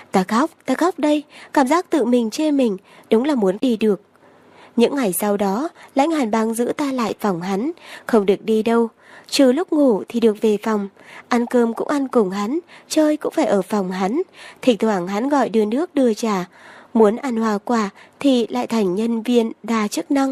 Ta khóc đây, cảm giác tự mình chê mình, đúng là muốn đi được. Những ngày sau đó, Lãnh Hàn Băng giữ ta lại phòng hắn, không được đi đâu. Trừ lúc ngủ thì được về phòng, ăn cơm cũng ăn cùng hắn, chơi cũng phải ở phòng hắn. Thỉnh thoảng hắn gọi đưa nước đưa trà, muốn ăn hoa quả thì lại thành nhân viên đa chức năng.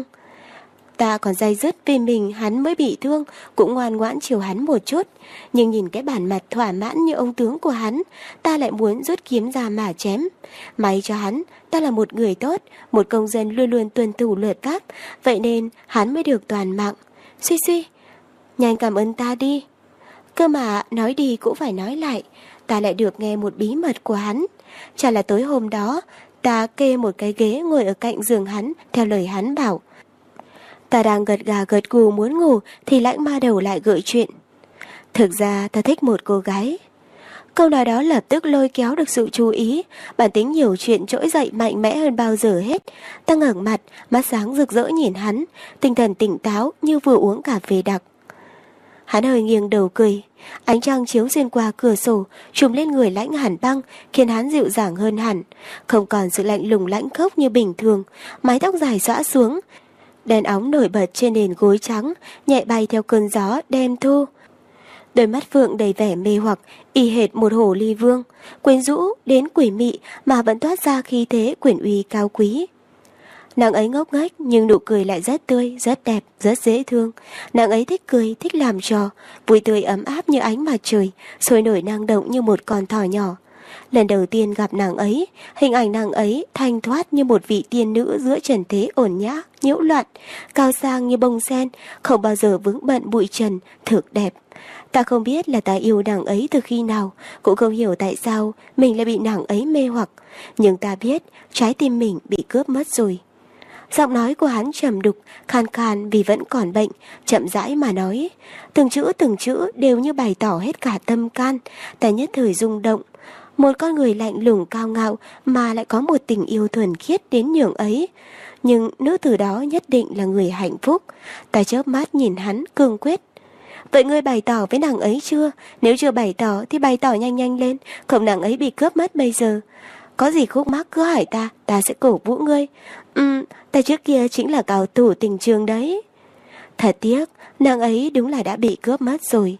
Ta còn day dứt vì mình hắn mới bị thương, cũng ngoan ngoãn chiều hắn một chút. Nhưng nhìn cái bản mặt thỏa mãn như ông tướng của hắn, ta lại muốn rút kiếm ra mà chém. May cho hắn, ta là một người tốt, một công dân luôn luôn tuân thủ luật pháp, vậy nên hắn mới được toàn mạng. Suy suy, nhanh cảm ơn ta đi. Cơ mà nói đi cũng phải nói lại, ta lại được nghe một bí mật của hắn. Chả là tối hôm đó, ta kê một cái ghế ngồi ở cạnh giường hắn, theo lời hắn bảo. Ta đang gật gà gật gù muốn ngủ thì Lãnh Ma Đầu lại gợi chuyện. Thực ra ta thích một cô gái. Câu nói đó lập tức lôi kéo được sự chú ý, bản tính nhiều chuyện trỗi dậy mạnh mẽ hơn bao giờ hết. Ta ngẩng mặt, mắt sáng rực rỡ nhìn hắn, tinh thần tỉnh táo như vừa uống cà phê đặc. Hắn hơi nghiêng đầu cười, ánh trăng chiếu xuyên qua cửa sổ, trùm lên người Lãnh Hàn Băng, khiến hắn dịu dàng hơn hẳn, không còn sự lạnh lùng lãnh khốc như bình thường, mái tóc dài xõa xuống, đèn óng nổi bật trên nền gối trắng, nhẹ bay theo cơn gió đêm thu. Đôi mắt phượng đầy vẻ mê hoặc, y hệt một hồ ly vương, quyến rũ đến quỷ mị mà vẫn toát ra khí thế quyền uy cao quý. Nàng ấy ngốc nghếch nhưng nụ cười lại rất tươi, rất đẹp, rất dễ thương. Nàng ấy thích cười, thích làm trò, vui tươi ấm áp như ánh mặt trời, sôi nổi năng động như một con thỏ nhỏ. Lần đầu tiên gặp nàng ấy, hình ảnh nàng ấy thanh thoát như một vị tiên nữ giữa trần thế ổn nhã, nhiễu loạn, cao sang như bông sen, không bao giờ vướng bận bụi trần, thực đẹp. Ta không biết là ta yêu nàng ấy từ khi nào, cũng không hiểu tại sao mình lại bị nàng ấy mê hoặc, nhưng ta biết trái tim mình bị cướp mất rồi. Giọng nói của hắn trầm đục, khan khan vì vẫn còn bệnh, chậm rãi mà nói, từng chữ đều như bày tỏ hết cả tâm can. Ta nhất thời rung động. Một con người lạnh lùng cao ngạo mà lại có một tình yêu thuần khiết đến nhường ấy. Nhưng nữ tử đó nhất định là người hạnh phúc. Ta chớp mắt nhìn hắn cương quyết. Vậy ngươi bày tỏ với nàng ấy chưa? Nếu chưa bày tỏ thì bày tỏ nhanh nhanh lên, không nàng ấy bị cướp mất bây giờ. Có gì khúc mắc cứ hỏi ta sẽ cổ vũ ngươi. Ta trước kia chính là cao thủ tình trường đấy. Thật tiếc, nàng ấy đúng là đã bị cướp mất rồi.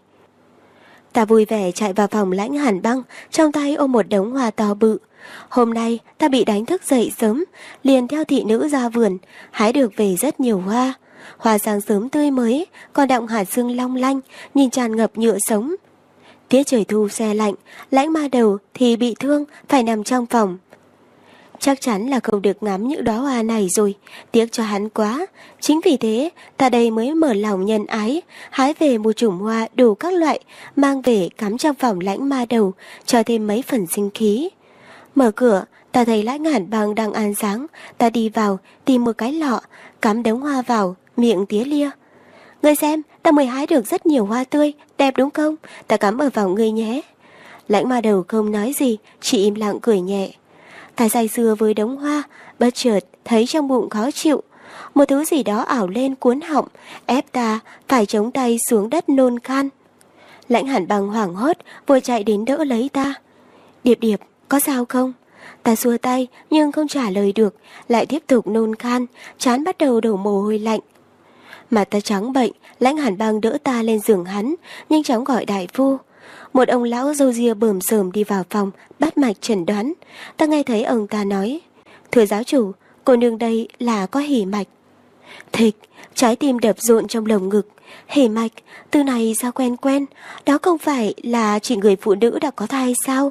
Ta vui vẻ chạy vào phòng Lãnh Hàn Băng, trong tay ôm một đống hoa to bự. Hôm nay ta bị đánh thức dậy sớm, liền theo thị nữ ra vườn, hái được về rất nhiều hoa. Hoa sáng sớm tươi mới, còn đọng hạt sương long lanh, nhìn tràn ngập nhựa sống. Tiết trời thu se lạnh, Lãnh Ma Đầu thì bị thương, phải nằm trong phòng. Chắc chắn là không được ngắm những đóa hoa này rồi, tiếc cho hắn quá. Chính vì thế, ta đây mới mở lòng nhân ái, hái về một chùm hoa đủ các loại, mang về cắm trong phòng Lãnh Ma Đầu, cho thêm mấy phần sinh khí. Mở cửa, ta thấy Lãnh Hàn Băng đang ăn sáng, ta đi vào, tìm một cái lọ, cắm đống hoa vào, miệng tía lia. Ngươi xem, ta mới hái được rất nhiều hoa tươi, đẹp đúng không? Ta cắm ở vào ngươi nhé. Lãnh Ma Đầu không nói gì, chỉ im lặng cười nhẹ. Ta say sưa với đống hoa, bất chợt thấy trong bụng khó chịu. Một thứ gì đó ảo lên cuốn họng, ép ta phải chống tay xuống đất nôn khan. Lãnh Hàn Băng hoảng hốt, vội chạy đến đỡ lấy ta. Điệp Điệp, có sao không? Ta xua tay nhưng không trả lời được, lại tiếp tục nôn khan, trán bắt đầu đổ mồ hôi lạnh. Mặt ta trắng bệnh, Lãnh Hàn Băng đỡ ta lên giường hắn, nhanh chóng gọi đại phu. Một ông lão râu ria bờm sờm đi vào phòng, bắt mạch chẩn đoán. Ta nghe thấy ông ta nói, thưa giáo chủ, cô nương đây là có hỉ mạch. Thịch, trái tim đập rộn trong lồng ngực. Hỉ mạch, từ này sao quen quen, đó không phải là chỉ người phụ nữ đã có thai sao?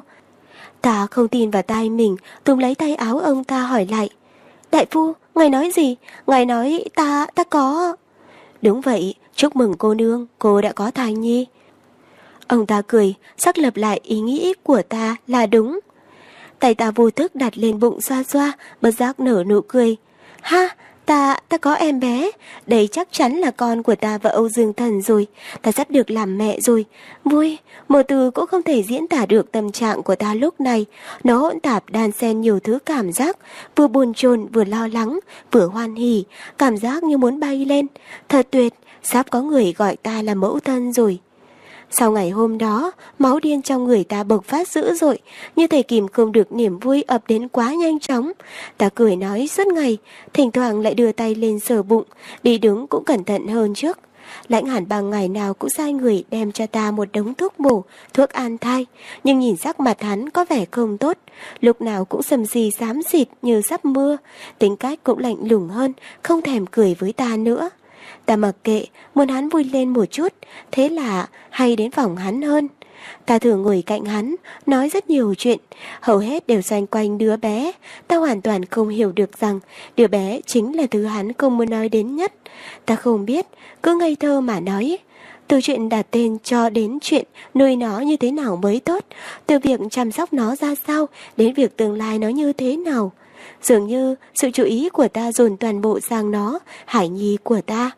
Ta không tin vào tai mình, túm lấy tay áo ông ta hỏi lại. Đại phu, ngài nói gì? Ngài nói ta có... Đúng vậy, chúc mừng cô nương, cô đã có thai nhi. Ông ta cười, xác lập lại ý nghĩ của ta là đúng. Tay ta vô thức đặt lên bụng xoa xoa, bất giác nở nụ cười. Ha, ta có em bé, đây chắc chắn là con của ta và Âu Dương Thần rồi, ta sắp được làm mẹ rồi. Vui, một từ cũng không thể diễn tả được tâm trạng của ta lúc này. Nó hỗn tạp đan xen nhiều thứ cảm giác, vừa buồn chồn vừa lo lắng, vừa hoan hỉ, cảm giác như muốn bay lên. Thật tuyệt, sắp có người gọi ta là mẫu thân rồi. Sau ngày hôm đó, máu điên trong người ta bộc phát dữ dội, như thể kìm không được niềm vui ập đến quá nhanh chóng. Ta cười nói suốt ngày, thỉnh thoảng lại đưa tay lên sờ bụng, đi đứng cũng cẩn thận hơn trước. Lãnh Hàn Băng ngày nào cũng sai người đem cho ta một đống thuốc bổ, thuốc an thai, nhưng nhìn sắc mặt hắn có vẻ không tốt, lúc nào cũng sầm sì xám xịt như sắp mưa, tính cách cũng lạnh lùng hơn, không thèm cười với ta nữa. Ta mặc kệ, muốn hắn vui lên một chút, thế là hay đến phòng hắn hơn. Ta thường ngồi cạnh hắn, nói rất nhiều chuyện, hầu hết đều xoay quanh đứa bé. Ta hoàn toàn không hiểu được rằng đứa bé chính là thứ hắn không muốn nói đến nhất. Ta không biết, cứ ngây thơ mà nói. Từ chuyện đặt tên cho đến chuyện nuôi nó như thế nào mới tốt, từ việc chăm sóc nó ra sao đến việc tương lai nó như thế nào. Dường như sự chú ý của ta dồn toàn bộ sang nó, hải nhi của ta.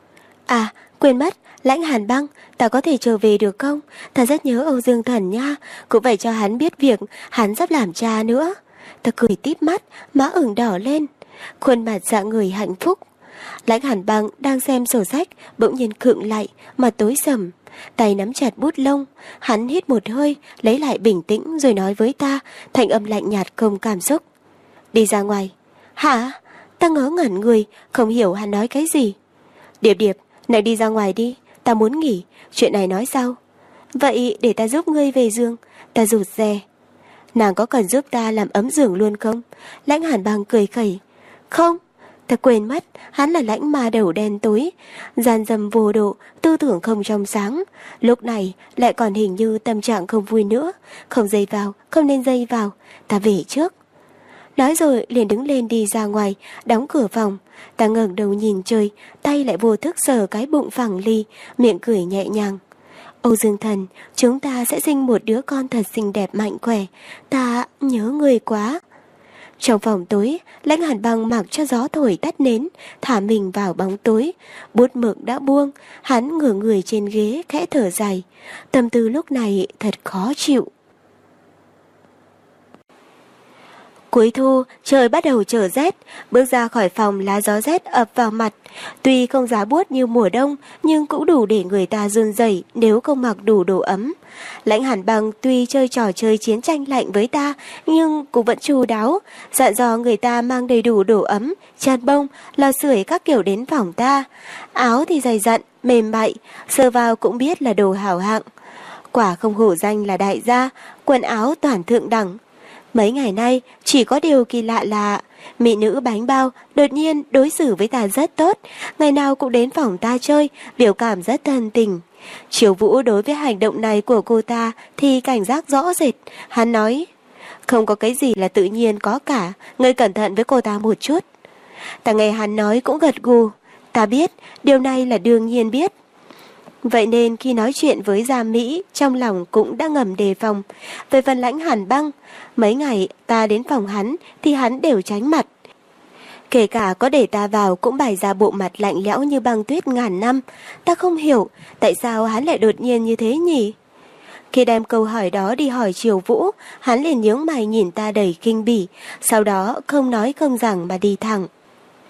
À, quên mất, Lãnh Hàn Băng, ta có thể trở về được không? Ta rất nhớ Âu Dương Thần nha, cũng phải cho hắn biết việc hắn sắp làm cha nữa. Ta cười tít mắt, má ửng đỏ lên, khuôn mặt dạng người hạnh phúc. Lãnh Hàn Băng đang xem sổ sách, bỗng nhiên khựng lại, mặt tối sầm, tay nắm chặt bút lông. Hắn hít một hơi, lấy lại bình tĩnh rồi nói với ta, thanh âm lạnh nhạt không cảm xúc. Đi ra ngoài. Hả? Ta ngớ ngẩn người, không hiểu hắn nói cái gì. Điệp Điệp, này đi ra ngoài đi, ta muốn nghỉ, chuyện này nói sau. Vậy để ta giúp ngươi về giường. Ta rụt rè. Nàng có cần giúp ta làm ấm giường luôn không? Lãnh Hàn Băng cười khẩy. Không, ta quên mất, hắn là lãnh ma đầu đen tối, gian dâm vô độ, tư tưởng không trong sáng. Lúc này lại còn hình như tâm trạng không vui nữa. Không dây vào, không nên dây vào. Ta về trước. Nói rồi liền đứng lên đi ra ngoài, đóng cửa phòng. Ta ngẩng đầu nhìn trời, tay lại vô thức sờ cái bụng phẳng lì, miệng cười nhẹ nhàng. Âu Dương Thần, chúng ta sẽ sinh một đứa con thật xinh đẹp mạnh khỏe. Ta nhớ người quá. Trong phòng tối, Lãnh Hàn Băng mặc cho gió thổi tắt nến, thả mình vào bóng tối. Bút mực đã buông, hắn ngửa người trên ghế khẽ thở dài. Tâm tư lúc này thật khó chịu. Cuối thu, trời bắt đầu trở rét, bước ra khỏi phòng lá gió rét ập vào mặt. Tuy không giá buốt như mùa đông, nhưng cũng đủ để người ta run rẩy nếu không mặc đủ đồ ấm. Lãnh Hàn Băng tuy chơi trò chơi chiến tranh lạnh với ta, nhưng cũng vẫn chu đáo, dặn dò người ta mang đầy đủ đồ ấm, chăn bông, lò sưởi các kiểu đến phòng ta. Áo thì dày dặn, mềm mại, sờ vào cũng biết là đồ hảo hạng. Quả không hổ danh là đại gia, quần áo toàn thượng đẳng. Mấy ngày nay, chỉ có điều kỳ lạ là mỹ nữ bánh bao đột nhiên đối xử với ta rất tốt, ngày nào cũng đến phòng ta chơi, biểu cảm rất thân tình. Triều Vũ đối với hành động này của cô ta thì cảnh giác rõ rệt. Hắn nói, không có cái gì là tự nhiên có cả, ngươi cẩn thận với cô ta một chút. Ta nghe hắn nói cũng gật gù, ta biết, điều này là đương nhiên biết. Vậy nên khi nói chuyện với Gia Mỹ, trong lòng cũng đã ngầm đề phòng. Về phần Lãnh Hàn Băng, mấy ngày ta đến phòng hắn thì hắn đều tránh mặt. Kể cả có để ta vào cũng bày ra bộ mặt lạnh lẽo như băng tuyết ngàn năm. Ta không hiểu tại sao hắn lại đột nhiên như thế nhỉ? Khi đem câu hỏi đó đi hỏi Triều Vũ, hắn liền nhướng mày nhìn ta đầy kinh bỉ, sau đó không nói không rằng mà đi thẳng.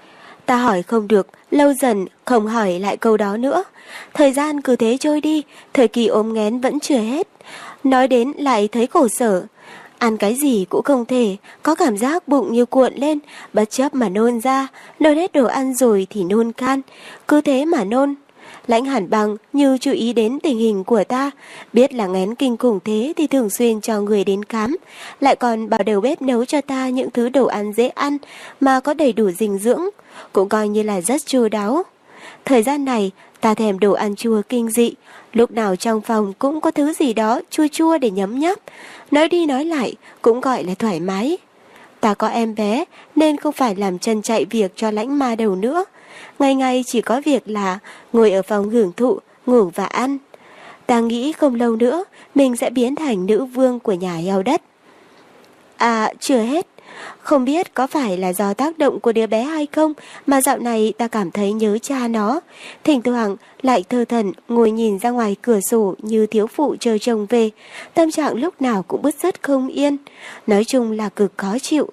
Ta hỏi không được, lâu dần không hỏi lại câu đó nữa. Thời gian cứ thế trôi đi, thời kỳ ốm nghén vẫn chưa hết. Nói đến lại thấy khổ sở. Ăn cái gì cũng không thể, có cảm giác bụng như cuộn lên, bất chấp mà nôn ra, nôn hết đồ ăn rồi thì nôn khan, cứ thế mà nôn. Lãnh Hàn Bằng như chú ý đến tình hình của ta, biết là nghén kinh khủng thế thì thường xuyên cho người đến khám, lại còn bảo đầu bếp nấu cho ta những thứ đồ ăn dễ ăn mà có đầy đủ dinh dưỡng, cũng coi như là rất chu đáo. Thời gian này, ta thèm đồ ăn chua kinh dị, lúc nào trong phòng cũng có thứ gì đó chua chua để nhấm nháp, nói đi nói lại cũng gọi là thoải mái. Ta có em bé nên không phải làm chân chạy việc cho Lãnh Ma Đầu nữa, ngày ngày chỉ có việc là ngồi ở phòng hưởng thụ, ngủ và ăn. Ta nghĩ không lâu nữa mình sẽ biến thành nữ vương của nhà heo đất. À, chưa hết. Không biết có phải là do tác động của đứa bé hay không mà dạo này ta cảm thấy nhớ cha nó. Thỉnh thoảng lại thơ thẩn ngồi nhìn ra ngoài cửa sổ như thiếu phụ chờ chồng về. Tâm trạng lúc nào cũng bứt rứt không yên. Nói chung là cực khó chịu.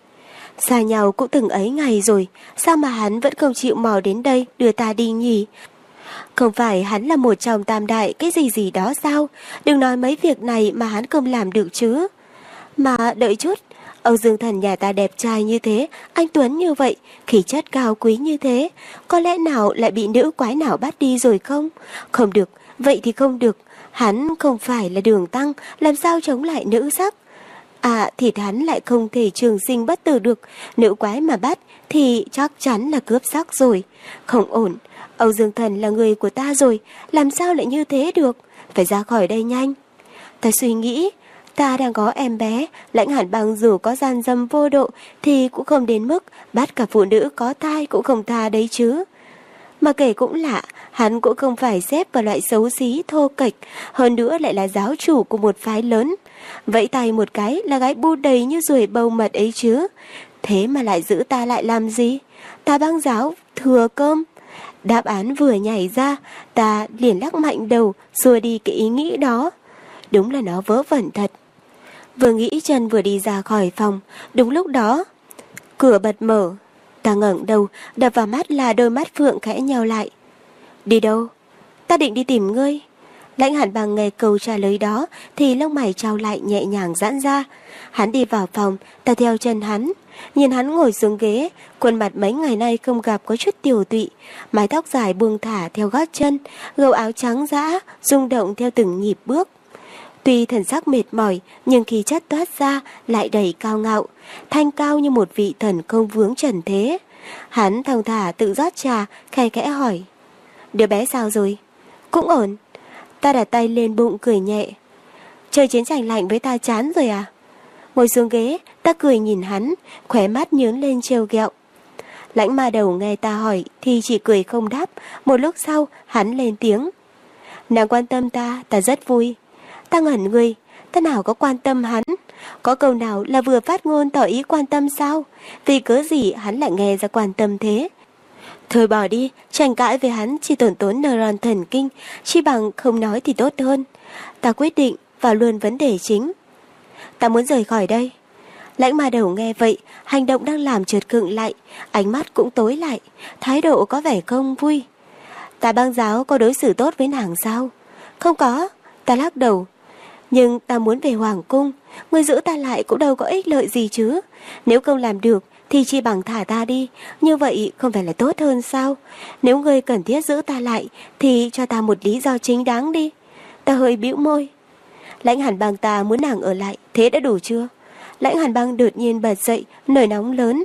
Xa nhau cũng từng ấy ngày rồi, sao mà hắn vẫn không chịu mò đến đây đưa ta đi nhỉ? Không phải hắn là một trong tam đại cái gì đó sao? Đừng nói mấy việc này mà hắn không làm được chứ. Mà đợi chút, Âu Dương Thần nhà ta đẹp trai như thế, anh Tuấn như vậy, khí chất cao quý như thế, có lẽ nào lại bị nữ quái nào bắt đi rồi không? Không được, vậy thì không được, hắn không phải là Đường Tăng, làm sao chống lại nữ sắc? À, thì hắn lại không thể trường sinh bất tử được, nữ quái mà bắt thì chắc chắn là cướp sắc rồi. Không ổn, Âu Dương Thần là người của ta rồi, làm sao lại như thế được? Phải ra khỏi đây nhanh. Ta suy nghĩ, ta đang có em bé, Lãnh Hàn Bằng dù có gian dâm vô độ thì cũng không đến mức bắt cả phụ nữ có thai cũng không tha đấy chứ. Mà kể cũng lạ, hắn cũng không phải xếp vào loại xấu xí thô kệch, hơn nữa lại là giáo chủ của một phái lớn. Vẫy tay một cái là gái bu đầy như ruồi bầu mật ấy chứ. Thế mà lại giữ ta lại làm gì? Ta băng giáo thừa cơm. Đáp án vừa nhảy ra, ta liền lắc mạnh đầu xua đi cái ý nghĩ đó. Đúng là nó vớ vẩn thật. Vừa nghĩ chân vừa đi ra khỏi phòng, đúng lúc đó cửa bật mở. Ta ngẩng đầu, đập vào mắt là đôi mắt phượng khẽ nheo lại. Đi đâu? Ta định đi tìm ngươi. Lãnh Hàn Bằng nghe câu trả lời đó thì lông mày trao lại nhẹ nhàng giãn ra. Hắn đi vào phòng, ta theo chân hắn. Nhìn hắn ngồi xuống ghế, khuôn mặt mấy ngày nay không gặp có chút tiều tụy, mái tóc dài buông thả theo gót chân, gầu áo trắng dã rung động theo từng nhịp bước. Tuy thần sắc mệt mỏi, nhưng khí chất toát ra lại đầy cao ngạo, thanh cao như một vị thần không vướng trần thế. Hắn thong thả tự rót trà, khe khẽ hỏi. Đứa bé sao rồi? Cũng ổn. Ta đặt tay lên bụng cười nhẹ. Chơi chiến tranh lạnh với ta chán rồi à? Ngồi xuống ghế, ta cười nhìn hắn, khóe mắt nhướng lên trêu ghẹo. Lãnh Ma Đầu nghe ta hỏi thì chỉ cười không đáp. Một lúc sau, hắn lên tiếng. Nàng quan tâm ta, ta rất vui. Ta ngẩn người, ta nào có quan tâm hắn? Có câu nào là vừa phát ngôn tỏ ý quan tâm sao? Vì cớ gì hắn lại nghe ra quan tâm thế? Thôi bỏ đi, tranh cãi với hắn chỉ tốn neuron thần kinh, chi bằng không nói thì tốt hơn. Ta quyết định vào luôn vấn đề chính. Ta muốn rời khỏi đây. Lãnh Ma Đầu nghe vậy, hành động đang làm chợt khựng lại, ánh mắt cũng tối lại, thái độ có vẻ không vui. Ta băng giáo có đối xử tốt với nàng sao? Không có, ta lắc đầu. Nhưng ta muốn về Hoàng Cung, ngươi giữ ta lại cũng đâu có ích lợi gì chứ. Nếu không làm được thì chỉ bằng thả ta đi, như vậy không phải là tốt hơn sao? Nếu ngươi cần thiết giữ ta lại thì cho ta một lý do chính đáng đi. Ta hơi bĩu môi. Lãnh Hàn Bang ta muốn nàng ở lại, thế đã đủ chưa? Lãnh Hàn Bang đột nhiên bật dậy, nổi nóng lớn.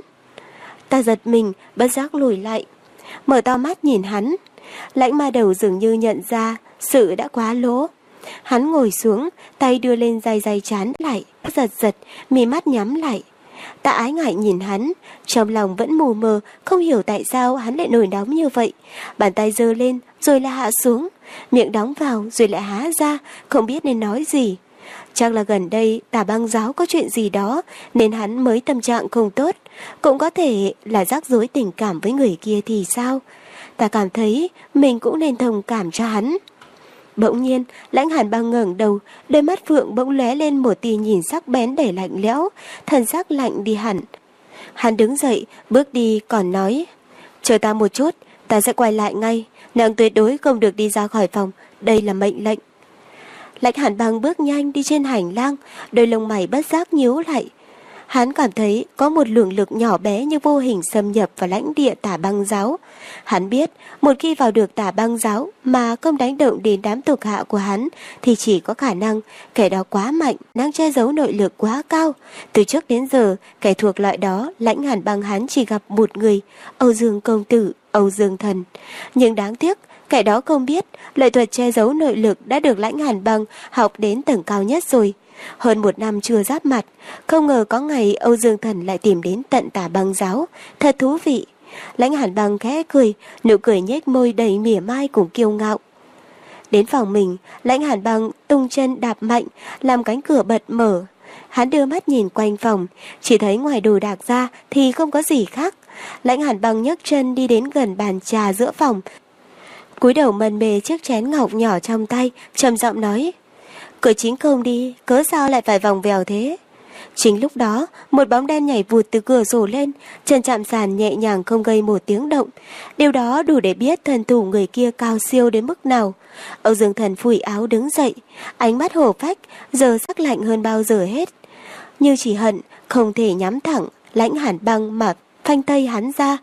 Ta giật mình, bất giác lùi lại, mở to mắt nhìn hắn. Lãnh Ma Đầu dường như nhận ra sự đã quá lố. Hắn ngồi xuống, tay đưa lên day trán lại, giật, mí mắt nhắm lại. Ta ái ngại nhìn hắn, trong lòng vẫn mù mờ, không hiểu tại sao hắn lại nổi nóng như vậy. Bàn tay giơ lên, rồi lại hạ xuống, miệng đóng vào, rồi lại há ra, không biết nên nói gì. Chắc là gần đây Tà Băng Giáo có chuyện gì đó nên hắn mới tâm trạng không tốt. Cũng có thể là rắc rối tình cảm với người kia thì sao? Ta cảm thấy mình cũng nên thông cảm cho hắn. Bỗng nhiên, Lãnh Hàn Bang ngẩng đầu, đôi mắt phượng bỗng lóe lên một tia nhìn sắc bén đầy lạnh lẽo, thần sắc lạnh đi hẳn. Hắn đứng dậy, bước đi còn nói, Chờ ta một chút, ta sẽ quay lại ngay. Nàng tuyệt đối không được đi ra khỏi phòng. Đây là mệnh lệnh. Lãnh Hàn Băng bước nhanh đi trên hành lang, đôi lông mày bất giác nhíu lại. Hắn cảm thấy có một luồng lực nhỏ bé như vô hình xâm nhập vào lãnh địa Tả Băng giáo. Hắn biết, một khi vào được Tả Băng giáo mà không đánh động đến đám thuộc hạ của hắn, thì chỉ có khả năng kẻ đó quá mạnh, đang che giấu nội lực quá cao. Từ trước đến giờ, kẻ thuộc loại đó, Lãnh Hàn Băng hắn chỉ gặp một người, Âu Dương công tử, Âu Dương thần. Nhưng đáng tiếc, kẻ đó không biết, lợi thuật che giấu nội lực đã được Lãnh Hàn Băng học đến tầng cao nhất rồi. Hơn 1 năm chưa giáp mặt, không ngờ có ngày Âu Dương thần lại tìm đến tận Tả Băng giáo, thật thú vị. Lãnh Hàn Băng khẽ cười, nụ cười nhếch môi đầy mỉa mai cùng kiêu ngạo. Đến phòng mình, Lãnh Hàn Băng tung chân đạp mạnh, làm cánh cửa bật mở. Hắn đưa mắt nhìn quanh phòng, chỉ thấy ngoài đồ đạc ra thì không có gì khác. Lãnh Hàn Băng nhấc chân đi đến gần bàn trà giữa phòng, cúi đầu mân mê chiếc chén ngọc nhỏ trong tay, trầm giọng nói: "Cửa chính không đi, cớ sao lại phải vòng vèo thế?" Chính lúc đó, một bóng đen nhảy vụt từ cửa sổ lên, chân chạm sàn nhẹ nhàng không gây một tiếng động. Điều đó đủ để biết thần thủ người kia cao siêu đến mức nào. Âu Dương thần phủi áo đứng dậy, ánh mắt hổ phách, giờ sắc lạnh hơn bao giờ hết. Như chỉ hận, không thể nhắm thẳng Lãnh Hàn Băng mà phanh tay hắn ra.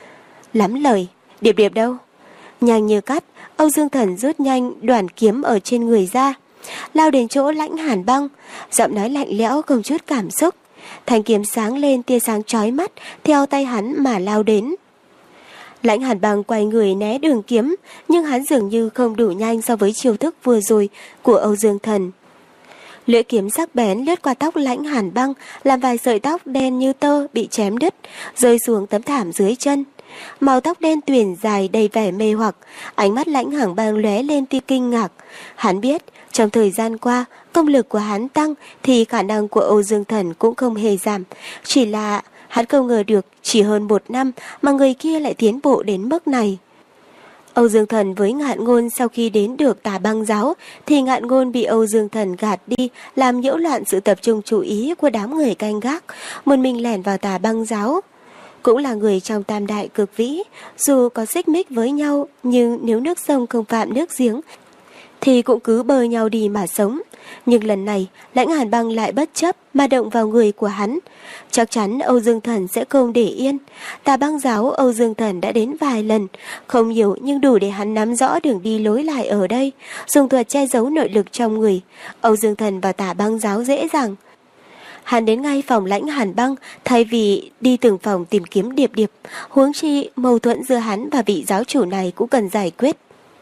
Lắm lời, Điệp Điệp đâu? Nhanh như cắt, Âu Dương thần rút nhanh đoạn kiếm ở trên người ra, lao đến chỗ Lãnh Hàn Băng, giọng nói lạnh lẽo không chút cảm xúc. Thanh kiếm sáng lên tia sáng chói mắt, theo tay hắn mà lao đến. Lãnh Hàn Băng quay người né đường kiếm, nhưng hắn dường như không đủ nhanh so với chiêu thức vừa rồi của Âu Dương thần. Lưỡi kiếm sắc bén lướt qua tóc Lãnh Hàn Băng, làm vài sợi tóc đen như tơ bị chém đứt, rơi xuống tấm thảm dưới chân. Màu tóc đen tuyền dài đầy vẻ mê hoặc, ánh mắt Lãnh Hàn Băng lóe lên tia kinh ngạc. Hắn biết, trong thời gian qua, công lực của hắn tăng thì khả năng của Âu Dương thần cũng không hề giảm. Chỉ là hắn không ngờ được chỉ hơn 1 năm mà người kia lại tiến bộ đến mức này. Âu Dương thần với Ngạn Ngôn sau khi đến được Tả Băng giáo thì Ngạn Ngôn bị Âu Dương thần gạt đi, làm nhiễu loạn sự tập trung chú ý của đám người canh gác, một mình lẻn vào Tả Băng giáo. Cũng là người trong tam đại cực vĩ, dù có xích mích với nhau, nhưng nếu nước sông không phạm nước giếng thì cũng cứ bơi nhau đi mà sống. Nhưng lần này, Lãnh Hàn Băng lại bất chấp mà động vào người của hắn. Chắc chắn Âu Dương thần sẽ không để yên. Tả Băng giáo Âu Dương thần đã đến vài lần, không nhiều nhưng đủ để hắn nắm rõ đường đi lối lại ở đây, dùng thuật che giấu nội lực trong người. Âu Dương thần vào Tả Băng giáo dễ dàng. Hắn đến ngay phòng Lãnh Hàn Băng thay vì đi từng phòng tìm kiếm Điệp Điệp, huống chi mâu thuẫn giữa hắn và vị giáo chủ này cũng cần giải quyết.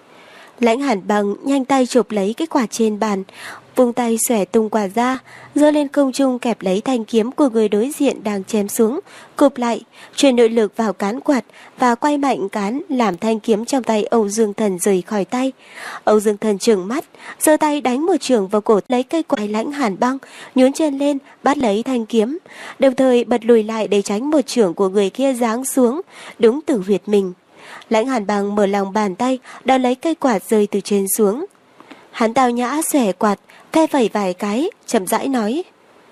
Lãnh Hàn Băng nhanh tay chụp lấy cái quạt trên bàn, vung tay xòe tung quạt ra, giơ lên không trung kẹp lấy thanh kiếm của người đối diện đang chém xuống, cụp lại, truyền nội lực vào cán quạt và quay mạnh cán làm thanh kiếm trong tay Âu Dương thần rời khỏi tay. Âu Dương thần trừng mắt, giơ tay đánh một chưởng vào cổ lấy cây quạt Lãnh Hàn Băng, nhún chân lên bắt lấy thanh kiếm, đồng thời bật lùi lại để tránh một chưởng của người kia giáng xuống đúng từ huyệt mình. Lãnh Hàn Băng mở lòng bàn tay đón lấy cây quạt rơi từ trên xuống. Hắn tao nhã xòe quạt, phe phẩy vài cái, chậm rãi nói: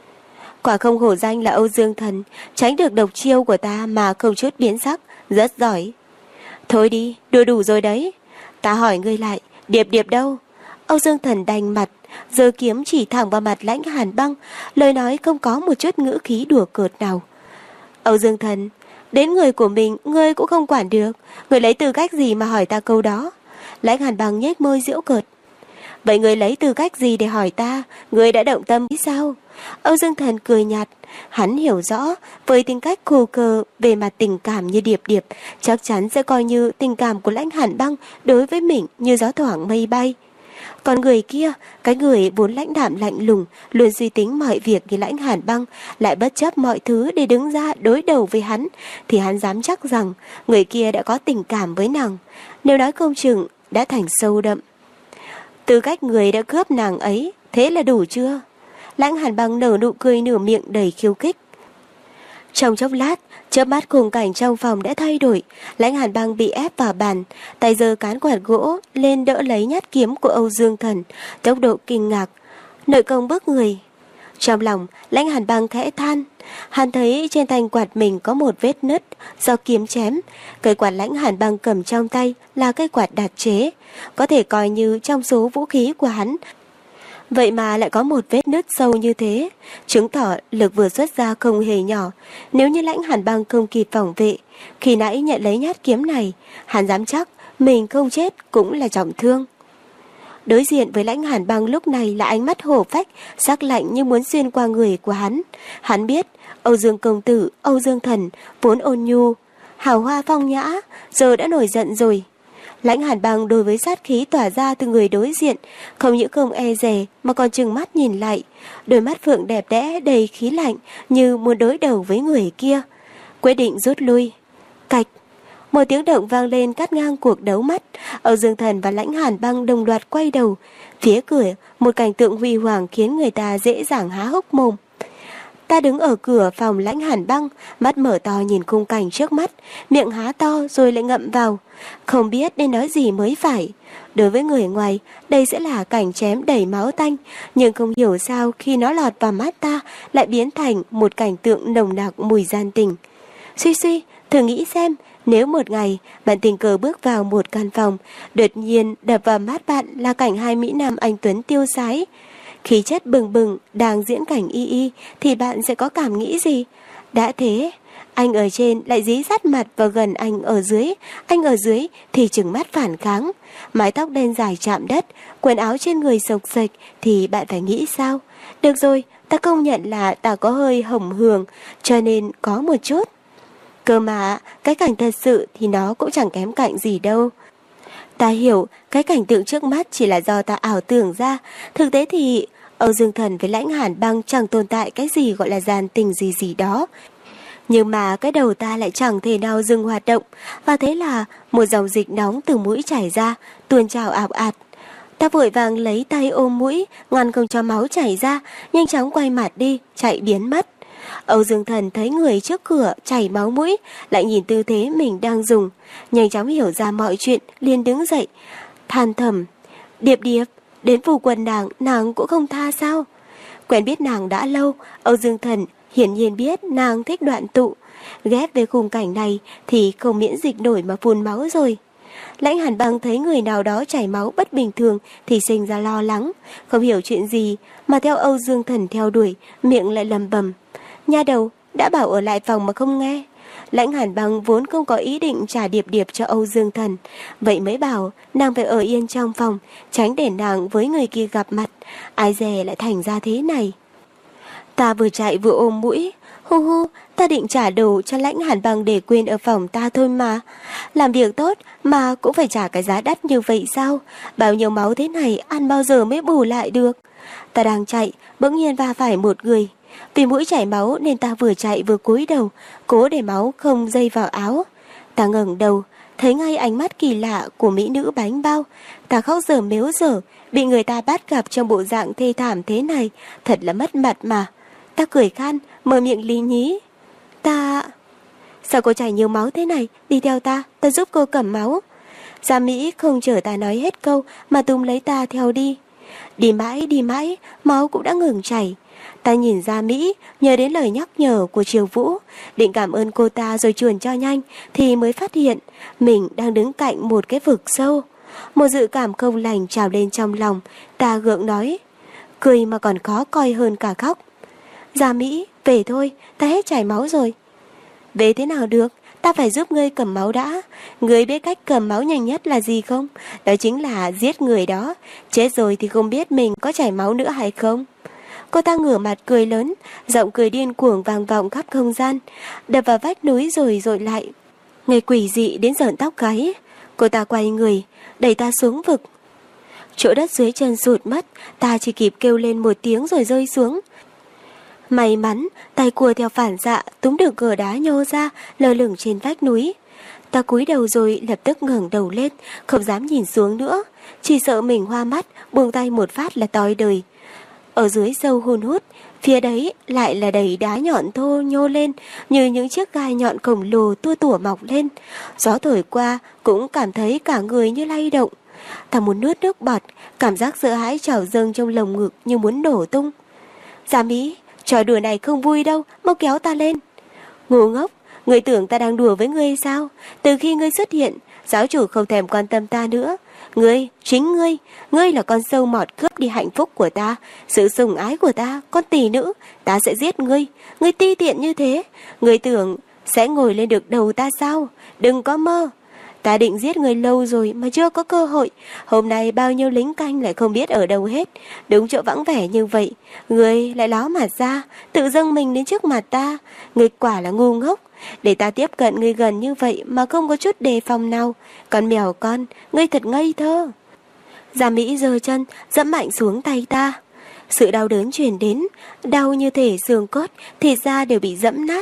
"Quả không hổ danh là Âu Dương thần, tránh được độc chiêu của ta mà không chút biến sắc, rất giỏi." "Thôi đi, đùa đủ rồi đấy. Ta hỏi ngươi lại, Điệp Điệp đâu?" Âu Dương thần đành mặt, giơ kiếm chỉ thẳng vào mặt Lãnh Hàn Băng, lời nói không có một chút ngữ khí đùa cợt nào. "Âu Dương thần, đến người của mình ngươi cũng không quản được, ngươi lấy tư cách gì mà hỏi ta câu đó?" Lãnh Hàn Băng nhếch môi giễu cợt. "Vậy ngươi lấy tư cách gì để hỏi ta? Ngươi đã động tâm ý sao?" Âu Dương thần cười nhạt, hắn hiểu rõ với tính cách khô cờ về mặt tình cảm như Điệp Điệp, chắc chắn sẽ coi như tình cảm của Lãnh Hàn Băng đối với mình như gió thoảng mây bay. Còn người kia, cái người vốn lãnh đạm lạnh lùng, luôn suy tính mọi việc như Lãnh Hàn Băng, lại bất chấp mọi thứ để đứng ra đối đầu với hắn, thì hắn dám chắc rằng người kia đã có tình cảm với nàng, nếu nói không chừng đã thành sâu đậm. Tư cách người đã cướp nàng ấy, thế là đủ chưa? Lãnh Hàn Băng nở nụ cười nửa miệng đầy khiêu khích. Trong chốc lát, chớp mắt khung cảnh trong phòng đã thay đổi. Lãnh Hàn Băng bị ép vào bàn, tay giơ cán quạt gỗ lên đỡ lấy nhát kiếm của Âu Dương thần, tốc độ kinh ngạc, nội công bức người. Trong lòng, Lãnh Hàn Băng khẽ than. Hắn thấy trên thanh quạt mình có một vết nứt do kiếm chém. Cây quạt Lãnh Hàn Băng cầm trong tay là cây quạt đạt chế, có thể coi như trong số vũ khí của hắn. Vậy mà lại có một vết nứt sâu như thế, chứng tỏ lực vừa xuất ra không hề nhỏ. Nếu như Lãnh Hàn Băng không kịp phòng vệ, khi nãy nhận lấy nhát kiếm này, hắn dám chắc mình không chết cũng là trọng thương. Đối diện với Lãnh Hàn Băng lúc này là ánh mắt hổ phách, sắc lạnh như muốn xuyên qua người của hắn. Hắn biết Âu Dương công tử, Âu Dương thần vốn ôn nhu, hào hoa phong nhã, giờ đã nổi giận rồi. Lãnh Hàn Băng đối với sát khí tỏa ra từ người đối diện, không những không e dè mà còn trừng mắt nhìn lại, đôi mắt phượng đẹp đẽ đầy khí lạnh như muốn đối đầu với người kia. Quyết định rút lui. Cạch, một tiếng động vang lên cắt ngang cuộc đấu mắt. Âu Dương thần và Lãnh Hàn Băng đồng loạt quay đầu. Phía cửa, một cảnh tượng huy hoàng khiến người ta dễ dàng há hốc mồm. Ta đứng ở cửa phòng Lãnh Hàn Băng, mắt mở to nhìn khung cảnh trước mắt, miệng há to rồi lại ngậm vào, không biết nên nói gì mới phải. Đối với người ngoài, đây sẽ là cảnh chém đầy máu tanh, nhưng không hiểu sao khi nó lọt vào mắt ta lại biến thành một cảnh tượng nồng nặc mùi gian tình. Suy, thử nghĩ xem, nếu một ngày bạn tình cờ bước vào một căn phòng, đột nhiên đập vào mắt bạn là cảnh hai mỹ nam anh tuấn tiêu sái, khí chất bừng bừng đang diễn cảnh y thì bạn sẽ có cảm nghĩ gì? Đã thế, anh ở trên lại dí sát mặt vào gần anh ở dưới thì trừng mắt phản kháng, mái tóc đen dài chạm đất, quần áo trên người xộc xệch thì bạn phải nghĩ sao? Được rồi, ta công nhận là ta có hơi hồng hường, cho nên có một chút. Cơ mà, cái cảnh thật sự thì nó cũng chẳng kém cạnh gì đâu. Ta hiểu, cái cảnh tượng trước mắt chỉ là do ta ảo tưởng ra. Thực tế thì Âu Dương thần với Lãnh Hàn Băng chẳng tồn tại cái gì gọi là gian tình gì đó. Nhưng mà cái đầu ta lại chẳng thể nào dừng hoạt động. Và thế là một dòng dịch nóng từ mũi chảy ra, tuôn trào ảo ạt. Ta vội vàng lấy tay ôm mũi, ngăn không cho máu chảy ra, nhanh chóng quay mặt đi, chạy biến mất. Âu Dương thần thấy người trước cửa chảy máu mũi, lại nhìn tư thế mình đang dùng, nhanh chóng hiểu ra mọi chuyện, liền đứng dậy, than thầm: Điệp Điệp, đến phù quần nàng cũng không tha sao? Quen biết nàng đã lâu, Âu Dương thần hiển nhiên biết nàng thích đoạn tụ, ghép về khung cảnh này thì không miễn dịch nổi mà phun máu rồi. Lãnh Hàn Băng thấy người nào đó chảy máu bất bình thường thì sinh ra lo lắng, không hiểu chuyện gì mà theo Âu Dương thần theo đuổi, miệng lại lầm bầm: Nha đầu, đã bảo ở lại phòng mà không nghe. Lãnh Hàn Băng vốn không có ý định trả Điệp Điệp cho Âu Dương thần, vậy mới bảo nàng phải ở yên trong phòng, tránh để nàng với người kia gặp mặt. Ai dè lại thành ra thế này. Ta vừa chạy vừa ôm mũi. Hu, ta định trả đồ cho Lãnh Hàn Băng để quên ở phòng ta thôi mà. Làm việc tốt mà cũng phải trả cái giá đắt như vậy sao? Bao nhiêu máu thế này ăn bao giờ mới bù lại được? Ta đang chạy, bỗng nhiên va phải một người. Vì mũi chảy máu nên ta vừa chạy vừa cúi đầu, cố để máu không dây vào áo. Ta ngẩng đầu, thấy ngay ánh mắt kỳ lạ của mỹ nữ bánh bao. Ta khóc dở mếu dở, bị người ta bắt gặp trong bộ dạng thê thảm thế này, thật là mất mặt mà. Ta cười khan, mở miệng lý nhí: Ta... Sao cô chảy nhiều máu thế này? Đi theo ta giúp cô cầm máu. Gia Mỹ không chờ ta nói hết câu mà túm lấy ta theo đi. Đi mãi, máu cũng đã ngừng chảy. Ta nhìn Gia Mỹ, nhớ đến lời nhắc nhở của Triều Vũ, định cảm ơn cô ta rồi chuồn cho nhanh, thì mới phát hiện mình đang đứng cạnh một cái vực sâu. Một dự cảm không lành trào lên trong lòng, ta gượng nói, cười mà còn khó coi hơn cả khóc: Gia Mỹ, về thôi, ta hết chảy máu rồi. Về thế nào được, ta phải giúp ngươi cầm máu đã. Ngươi biết cách cầm máu nhanh nhất là gì không? Đó chính là giết người đó. Chết rồi thì không biết mình có chảy máu nữa hay không. Cô ta ngửa mặt cười lớn, giọng cười điên cuồng vang vọng khắp không gian, đập vào vách núi rồi dội lại. Người quỷ dị đến rợn tóc gáy. Cô ta quay người, đẩy ta xuống vực. Chỗ đất dưới chân sụt mất, ta chỉ kịp kêu lên một tiếng rồi rơi xuống. May mắn, tay cua theo phản xạ túm được gờ đá nhô ra, lơ lửng trên vách núi. Ta cúi đầu rồi lập tức ngẩng đầu lên, không dám nhìn xuống nữa, chỉ sợ mình hoa mắt, buông tay một phát là toi đời. Ở dưới sâu hun hút, phía đấy lại là đầy đá nhọn thô nhô lên như những chiếc gai nhọn khổng lồ tua tủa mọc lên. Gió thổi qua cũng cảm thấy cả người như lay động. Ta muốn nuốt nước bọt, cảm giác sợ hãi trào dâng trong lồng ngực như muốn nổ tung. Gia Mỹ, trò đùa này không vui đâu, mau kéo ta lên. Ngu ngốc, ngươi tưởng ta đang đùa với ngươi sao? Từ khi ngươi xuất hiện, giáo chủ không thèm quan tâm ta nữa. Chính ngươi là con sâu mọt cướp đi hạnh phúc của ta, sự sủng ái của ta, con tỳ nữ, ta sẽ giết ngươi. Ngươi ti tiện như thế, ngươi tưởng sẽ ngồi lên được đầu ta sao? Đừng có mơ. Ta định giết ngươi lâu rồi mà chưa có cơ hội. Hôm nay bao nhiêu lính canh lại không biết ở đâu hết. Đúng chỗ vắng vẻ như vậy, ngươi lại ló mặt ra, tự dâng mình đến trước mặt ta. Ngươi quả là ngu ngốc. Để ta tiếp cận ngươi gần như vậy mà không có chút đề phòng nào. Con mèo con, ngươi thật ngây thơ. Gia Mỹ giơ chân, dẫm mạnh xuống tay ta. Sự đau đớn truyền đến, đau như thể xương cốt, thịt da đều bị dẫm nát.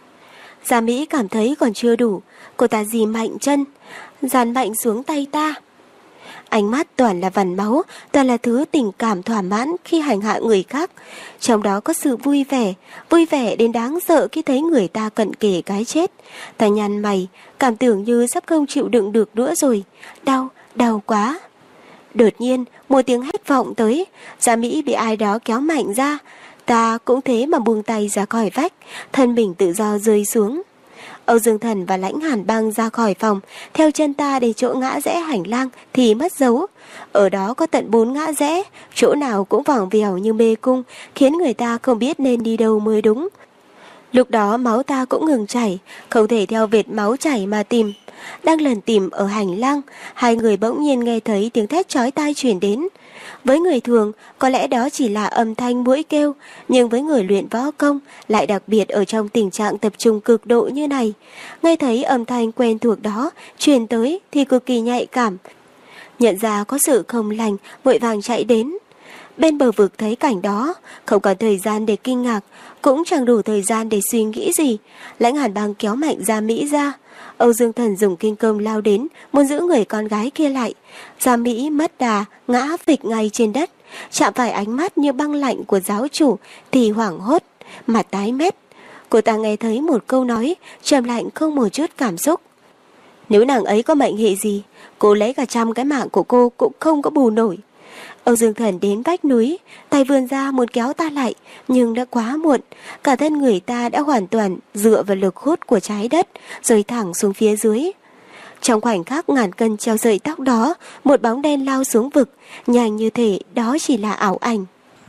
Gia Mỹ cảm thấy còn chưa đủ, cô ta dì mạnh chân, dàn mạnh xuống tay ta. Ánh mắt toàn là vằn máu, toàn là thứ tình cảm thỏa mãn khi hành hạ người khác. Trong đó có sự vui vẻ đến đáng sợ khi thấy người ta cận kề cái chết. Ta nhăn mày, cảm tưởng như sắp không chịu đựng được nữa rồi. Đau quá. Đột nhiên, một tiếng hét vọng tới, Gia Mỹ bị ai đó kéo mạnh ra. Ta cũng thế mà buông tay ra khỏi vách, thân mình tự do rơi xuống. Âu Dương Thần và Lãnh Hàn Băng ra khỏi phòng, theo chân ta đến chỗ ngã rẽ hành lang thì mất dấu. Ở đó có tận 4 ngã rẽ, chỗ nào cũng vòng vèo như mê cung, khiến người ta không biết nên đi đâu mới đúng. Lúc đó máu ta cũng ngừng chảy, không thể theo vệt máu chảy mà tìm. Đang lần tìm ở hành lang, hai người bỗng nhiên nghe thấy tiếng thét chói tai truyền đến. Với người thường, có lẽ đó chỉ là âm thanh mũi kêu, nhưng với người luyện võ công, lại đặc biệt ở trong tình trạng tập trung cực độ như này. Nghe thấy âm thanh quen thuộc đó, truyền tới thì cực kỳ nhạy cảm. Nhận ra có sự không lành, vội vàng chạy đến. Bên bờ vực thấy cảnh đó, không còn thời gian để kinh ngạc, cũng chẳng đủ thời gian để suy nghĩ gì. Lãnh Hàn Băng kéo mạnh Gia Mỹ ra. Âu Dương Thần dùng kinh công lao đến, muốn giữ người con gái kia lại. Gia Mỹ mất đà, ngã phịch ngay trên đất, chạm phải ánh mắt như băng lạnh của giáo chủ thì hoảng hốt, mặt tái mét. Cô ta nghe thấy một câu nói trầm lạnh không một chút cảm xúc. Nếu nàng ấy có mệnh hệ gì, cô lấy cả 100 cái mạng của cô cũng không có bù nổi. Âu Dương Thần đến vách núi, tay vươn ra muốn kéo ta lại, nhưng đã quá muộn. Cả thân người ta đã hoàn toàn dựa vào lực hút của trái đất, rơi thẳng xuống phía dưới. Trong khoảnh khắc ngàn cân treo sợi tóc đó, một bóng đen lao xuống vực, nhanh như thể đó chỉ là ảo ảnh.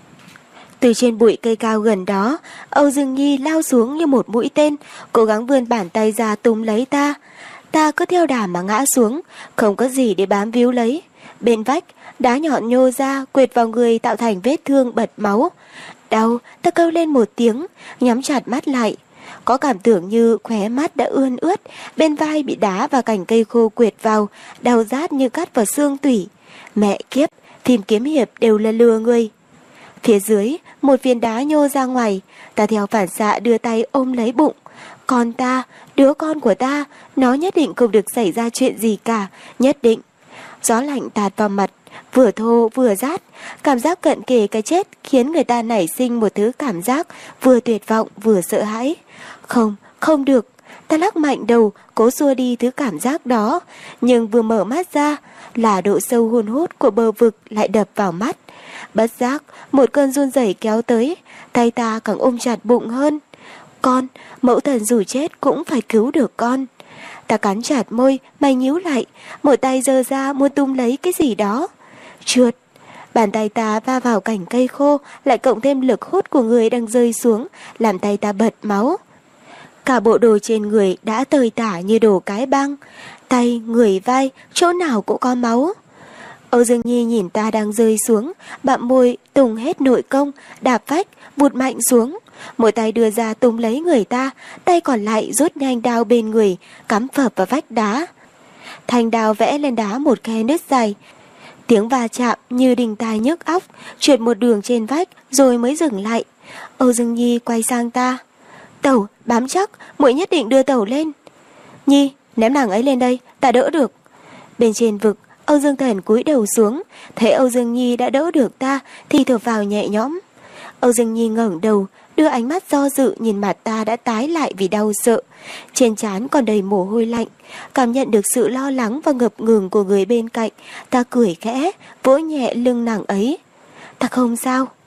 Từ trên bụi cây cao gần đó, Âu Dương Nhi lao xuống như một mũi tên, cố gắng vươn bàn tay ra túm lấy ta. Ta cứ theo đà mà ngã xuống, không có gì để bám víu lấy. Bên vách, đá nhọn nhô ra, quệt vào người tạo thành vết thương bật máu. Đau, ta kêu lên một tiếng, nhắm chặt mắt lại. Có cảm tưởng như khóe mắt đã ươn ướt, bên vai bị đá và cành cây khô quệt vào, đau rát như cắt vào xương tủy. Mẹ kiếp, phim kiếm hiệp đều là lừa người. Phía dưới, một viên đá nhô ra ngoài, ta theo phản xạ đưa tay ôm lấy bụng. Con ta, đứa con của ta, nó nhất định không được xảy ra chuyện gì cả, nhất định. Gió lạnh tạt vào mặt, vừa thô vừa rát, cảm giác cận kề cái chết khiến người ta nảy sinh một thứ cảm giác vừa tuyệt vọng vừa sợ hãi. Không được, ta lắc mạnh đầu, cố xua đi thứ cảm giác đó, nhưng vừa mở mắt ra là độ sâu hun hút của bờ vực lại đập vào mắt. Bất giác, một cơn run rẩy kéo tới, tay ta càng ôm chặt bụng hơn. Con, mẫu thần dù chết cũng phải cứu được con. Ta cắn chặt môi, mày nhíu lại, một tay giơ ra muốn túm lấy cái gì đó. Trượt, bàn tay ta va vào cành cây khô, lại cộng thêm lực hút của người đang rơi xuống, làm tay ta bật máu. Cả bộ đồ trên người đã tơi tả như đồ cái băng, tay, người, vai, chỗ nào cũng có máu. Âu Dương Nhi nhìn ta đang rơi xuống, bặm môi, tùng hết nội công, đạp vách, vụt mạnh xuống. Một tay đưa ra túm lấy người ta, tay còn lại rút nhanh đao bên người, cắm phập vào vách đá. Thanh đao vẽ lên đá một khe nứt dài. Tiếng va chạm như đinh tai nhức óc, trượt một đường trên vách rồi mới dừng lại. Âu Dương Nhi quay sang ta. Tẩu, bám chắc, muội nhất định đưa tẩu lên. Nhi, ném nàng ấy lên đây, ta đỡ được. Bên trên vực, Âu Dương Thần cúi đầu xuống, thấy Âu Dương Nhi đã đỡ được ta thì thở vào nhẹ nhõm. Âu Dương Nhi ngẩng đầu, đưa ánh mắt do dự nhìn mặt ta đã tái lại vì đau sợ. Trên trán còn đầy mồ hôi lạnh, cảm nhận được sự lo lắng và ngập ngừng của người bên cạnh. Ta cười khẽ, vỗ nhẹ lưng nàng ấy. Ta không sao.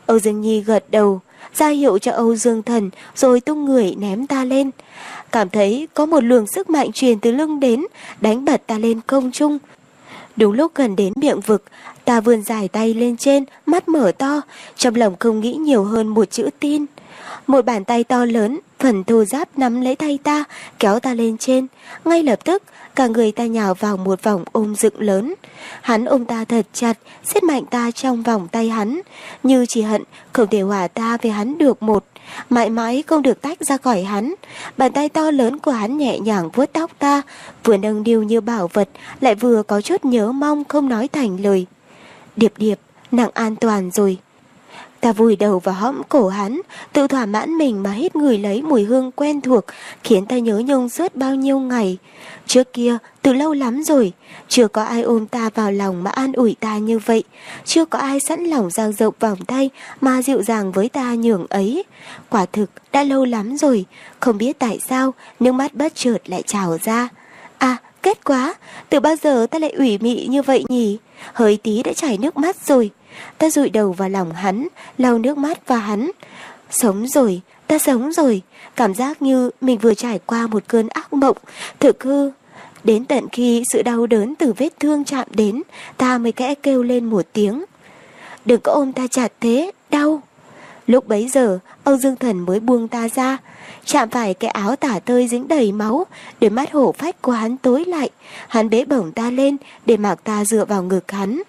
Âu Dương Nhi gật đầu, ra hiệu cho Âu Dương Thần rồi tung người ném ta lên. Cảm thấy có một luồng sức mạnh truyền từ lưng đến, đánh bật ta lên không trung. Đúng lúc gần đến miệng vực, ta vươn dài tay lên trên, mắt mở to, trong lòng không nghĩ nhiều hơn một chữ tin. Một bàn tay to lớn, phần thô ráp nắm lấy tay ta, kéo ta lên trên. Ngay lập tức, cả người ta nhào vào một vòng ôm dựng lớn. Hắn ôm ta thật chặt, siết mạnh ta trong vòng tay hắn, như chỉ hận không thể hòa ta với hắn được một, mãi mãi không được tách ra khỏi hắn. Bàn tay to lớn của hắn nhẹ nhàng vuốt tóc ta, vừa nâng niu như bảo vật, lại vừa có chút nhớ mong không nói thành lời. Điệp Điệp, nàng an toàn rồi. Ta vùi đầu vào hõm cổ hắn, tự thỏa mãn mình mà hít ngửi lấy mùi hương quen thuộc, khiến ta nhớ nhung suốt bao nhiêu ngày. Trước kia, từ lâu lắm rồi, chưa có ai ôm ta vào lòng mà an ủi ta như vậy, chưa có ai sẵn lòng dang rộng vòng tay mà dịu dàng với ta nhường ấy. Quả thực, đã lâu lắm rồi, không biết tại sao, nước mắt bất chợt lại trào ra. À, kết quá, từ bao giờ ta lại ủy mị như vậy nhỉ? Hơi tí đã chảy nước mắt rồi. Ta dụi đầu vào lòng hắn, lau nước mắt vào hắn. Sống rồi, ta sống rồi. Cảm giác như mình vừa trải qua một cơn ác mộng. Thực hư. Đến tận khi sự đau đớn từ vết thương chạm đến, ta mới khẽ kêu lên một tiếng. Đừng có ôm ta chặt thế, đau. Lúc bấy giờ, Âu Dương Thần mới buông ta ra. Chạm phải cái áo tả tơi dính đầy máu, đôi mắt hổ phách của hắn tối lại. Hắn bế bổng ta lên để mặc ta dựa vào ngực hắn.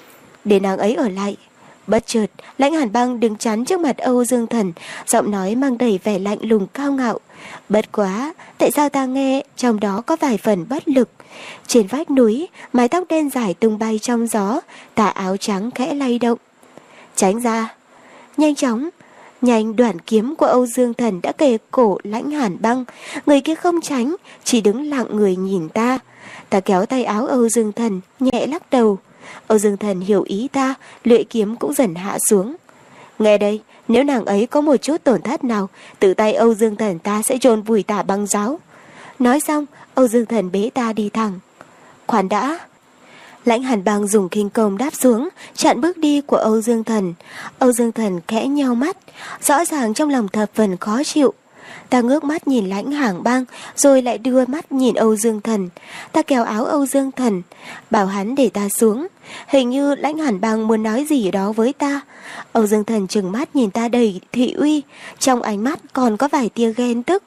Để nàng ấy ở lại. Bất chợt, Lãnh Hàn Băng đứng chắn trước mặt Âu Dương Thần, giọng nói mang đầy vẻ lạnh lùng cao ngạo. Bất quá, tại sao ta nghe trong đó có vài phần bất lực? Trên vách núi, mái tóc đen dài tung bay trong gió, tà áo trắng khẽ lay động. Tránh ra. Nhanh chóng. Nhanh, đoạn kiếm của Âu Dương Thần đã kề cổ Lãnh Hàn Băng. Người kia không tránh, chỉ đứng lặng người nhìn ta. Ta kéo tay áo Âu Dương Thần, nhẹ lắc đầu. Âu Dương Thần hiểu ý ta, lưỡi kiếm cũng dần hạ xuống. Nghe đây, nếu nàng ấy có một chút tổn thất nào, tự tay Âu Dương Thần ta sẽ chôn vùi Tả Băng Giáo. Nói xong, Âu Dương Thần bế ta đi thẳng. Khoan đã. Lãnh Hàn Băng dùng khinh công đáp xuống, chặn bước đi của Âu Dương Thần. Âu Dương Thần khẽ nheo mắt, rõ ràng trong lòng thập phần khó chịu. Ta ngước mắt nhìn Lãnh Hàn Băng, rồi lại đưa mắt nhìn Âu Dương Thần. Ta kéo áo Âu Dương Thần, bảo hắn để ta xuống. Hình như Lãnh Hàn Băng muốn nói gì đó với ta. Âu Dương Thần trừng mắt nhìn ta đầy thị uy, trong ánh mắt còn có vài tia ghen tức.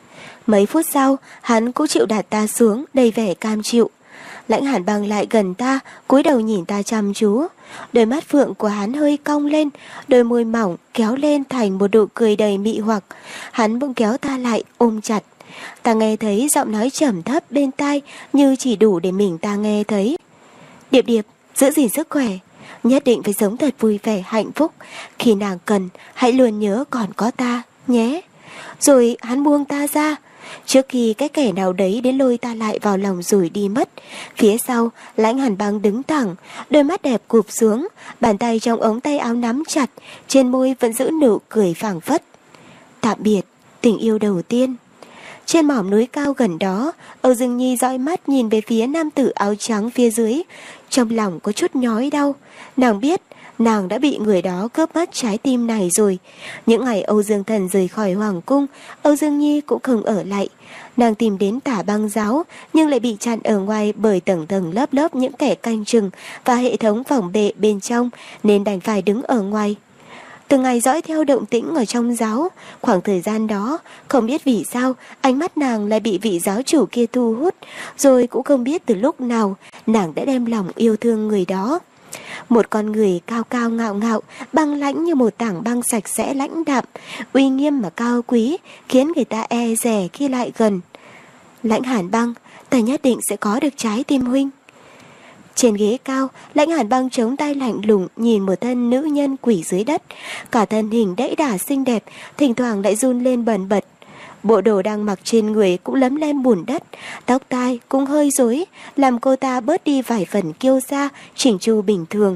Mấy phút sau, hắn cũng chịu đặt ta xuống, đầy vẻ cam chịu. Lãnh Hàn Băng lại gần ta, cúi đầu nhìn ta chăm chú. Đôi mắt phượng của hắn hơi cong lên, đôi môi mỏng kéo lên thành một nụ cười đầy mị hoặc. Hắn bỗng kéo ta lại, ôm chặt. Ta nghe thấy giọng nói trầm thấp bên tai, như chỉ đủ để mình ta nghe thấy. Điệp Điệp, giữ gìn sức khỏe, nhất định phải sống thật vui vẻ hạnh phúc. Khi nàng cần, hãy luôn nhớ còn có ta, nhé. Rồi hắn buông ta ra. Trước khi cái kẻ nào đấy đến lôi ta lại vào lòng rồi đi mất. Phía sau, Lãnh Hàn Băng đứng thẳng, đôi mắt đẹp cụp xuống, bàn tay trong ống tay áo nắm chặt, trên môi vẫn giữ nụ cười phảng phất. Tạm biệt, tình yêu đầu tiên. Trên mỏm núi cao gần đó, Âu Dương Nhi dõi mắt nhìn về phía nam tử áo trắng phía dưới. Trong lòng có chút nhói đau. Nàng biết nàng đã bị người đó cướp mất trái tim này rồi. Những ngày Âu Dương Thần rời khỏi Hoàng cung, Âu Dương Nhi cũng không ở lại. Nàng tìm đến Tả Băng Giáo, nhưng lại bị chặn ở ngoài bởi tầng tầng lớp lớp những kẻ canh chừng và hệ thống phòng vệ bên trong, nên đành phải đứng ở ngoài. Từng ngày dõi theo động tĩnh ở trong giáo, khoảng thời gian đó, không biết vì sao, ánh mắt nàng lại bị vị giáo chủ kia thu hút, rồi cũng không biết từ lúc nào, nàng đã đem lòng yêu thương người đó. Một con người cao cao ngạo ngạo, băng lãnh như một tảng băng sạch sẽ lãnh đạm, uy nghiêm mà cao quý, khiến người ta e dè khi lại gần. Lãnh Hàn Băng, ta nhất định sẽ có được trái tim huynh. Trên ghế cao, Lãnh Hàn Băng chống tay lạnh lùng nhìn một thân nữ nhân quỷ dưới đất. Cả thân hình đẫy đà xinh đẹp, thỉnh thoảng lại run lên bần bật. Bộ đồ đang mặc trên người cũng lấm lem bùn đất, tóc tai cũng hơi rối, làm cô ta bớt đi vài phần kiêu sa, chỉnh chu bình thường.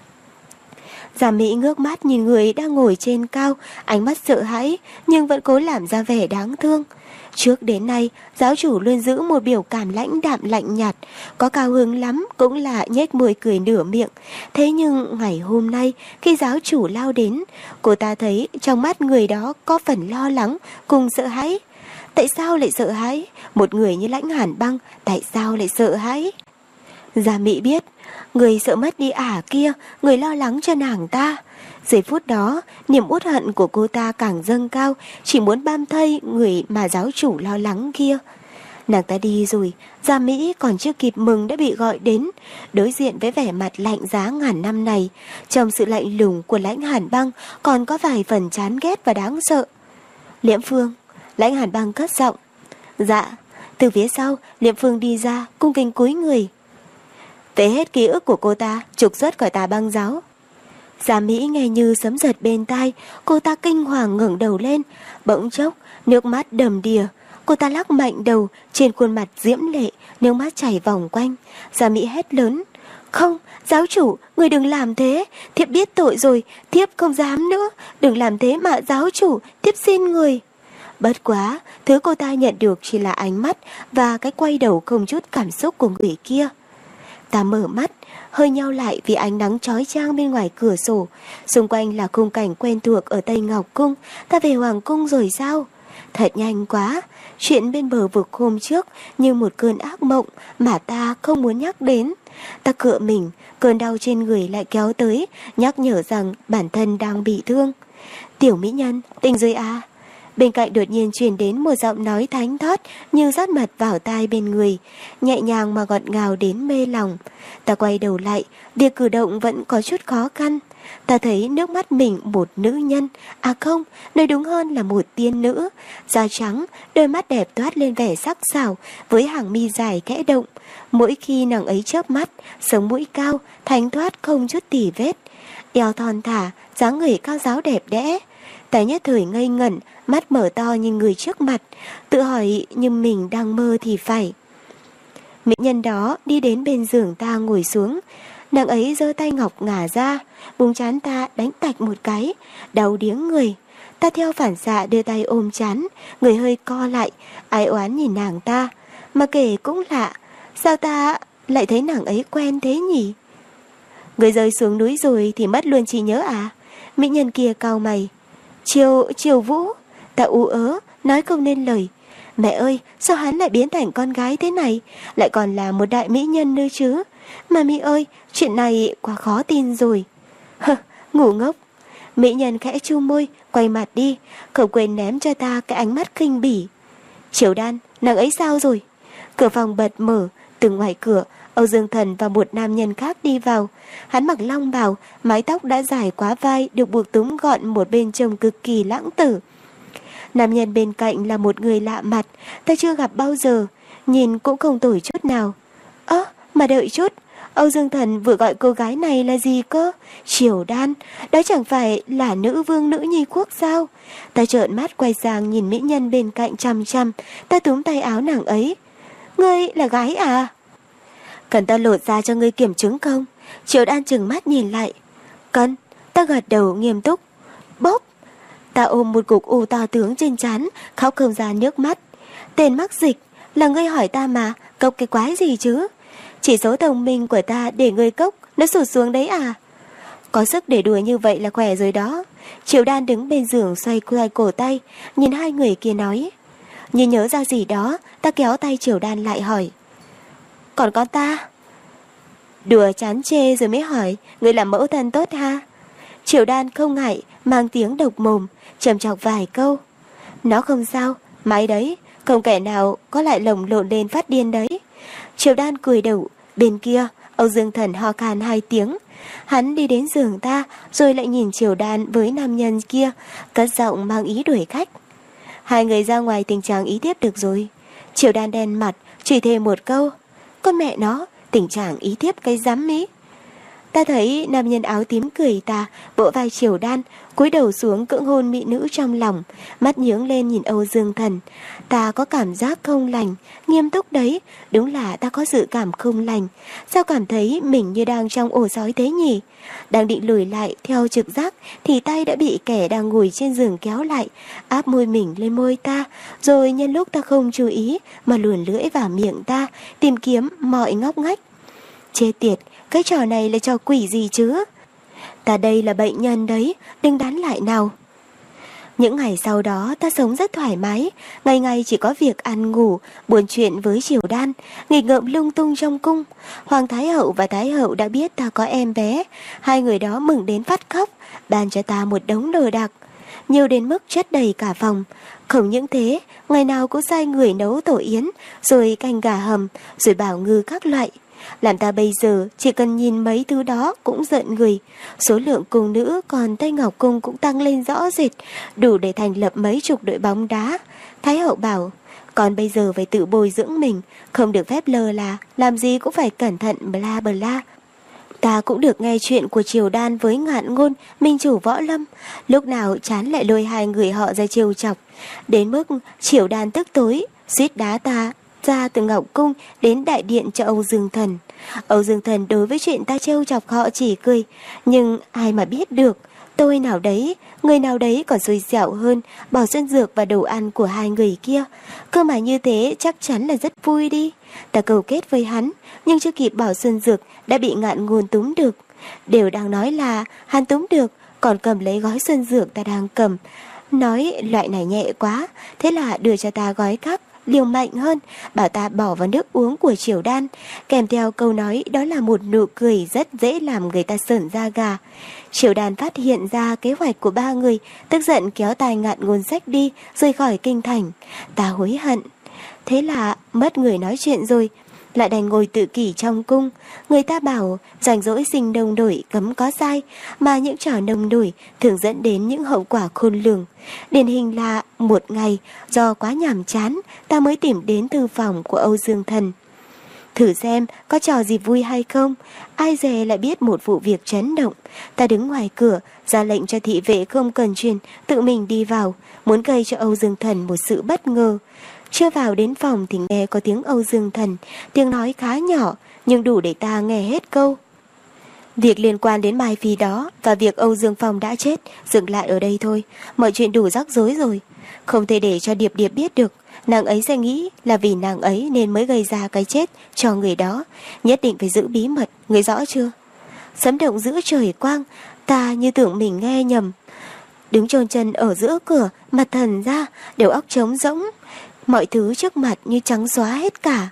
Giả Mỹ ngước mắt nhìn người đang ngồi trên cao, ánh mắt sợ hãi, nhưng vẫn cố làm ra vẻ đáng thương. Trước đến nay, giáo chủ luôn giữ một biểu cảm lãnh đạm lạnh nhạt, có cao hứng lắm cũng là nhếch môi cười nửa miệng. Thế nhưng ngày hôm nay, khi giáo chủ lao đến, cô ta thấy trong mắt người đó có phần lo lắng cùng sợ hãi. Tại sao lại sợ hãi? Một người như Lãnh Hàn Băng, tại sao lại sợ hãi? Gia Mỹ biết, người sợ mất đi ả kia, người lo lắng cho nàng ta. Giây phút đó, niềm uất hận của cô ta càng dâng cao, chỉ muốn bám thây người mà giáo chủ lo lắng kia. Nàng ta đi rồi, Gia Mỹ còn chưa kịp mừng đã bị gọi đến. Đối diện với vẻ mặt lạnh giá ngàn năm này, trong sự lạnh lùng của Lãnh Hàn Băng còn có vài phần chán ghét và đáng sợ. Liễm Phương, Lãnh Hàn Băng cất giọng. Dạ. Từ phía sau, Liễm Phương đi ra, cung kính cúi người. Về hết ký ức của cô ta, trục xuất khỏi Tà Băng giáo. Gia Mỹ nghe như sấm giật bên tai, cô ta kinh hoàng ngẩng đầu lên, bỗng chốc, nước mắt đầm đìa. Cô ta lắc mạnh đầu, trên khuôn mặt diễm lệ, nước mắt chảy vòng quanh. Gia Mỹ hét lớn. Không, giáo chủ, người đừng làm thế, thiếp biết tội rồi, thiếp không dám nữa, đừng làm thế mà giáo chủ, thiếp xin người. Bất quá, thứ cô ta nhận được chỉ là ánh mắt và cái quay đầu không chút cảm xúc của người kia. Ta mở mắt, hơi nheo lại vì ánh nắng chói chang bên ngoài cửa sổ. Xung quanh là khung cảnh quen thuộc ở Tây Ngọc Cung. Ta về Hoàng Cung rồi sao? Thật nhanh quá. Chuyện bên bờ vực hôm trước như một cơn ác mộng mà ta không muốn nhắc đến. Ta cựa mình, cơn đau trên người lại kéo tới, nhắc nhở rằng bản thân đang bị thương. Tiểu mỹ nhân, tỉnh rồi à? Bên cạnh đột nhiên truyền đến một giọng nói thánh thót như rót mật vào tai bên người, nhẹ nhàng mà ngọt ngào đến mê lòng. Ta quay đầu lại, việc cử động vẫn có chút khó khăn. Ta thấy nước mắt mình một nữ nhân, à không, nói đúng hơn là một tiên nữ. Da trắng, đôi mắt đẹp toát lên vẻ sắc sảo với hàng mi dài kẽ động. Mỗi khi nàng ấy chớp mắt, sống mũi cao, thánh thoát không chút tì vết. Eo thon thả, dáng người cao ráo đẹp đẽ. Ta nhất thời ngây ngẩn, mắt mở to nhìn người trước mặt, tự hỏi như mình đang mơ thì phải. Mỹ nhân đó đi đến bên giường ta ngồi xuống, nàng ấy giơ tay ngọc ngả ra, búng trán ta đánh tạch một cái, đau điếng người. Ta theo phản xạ đưa tay ôm trán, người hơi co lại, ái oán nhìn nàng ta, mà kể cũng lạ, sao ta lại thấy nàng ấy quen thế nhỉ? Người rơi xuống núi rồi thì mất luôn trí nhớ à? Mỹ nhân kia cau mày. Triều Vũ. Ta ú ớ, nói không nên lời. Mẹ ơi, sao hắn lại biến thành con gái thế này? Lại còn là một đại mỹ nhân nữa chứ? Mà Mỹ ơi, chuyện này quá khó tin rồi. Hơ, ngủ ngốc. Mỹ nhân khẽ chu môi, quay mặt đi, không quên ném cho ta cái ánh mắt khinh bỉ. Triều Đan, nàng ấy sao rồi? Cửa phòng bật mở, từ ngoài cửa, Âu Dương Thần và một nam nhân khác đi vào. Hắn mặc long bào, mái tóc đã dài quá vai, được buộc túm gọn một bên trông cực kỳ lãng tử. Nam nhân bên cạnh là một người lạ mặt, ta chưa gặp bao giờ, nhìn cũng không tồi chút nào. Ơ, mà đợi chút, Âu Dương Thần vừa gọi cô gái này là gì cơ? Triều Đan, đó chẳng phải là nữ vương nữ nhi quốc sao? Ta trợn mắt quay sang nhìn mỹ nhân bên cạnh chằm chằm, ta túm tay áo nàng ấy. Ngươi là gái à? Cần ta lột ra cho ngươi kiểm chứng không? Triều Đan trừng mắt nhìn lại. Cần, ta gật đầu nghiêm túc. Bốp! Ta ôm một cục u to tướng trên trán, khóc không ra nước mắt. Tên mắc dịch, là ngươi hỏi ta mà, cốc cái quái gì chứ? Chỉ số thông minh của ta để ngươi cốc, nó sụt xuống đấy à? Có sức để đùa như vậy là khỏe rồi đó. Triều Đan đứng bên giường xoay quay cổ tay, nhìn hai người kia nói. Như nhớ ra gì đó, ta kéo tay Triều Đan lại hỏi. Còn con ta? Đùa chán chê rồi mới hỏi, ngươi làm mẫu thân tốt ha? Triều Đan không ngại, mang tiếng độc mồm, trầm trọc vài câu. Nó không sao, mãi đấy, không kẻ nào có lại lồng lộn lên phát điên đấy. Triều Đan cười đậu, bên kia, Âu Dương Thần ho khan 2 tiếng. Hắn đi đến giường ta, rồi lại nhìn Triều Đan với nam nhân kia, cất giọng mang ý đuổi khách. Hai người ra ngoài tình trạng ý tiếp được rồi. Triều Đan đen mặt, chỉ thêm một câu. Con mẹ nó, tình trạng ý tiếp cái rắm ý. Ta thấy nam nhân áo tím cười ta, vỗ vai Triều Đan, cúi đầu xuống cưỡng hôn mỹ nữ trong lòng, mắt nhướng lên nhìn Âu Dương Thần. Ta có cảm giác không lành, nghiêm túc đấy, đúng là ta có dự cảm không lành. Sao cảm thấy mình như đang trong ổ sói thế nhỉ? Đang định lùi lại theo trực giác thì tay đã bị kẻ đang ngồi trên giường kéo lại, áp môi mình lên môi ta, rồi nhân lúc ta không chú ý mà luồn lưỡi vào miệng ta, tìm kiếm mọi ngóc ngách. Chê tiệt, cái trò này là trò quỷ gì chứ? Ta đây là bệnh nhân đấy, đừng đắn lại nào. Những ngày sau đó ta sống rất thoải mái, ngày ngày chỉ có việc ăn ngủ, buồn chuyện với Triều Đan, nghịch ngợm lung tung trong cung. Hoàng Thái Hậu và Thái Hậu đã biết ta có em bé, hai người đó mừng đến phát khóc, ban cho ta một đống đồ đạc, nhiều đến mức chất đầy cả phòng. Không những thế, ngày nào cũng sai người nấu tổ yến, rồi canh gà hầm, rồi bảo ngư các loại. Làm ta bây giờ chỉ cần nhìn mấy thứ đó cũng giận người. Số lượng cung nữ còn Tây Ngọc Cung cũng tăng lên rõ rệt, đủ để thành lập mấy chục đội bóng đá. Thái Hậu bảo, còn bây giờ phải tự bồi dưỡng mình, không được phép lơ là, làm gì cũng phải cẩn thận bla bla. Ta cũng được nghe chuyện của Triều Đan với Ngạn Ngôn, minh chủ võ lâm, lúc nào chán lại lôi hai người họ ra trêu chọc, đến mức Triều Đan tức tối, suýt đá ta ra từ Ngọc Cung đến đại điện cho Âu Dương Thần. Âu Dương Thần đối với chuyện ta trêu chọc họ chỉ cười, nhưng ai mà biết được, tôi nào đấy, người nào đấy còn xui xẻo hơn, bỏ xuân dược và đồ ăn của hai người kia. Cơ mà như thế chắc chắn là rất vui đi. Ta cầu kết với hắn, nhưng chưa kịp bỏ xuân dược đã bị Ngạn Ngôn túm được. Đều đang nói là hắn túm được, còn cầm lấy gói xuân dược ta đang cầm, nói loại này nhẹ quá, thế là đưa cho ta gói khác liều mạnh hơn, bảo ta bỏ vào nước uống của Triều Đan, kèm theo câu nói đó là một nụ cười rất dễ làm người ta sởn da gà. Triều Đan phát hiện ra kế hoạch của ba người, tức giận kéo tay Ngạn Ngôn xách đi, rời khỏi kinh thành. Ta hối hận, thế là mất người nói chuyện rồi, lại đành ngồi tự kỷ trong cung. Người ta bảo rảnh rỗi sinh nông nổi cấm có sai, mà những trò nông nổi thường dẫn đến những hậu quả khôn lường. Điển hình là một ngày do quá nhàm chán, ta mới tìm đến thư phòng của Âu Dương Thần, thử xem có trò gì vui hay không. Ai dè lại biết một vụ việc chấn động. Ta đứng ngoài cửa, ra lệnh cho thị vệ không cần truyền, tự mình đi vào, muốn gây cho Âu Dương Thần một sự bất ngờ. Chưa vào đến phòng thì nghe có tiếng Âu Dương Thần, tiếng nói khá nhỏ nhưng đủ để ta nghe hết câu. Việc liên quan đến Mai Phi đó và việc Âu Dương Phong đã chết dừng lại ở đây thôi. Mọi chuyện đủ rắc rối rồi, không thể để cho Điệp Điệp biết được. Nàng ấy sẽ nghĩ là vì nàng ấy nên mới gây ra cái chết cho người đó. Nhất định phải giữ bí mật, người rõ chưa? Sấm động giữa trời quang, ta như tưởng mình nghe nhầm. Đứng chôn chân ở giữa cửa, mặt thần ra, đầu óc trống rỗng. Mọi thứ trước mặt như trắng xóa hết cả.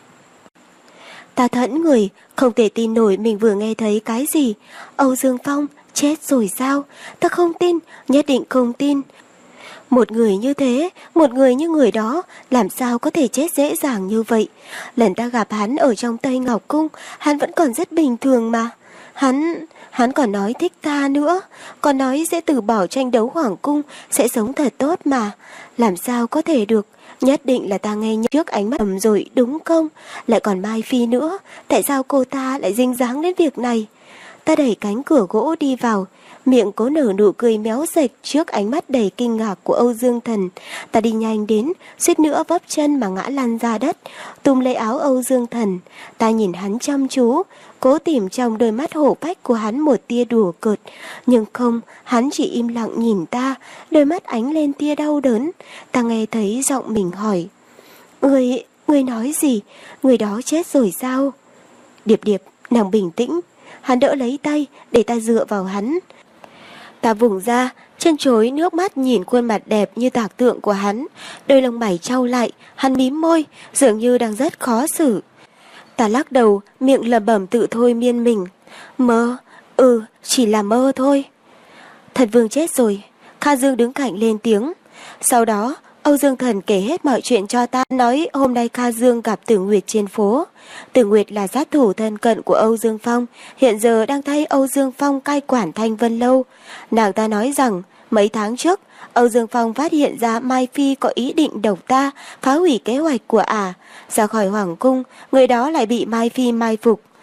Ta thẫn người, không thể tin nổi mình vừa nghe thấy cái gì. Âu Dương Phong chết rồi sao? Ta không tin, nhất định không tin. Một người như thế, một người như người đó, làm sao có thể chết dễ dàng như vậy? Lần ta gặp hắn ở trong Tây Ngọc Cung, hắn vẫn còn rất bình thường mà. Hắn còn nói thích ta nữa, còn nói sẽ từ bỏ tranh đấu Hoàng Cung, sẽ sống thật tốt mà. Làm sao có thể được? Nhất định là ta nghe trước ánh mắt rồi đúng không? Lại còn Mai Phi nữa, tại sao cô ta lại dính dáng đến việc này? Ta đẩy cánh cửa gỗ đi vào, miệng cố nở nụ cười méo sệch trước ánh mắt đầy kinh ngạc của Âu Dương Thần. Ta đi nhanh đến, suýt nữa vấp chân mà ngã lăn ra đất, túm lấy áo Âu Dương Thần. Ta nhìn hắn chăm chú, cố tìm trong đôi mắt hổ phách của hắn một tia đùa cợt, nhưng không, hắn chỉ im lặng nhìn ta, đôi mắt ánh lên tia đau đớn. Ta nghe thấy giọng mình hỏi, Người nói gì? Người đó chết rồi sao? Điệp Điệp, nàng bình tĩnh. Hắn đỡ lấy tay để ta dựa vào hắn. Ta vùng ra, chân chối nước mắt nhìn khuôn mặt đẹp như tạc tượng của hắn. Đôi lông mày trao lại, hắn mím môi, dường như đang rất khó xử. Ta lắc đầu, miệng lẩm bẩm tự thôi miên mình. Mơ, chỉ là mơ thôi. Thần Vương chết rồi. Kha Dương đứng cạnh lên tiếng. Sau đó Âu Dương Thần kể hết mọi chuyện cho ta, nói hôm nay Kha Dương gặp Tử Nguyệt trên phố. Tử Nguyệt là sát thủ thân cận của Âu Dương Phong, hiện giờ đang thay Âu Dương Phong cai quản Thanh Vân Lâu. Nàng ta nói rằng mấy tháng trước Âu Dương Phong phát hiện ra Mai Phi có ý định độc ta, phá hủy kế hoạch của ả. Ra khỏi Hoàng Cung, người đó lại bị Mai Phi mai phục.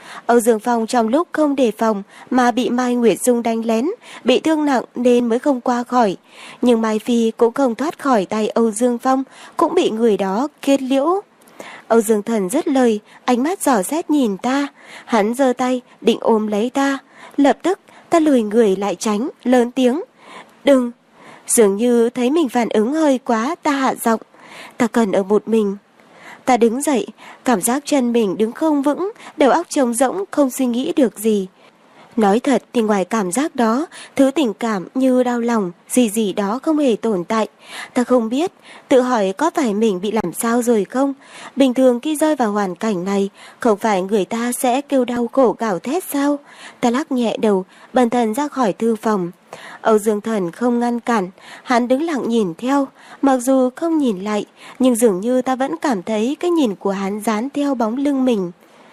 Âu Dương Phong trong lúc không đề phòng mà bị Mai Nguyệt Dung đánh lén, bị thương nặng nên mới không qua khỏi. Nhưng Mai Phi cũng không thoát khỏi tay Âu Dương Phong, cũng bị người đó kết liễu. Âu Dương Thần dứt lời, ánh mắt dò xét nhìn ta, hắn giơ tay định ôm lấy ta, lập tức ta lùi người lại tránh, lớn tiếng: "Đừng!" Dường như thấy mình phản ứng hơi quá, ta hạ giọng: "Ta cần ở một mình." Ta đứng dậy, cảm giác chân mình đứng không vững, đầu óc trống rỗng, không suy nghĩ được gì. Nói thật thì ngoài cảm giác đó, thứ tình cảm như đau lòng, gì gì đó không hề tồn tại. Ta không biết, tự hỏi có phải mình bị làm sao rồi không? Bình thường khi rơi vào hoàn cảnh này, không phải người ta sẽ kêu đau khổ gào thét sao? Ta lắc nhẹ đầu, bần thần ra khỏi thư phòng. Âu Dương Thần không ngăn cản, hắn đứng lặng nhìn theo, mặc dù không nhìn lại, nhưng dường như ta vẫn cảm thấy cái nhìn của hắn dán theo bóng lưng mình.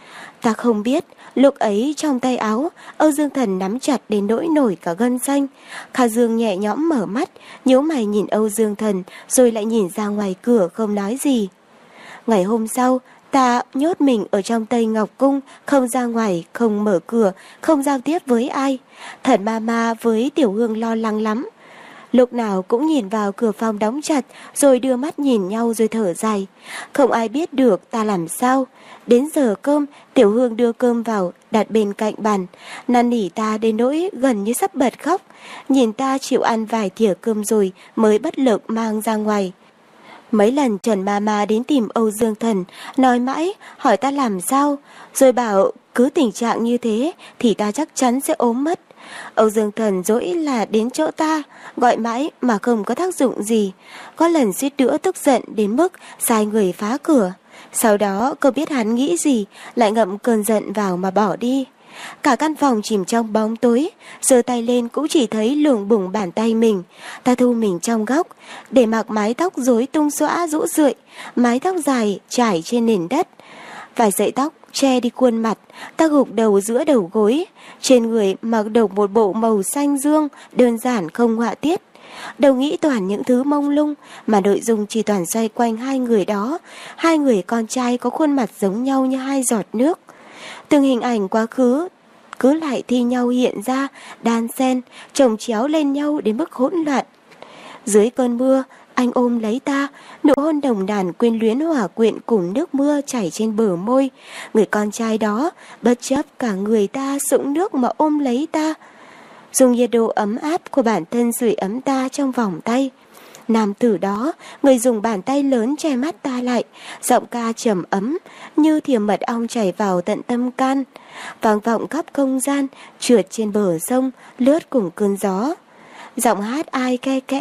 Ta không biết, lúc ấy trong tay áo, Âu Dương Thần nắm chặt đến nỗi nổi cả gân xanh. Kha Dương nhẹ nhõm mở mắt, nhíu mày nhìn Âu Dương Thần, rồi lại nhìn ra ngoài cửa không nói gì. Ngày hôm sau, ta nhốt mình ở trong Tây Ngọc Cung, không ra ngoài, không mở cửa, không giao tiếp với ai. Thần Mama với Tiểu Hương lo lắng lắm. Lúc nào cũng nhìn vào cửa phòng đóng chặt, rồi đưa mắt nhìn nhau rồi thở dài. Không ai biết được ta làm sao. Đến giờ cơm, Tiểu Hương đưa cơm vào, đặt bên cạnh bàn. Năn nỉ ta đến nỗi gần như sắp bật khóc. Nhìn ta chịu ăn vài thìa cơm rồi mới bất lực mang ra ngoài. Mấy lần Trần Mama đến tìm Âu Dương Thần, nói mãi, hỏi ta làm sao, rồi bảo cứ tình trạng như thế thì ta chắc chắn sẽ ốm mất. Âu Dương Thần dỗi là đến chỗ ta, gọi mãi mà không có tác dụng gì. Có lần suýt nữa tức giận đến mức sai người phá cửa. Sau đó cô biết hắn nghĩ gì, lại ngậm cơn giận vào mà bỏ đi. Cả căn phòng chìm trong bóng tối, giơ tay lên cũng chỉ thấy lủng bủng bàn tay mình. Ta thu mình trong góc, để mặc mái tóc rối tung xõa rũ rượi, mái tóc dài trải trên nền đất. Vài sợi tóc che đi khuôn mặt, ta gục đầu giữa đầu gối. Trên người mặc đồng một bộ màu xanh dương, đơn giản không họa tiết. Đầu nghĩ toàn những thứ mông lung, mà nội dung chỉ toàn xoay quanh hai người đó. Hai người con trai có khuôn mặt giống nhau như hai giọt nước. Từng hình ảnh quá khứ cứ lại thi nhau hiện ra, đan xen, chồng chéo lên nhau đến mức hỗn loạn. Dưới cơn mưa, anh ôm lấy ta, nụ hôn đồng đàn quyến luyến hòa quyện cùng nước mưa chảy trên bờ môi. Người con trai đó bất chấp cả người ta sũng nước mà ôm lấy ta, dùng nhiệt độ ấm áp của bản thân sưởi ấm ta trong vòng tay. Nam tử đó, người dùng bàn tay lớn che mắt ta lại, giọng ca trầm ấm như thìa mật ong chảy vào tận tâm can, vang vọng khắp không gian, trượt trên bờ sông, lướt cùng cơn gió. Giọng hát ai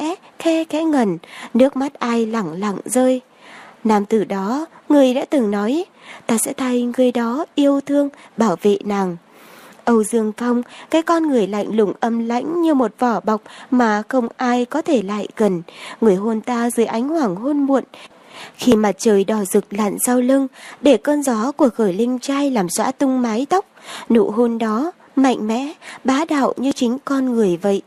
khe kẽ ngần, nước mắt ai lẳng lặng rơi. Nam tử đó, người đã từng nói, ta sẽ thay người đó yêu thương, bảo vệ nàng. Âu Dương Phong, cái con người lạnh lùng âm lãnh như một vỏ bọc mà không ai có thể lại gần. Người hôn ta dưới ánh hoàng hôn muộn, khi mặt trời đỏ rực lặn sau lưng, để cơn gió của khởi linh trai làm xõa tung mái tóc. Nụ hôn đó mạnh mẽ, bá đạo như chính con người vậy.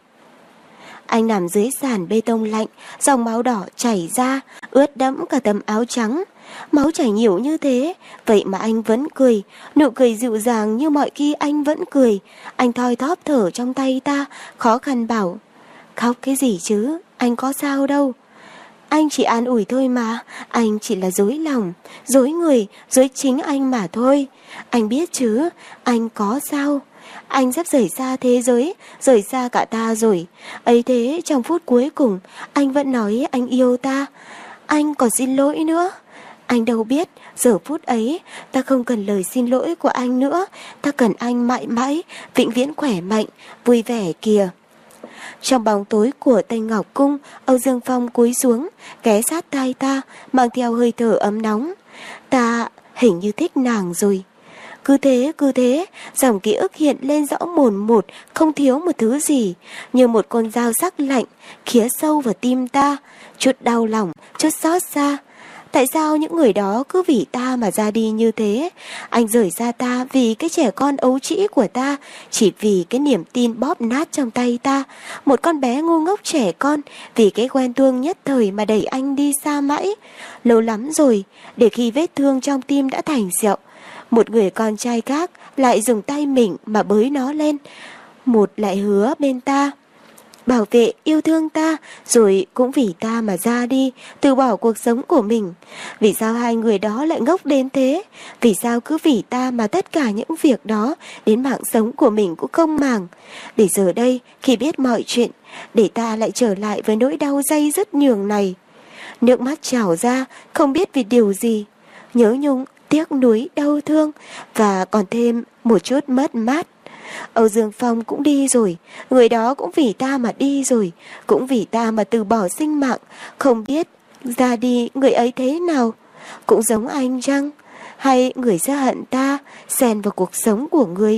Anh nằm dưới sàn bê tông lạnh, dòng máu đỏ chảy ra, ướt đẫm cả tấm áo trắng. Máu chảy nhiều như thế, vậy mà anh vẫn cười, nụ cười dịu dàng như mọi khi anh vẫn cười. Anh thoi thóp thở trong tay ta, khó khăn bảo, khóc cái gì chứ, anh có sao đâu. Anh chỉ an ủi thôi mà, anh chỉ là dối lòng, dối người, dối chính anh mà thôi. Anh biết chứ, anh có sao. Anh sắp rời xa thế giới, rời xa cả ta rồi. Ấy thế trong phút cuối cùng, anh vẫn nói anh yêu ta. Anh còn xin lỗi nữa. Anh đâu biết, giờ phút ấy, ta không cần lời xin lỗi của anh nữa. Ta cần anh mãi mãi, vĩnh viễn khỏe mạnh, vui vẻ kìa. Trong bóng tối của Tây Ngọc Cung, Âu Dương Phong cúi xuống, ghé sát tai ta, mang theo hơi thở ấm nóng. Ta hình như thích nàng rồi. Cứ thế, dòng ký ức hiện lên rõ mồn một, không thiếu một thứ gì, như một con dao sắc lạnh, khía sâu vào tim ta, chút đau lòng, chút xót xa. Tại sao những người đó cứ vì ta mà ra đi như thế? Anh rời xa ta vì cái trẻ con ấu trĩ của ta, chỉ vì cái niềm tin bóp nát trong tay ta. Một con bé ngu ngốc trẻ con, vì cái quen thương nhất thời mà đẩy anh đi xa mãi. Lâu lắm rồi, để khi vết thương trong tim đã thành sẹo, Một người con trai khác lại dùng tay mình mà bới nó lên. Một lại hứa bên ta bảo vệ yêu thương ta, rồi cũng vì ta mà ra đi, từ bỏ cuộc sống của mình. Vì sao hai người đó lại ngốc đến thế? Vì sao cứ vì ta mà tất cả những việc đó, đến mạng sống của mình cũng không màng? Để giờ đây, khi biết mọi chuyện, để ta lại trở lại với nỗi đau day dứt nhường này. Nước mắt trào ra, không biết vì điều gì. Nhớ nhung, tiếc nuối, đau thương, và còn thêm một chút mất mát. Âu Dương Phong cũng đi rồi, người đó cũng vì ta mà đi rồi, cũng vì ta mà từ bỏ sinh mạng. Không biết ra đi người ấy thế nào, cũng giống anh chăng? Hay người sẽ hận ta, xen vào cuộc sống của người?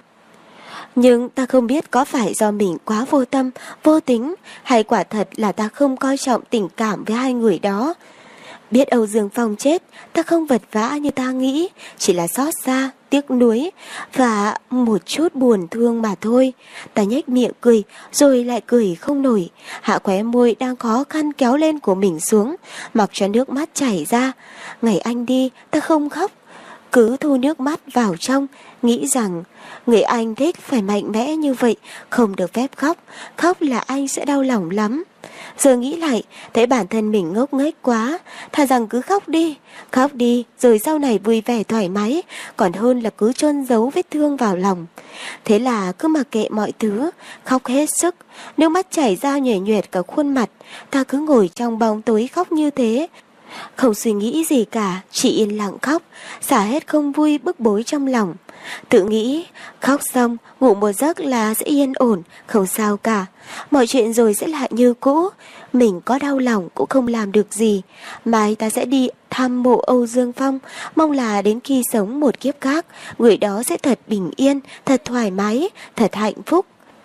Nhưng ta không biết có phải do mình quá vô tâm, vô tính, hay quả thật là ta không coi trọng tình cảm với hai người đó. Biết Âu Dương Phong chết, ta không vật vã như ta nghĩ, chỉ là xót xa, tiếc nuối và một chút buồn thương mà thôi. Ta nhếch miệng cười, rồi lại cười không nổi, hạ khóe môi đang khó khăn kéo lên của mình xuống, mặc cho nước mắt chảy ra. Ngày anh đi, ta không khóc, cứ thu nước mắt vào trong, nghĩ rằng người anh thích phải mạnh mẽ như vậy, không được phép khóc, khóc là anh sẽ đau lòng lắm. Giờ nghĩ lại, thấy bản thân mình ngốc nghếch quá, thà rằng cứ khóc đi, rồi sau này vui vẻ thoải mái, còn hơn là cứ chôn giấu vết thương vào lòng. Thế là cứ mặc kệ mọi thứ, khóc hết sức, nước mắt chảy ra nhuề nhuệt cả khuôn mặt, ta cứ ngồi trong bóng tối khóc như thế. Không suy nghĩ gì cả, chỉ yên lặng khóc, xả hết không vui bức bối trong lòng. Tự nghĩ, khóc xong, ngủ một giấc là sẽ yên ổn, không sao cả. Mọi chuyện rồi sẽ lại như cũ. Mình có đau lòng cũng không làm được gì. Mai ta sẽ đi thăm mộ Âu Dương Phong, mong là đến khi sống một kiếp khác, người đó sẽ thật bình yên, thật thoải mái, thật hạnh phúc.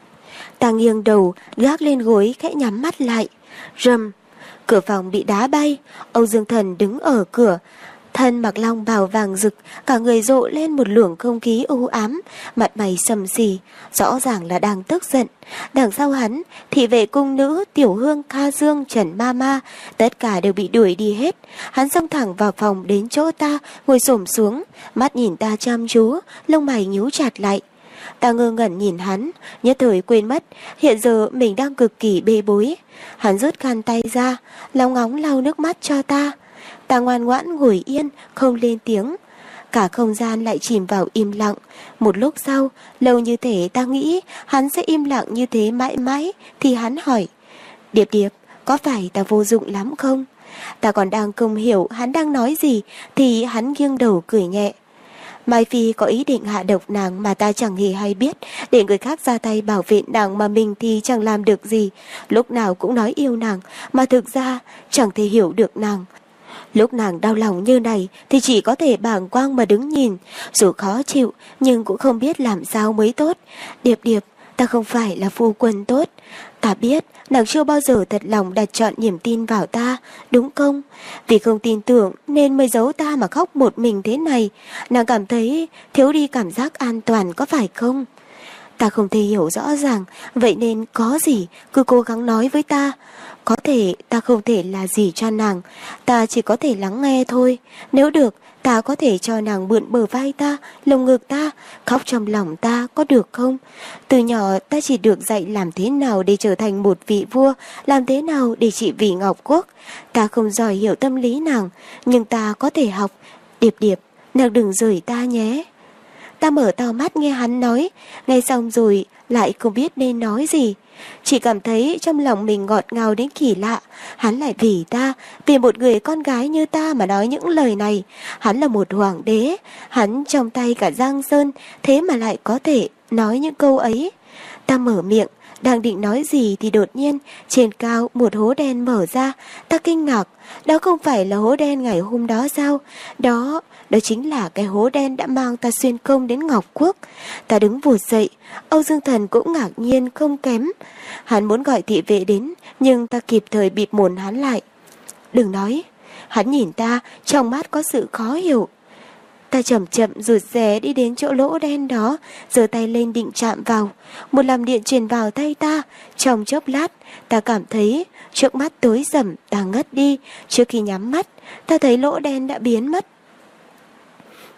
Ta nghiêng đầu, gác lên gối, khẽ nhắm mắt lại. Rầm, cửa phòng bị đá bay. Âu Dương Thần đứng ở cửa, thân mặc long bào vàng rực, cả người rộ lên một luồng không khí u ám, mặt mày sầm sì, rõ ràng là đang tức giận. Đằng sau hắn, thị vệ cung nữ Tiểu Hương, Kha Dương, Trần Mama, tất cả đều bị đuổi đi hết. Hắn xông thẳng vào phòng đến chỗ ta, ngồi xổm xuống, mắt nhìn ta chăm chú, lông mày nhíu chặt lại. Ta ngơ ngẩn nhìn hắn, nhất thời quên mất hiện giờ mình đang cực kỳ bê bối. Hắn rút khăn tay ra, lòng ngóng lau nước mắt cho ta. Ta ngoan ngoãn ngồi yên, không lên tiếng. Cả không gian lại chìm vào im lặng. Một lúc sau, lâu như thế ta nghĩ hắn sẽ im lặng như thế mãi mãi, thì hắn hỏi: Điệp Điệp, có phải ta vô dụng lắm không? Ta còn đang không hiểu hắn đang nói gì, thì hắn nghiêng đầu cười nhẹ. Mai Phi có ý định hạ độc nàng mà ta chẳng hề hay biết, để người khác ra tay bảo vệ nàng mà mình thì chẳng làm được gì. Lúc nào cũng nói yêu nàng, mà thực ra chẳng thể hiểu được nàng. Lúc nàng đau lòng như này thì chỉ có thể bàng quang mà đứng nhìn, dù khó chịu nhưng cũng không biết làm sao mới tốt. Điệp Điệp, ta không phải là phu quân tốt. Ta biết nàng chưa bao giờ thật lòng đặt trọn niềm tin vào ta, đúng không? Vì không tin tưởng nên mới giấu ta mà khóc một mình thế này. Nàng cảm thấy thiếu đi cảm giác an toàn có phải không? Ta không thể hiểu rõ ràng, vậy nên có gì cứ cố gắng nói với ta. Có thể ta không thể là gì cho nàng, ta chỉ có thể lắng nghe thôi. Nếu được, ta có thể cho nàng mượn bờ vai ta, lồng ngực ta, khóc trong lòng ta, có được không? Từ nhỏ ta chỉ được dạy làm thế nào để trở thành một vị vua, làm thế nào để trị vì Ngọc Quốc. Ta không giỏi hiểu tâm lý nàng, nhưng ta có thể học. Điệp Điệp, nàng đừng rời ta nhé. Ta mở to mắt nghe hắn nói, nghe xong rồi lại không biết nên nói gì. Chỉ cảm thấy trong lòng mình ngọt ngào đến kỳ lạ. Hắn lại vì ta, vì một người con gái như ta mà nói những lời này. Hắn là một hoàng đế, hắn trong tay cả Giang Sơn, thế mà lại có thể nói những câu ấy. Ta mở miệng, đang định nói gì thì đột nhiên trên cao một hố đen mở ra. Ta kinh ngạc, đó không phải là hố đen ngày hôm đó sao? Đó chính là cái hố đen đã mang ta xuyên không đến Ngọc Quốc. Ta đứng vụt dậy, Âu Dương Thần cũng ngạc nhiên không kém. Hắn muốn gọi thị vệ đến, nhưng ta kịp thời bịt mồm hắn lại. Đừng nói. Hắn nhìn ta, trong mắt có sự khó hiểu. Ta chậm chậm rụt rè đi đến chỗ lỗ đen đó, giơ tay lên định chạm vào. Một làn điện truyền vào tay ta. Trong chốc lát, ta cảm thấy trước mắt tối sầm, ta ngất đi. Trước khi nhắm mắt, ta thấy lỗ đen đã biến mất.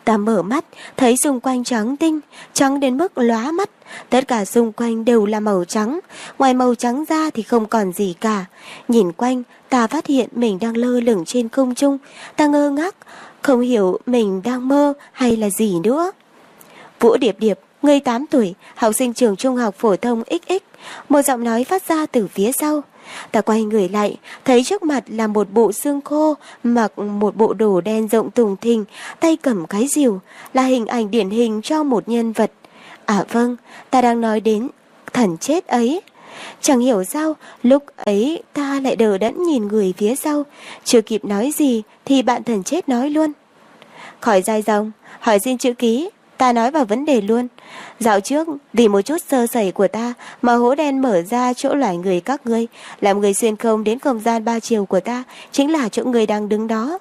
Ta mở mắt, thấy xung quanh trắng tinh, trắng đến mức lóa mắt. Tất cả xung quanh đều là màu trắng, ngoài màu trắng ra thì không còn gì cả. Nhìn quanh, ta phát hiện mình đang lơ lửng trên không trung. Ta ngơ ngác, không hiểu mình đang mơ hay là gì nữa. Vũ Điệp Điệp, người 8 tuổi, học sinh trường trung học phổ thông XX. Một giọng nói phát ra từ phía sau. Ta quay người lại, thấy trước mặt là một bộ xương khô, mặc một bộ đồ đen rộng thùng thình, tay cầm cái rìu, là hình ảnh điển hình cho một nhân vật. À vâng, ta đang nói đến thần chết ấy. Chẳng hiểu sao, lúc ấy ta lại đờ đẫn nhìn người phía sau, chưa kịp nói gì thì bạn thần chết nói luôn. Khỏi dai dòng, hỏi xin chữ ký. Ta nói vào vấn đề luôn. Dạo trước, vì một chút sơ sẩy của ta mà hố đen mở ra chỗ loài người các ngươi, làm người xuyên không đến không gian 3 chiều của ta, chính là chỗ người đang đứng đó.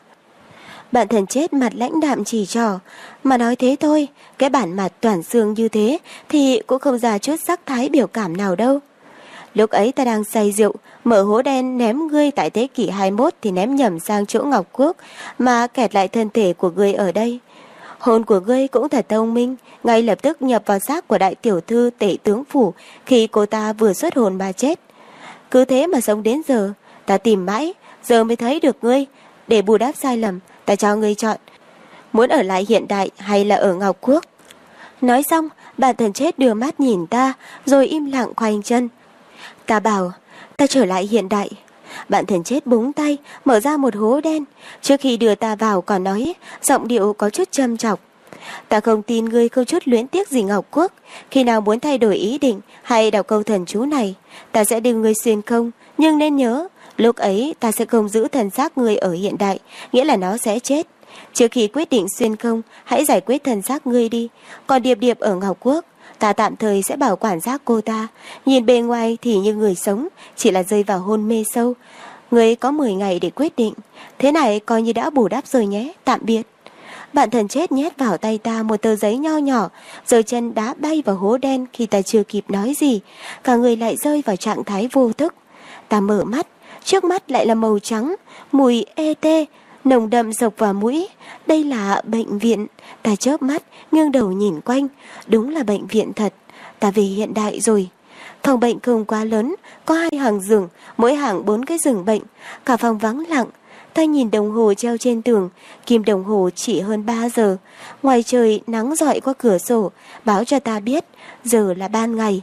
Bạn thần chết mặt lãnh đạm chỉ trỏ, mà nói thế thôi, cái bản mặt toàn xương như thế thì cũng không ra chút sắc thái biểu cảm nào đâu. Lúc ấy ta đang say rượu, mở hố đen ném ngươi tại thế kỷ 21 thì ném nhầm sang chỗ Ngọc Quốc, mà kẹt lại thân thể của ngươi ở đây. Hồn của ngươi cũng thật thông minh, ngay lập tức nhập vào xác của đại tiểu thư Tể tướng phủ khi cô ta vừa xuất hồn mà chết. Cứ thế mà sống đến giờ, ta tìm mãi, giờ mới thấy được ngươi. Để bù đắp sai lầm, ta cho ngươi chọn, muốn ở lại hiện đại hay là ở Ngọc Quốc. Nói xong, bạn thần chết đưa mắt nhìn ta, rồi im lặng khoanh chân. Ta bảo, ta trở lại hiện đại. Bạn thần chết búng tay, mở ra một hố đen. Trước khi đưa ta vào còn nói, giọng điệu có chút châm chọc. Ta không tin ngươi không chút luyến tiếc gì Ngọc Quốc. Khi nào muốn thay đổi ý định hay đọc câu thần chú này, ta sẽ đưa ngươi xuyên không. Nhưng nên nhớ, lúc ấy ta sẽ không giữ thần xác ngươi ở hiện đại, nghĩa là nó sẽ chết. Trước khi quyết định xuyên không, hãy giải quyết thần xác ngươi đi. Còn Điệp Điệp ở Ngọc Quốc, ta tạm thời sẽ bảo quản xác cô ta. Nhìn bề ngoài thì như người sống, chỉ là rơi vào hôn mê sâu. Ngươi có 10 ngày để quyết định. Thế này coi như đã bù đắp rồi nhé, tạm biệt. Bạn thần chết nhét vào tay ta một tờ giấy nho nhỏ, rồi chân đá bay vào hố đen khi ta chưa kịp nói gì. Cả người lại rơi vào trạng thái vô thức. Ta mở mắt, trước mắt lại là màu trắng, mùi ê nồng đậm sộc vào mũi. Đây là bệnh viện. Ta chớp mắt, nghiêng đầu nhìn quanh. Đúng là bệnh viện thật. Ta về hiện đại rồi. Phòng bệnh không quá lớn, có 2 hàng giường, mỗi hàng 4 cái giường bệnh. Cả phòng vắng lặng. Ta nhìn đồng hồ treo trên tường, kim đồng hồ chỉ hơn 3 giờ. Ngoài trời nắng rọi qua cửa sổ, báo cho ta biết giờ là ban ngày.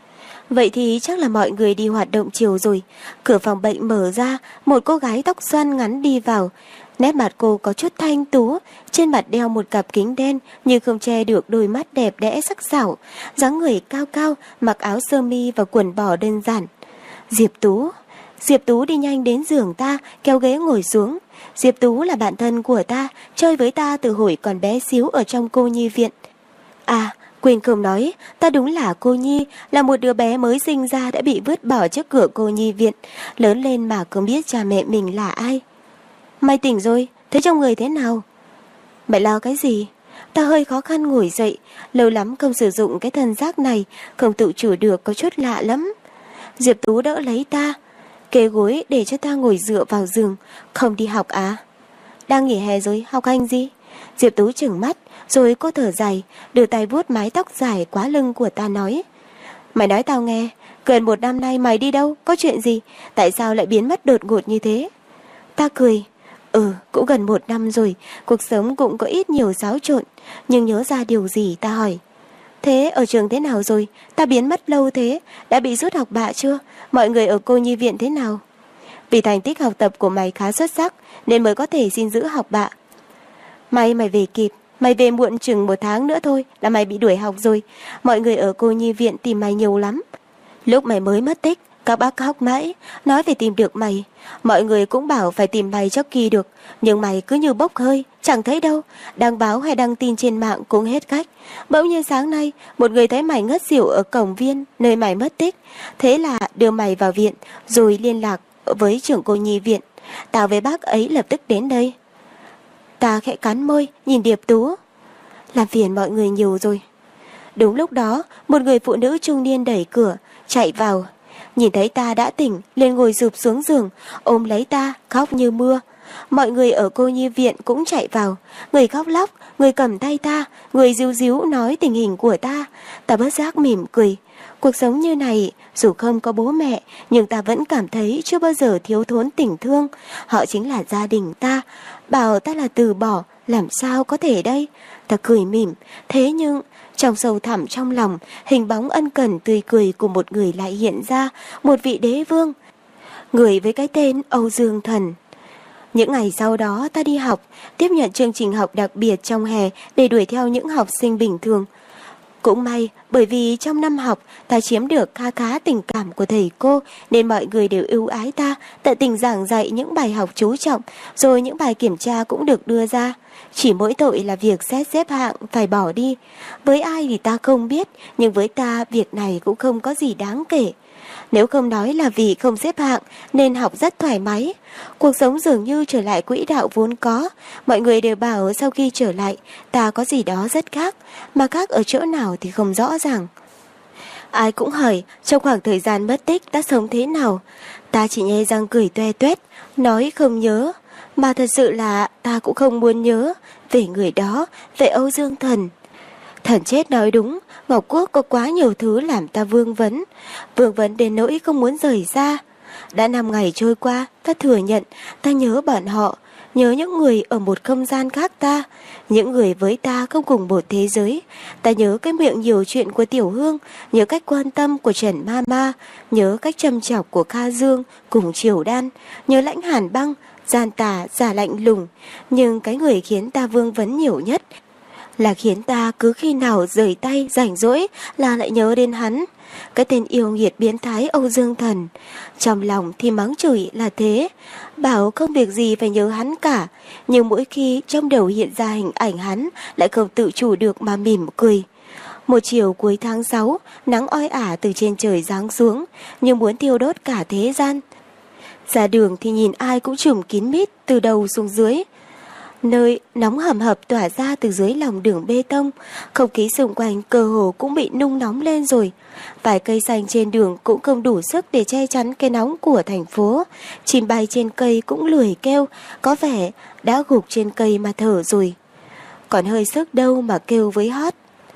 Vậy thì chắc là mọi người đi hoạt động chiều rồi. Cửa phòng bệnh mở ra, một cô gái tóc xoăn ngắn đi vào. Nét mặt cô có chút thanh tú, trên mặt đeo một cặp kính đen nhưng không che được đôi mắt đẹp đẽ sắc sảo. Dáng người cao cao, mặc áo sơ mi và quần bò đơn giản. Diệp Tú đi nhanh đến giường ta, kéo ghế ngồi xuống. Diệp Tú là bạn thân của ta, chơi với ta từ hồi còn bé xíu ở trong cô nhi viện. À, quên không nói, ta đúng là cô nhi, là một đứa bé mới sinh ra đã bị vứt bỏ trước cửa cô nhi viện, lớn lên mà không biết cha mẹ mình là ai. Mày tỉnh rồi, thế trong người thế nào? Mày lo cái gì? Ta hơi khó khăn ngồi dậy, lâu lắm không sử dụng cái thân xác này, không tự chủ được, có chút lạ lắm. Diệp Tú đỡ lấy ta, kê gối để cho ta ngồi dựa vào giường. Không đi học à? Đang nghỉ hè rồi, học hành gì? Diệp Tú trừng mắt, rồi cô thở dài, đưa tay vuốt mái tóc dài quá lưng của ta nói. Mày nói tao nghe, gần 1 năm nay mày đi đâu, có chuyện gì? Tại sao lại biến mất đột ngột như thế? Ta cười. Cũng gần 1 năm rồi, cuộc sống cũng có ít nhiều xáo trộn. Nhưng nhớ ra điều gì ta hỏi. Thế ở trường thế nào rồi? Ta biến mất lâu thế, đã bị rút học bạ chưa? Mọi người ở cô nhi viện thế nào? Vì thành tích học tập của mày khá xuất sắc nên mới có thể xin giữ học bạ. Mày về kịp, mày về muộn chừng 1 tháng nữa thôi là mày bị đuổi học rồi. Mọi người ở cô nhi viện tìm mày nhiều lắm. Lúc mày mới mất tích, các bác khóc mãi, nói phải tìm được mày. Mọi người cũng bảo phải tìm mày cho kỳ được, nhưng mày cứ như bốc hơi, chẳng thấy đâu. Đăng báo hay đăng tin trên mạng cũng hết cách. Bỗng nhiên sáng nay, một người thấy mày ngất xỉu ở cổng viên, nơi mày mất tích. Thế là đưa mày vào viện, rồi liên lạc với trưởng cô nhi viện. Tao với bác ấy lập tức đến đây. Ta khẽ cắn môi, nhìn Điệp Tú. Làm phiền mọi người nhiều rồi. Đúng lúc đó, một người phụ nữ trung niên đẩy cửa, chạy vào. Nhìn thấy ta đã tỉnh, liền ngồi rụp xuống giường, ôm lấy ta, khóc như mưa. Mọi người ở cô nhi viện cũng chạy vào, người khóc lóc, người cầm tay ta, người díu díu nói tình hình của ta. Ta bất giác mỉm cười. Cuộc sống như này, dù không có bố mẹ, nhưng ta vẫn cảm thấy chưa bao giờ thiếu thốn tình thương. Họ chính là gia đình ta. Bảo ta là từ bỏ, làm sao có thể đây? Ta cười mỉm, thế nhưng trong sâu thẳm trong lòng, hình bóng ân cần tươi cười của một người lại hiện ra, một vị đế vương, người với cái tên Âu Dương Thần. Những ngày sau đó ta đi học, tiếp nhận chương trình học đặc biệt trong hè để đuổi theo những học sinh bình thường. Cũng may, bởi vì trong năm học ta chiếm được kha khá tình cảm của thầy cô nên mọi người đều ưu ái ta, tận tình giảng dạy những bài học chú trọng, rồi những bài kiểm tra cũng được đưa ra. Chỉ mỗi tội là việc xét xếp hạng phải bỏ đi. Với ai thì ta không biết, nhưng với ta việc này cũng không có gì đáng kể. Nếu không nói là vì không xếp hạng nên học rất thoải mái. Cuộc sống dường như trở lại quỹ đạo vốn có. Mọi người đều bảo sau khi trở lại ta có gì đó rất khác, mà khác ở chỗ nào thì không rõ ràng. Ai cũng hỏi trong khoảng thời gian mất tích ta sống thế nào. Ta chỉ nhe răng cười toe toét, nói không nhớ. Mà thật sự là ta cũng không muốn nhớ về người đó, về Âu Dương Thần. Thần chết nói đúng, Ngọc Quốc có quá nhiều thứ làm ta vương vấn đến nỗi không muốn rời ra. Đã 5 ngày trôi qua, ta thừa nhận ta nhớ bọn họ, nhớ những người ở một không gian khác ta, những người với ta không cùng một thế giới. Ta nhớ cái miệng nhiều chuyện của Tiểu Hương, nhớ cách quan tâm của Trần Mama, nhớ cách châm chọc của Kha Dương cùng Triều Đan, nhớ Lãnh Hàn Băng, gian tà, giả lạnh lùng. Nhưng cái người khiến ta vương vấn nhiều nhất là khiến ta cứ khi nào rời tay rảnh rỗi là lại nhớ đến hắn, cái tên yêu nghiệt biến thái Âu Dương Thần. Trong lòng thì mắng chửi là thế, bảo không việc gì phải nhớ hắn cả, nhưng mỗi khi trong đầu hiện ra hình ảnh hắn lại không tự chủ được mà mỉm cười. Một chiều cuối tháng 6, nắng oi ả từ trên trời giáng xuống như muốn thiêu đốt cả thế gian. Ra đường thì nhìn ai cũng trùm kín mít từ đầu xuống dưới. Nơi nóng hầm hập tỏa ra từ dưới lòng đường bê tông, không khí xung quanh cơ hồ cũng bị nung nóng lên rồi. Vài cây xanh trên đường cũng không đủ sức để che chắn cái nóng của thành phố. Chim bay trên cây cũng lười kêu, có vẻ đã gục trên cây mà thở rồi. Còn hơi sức đâu mà kêu với hót.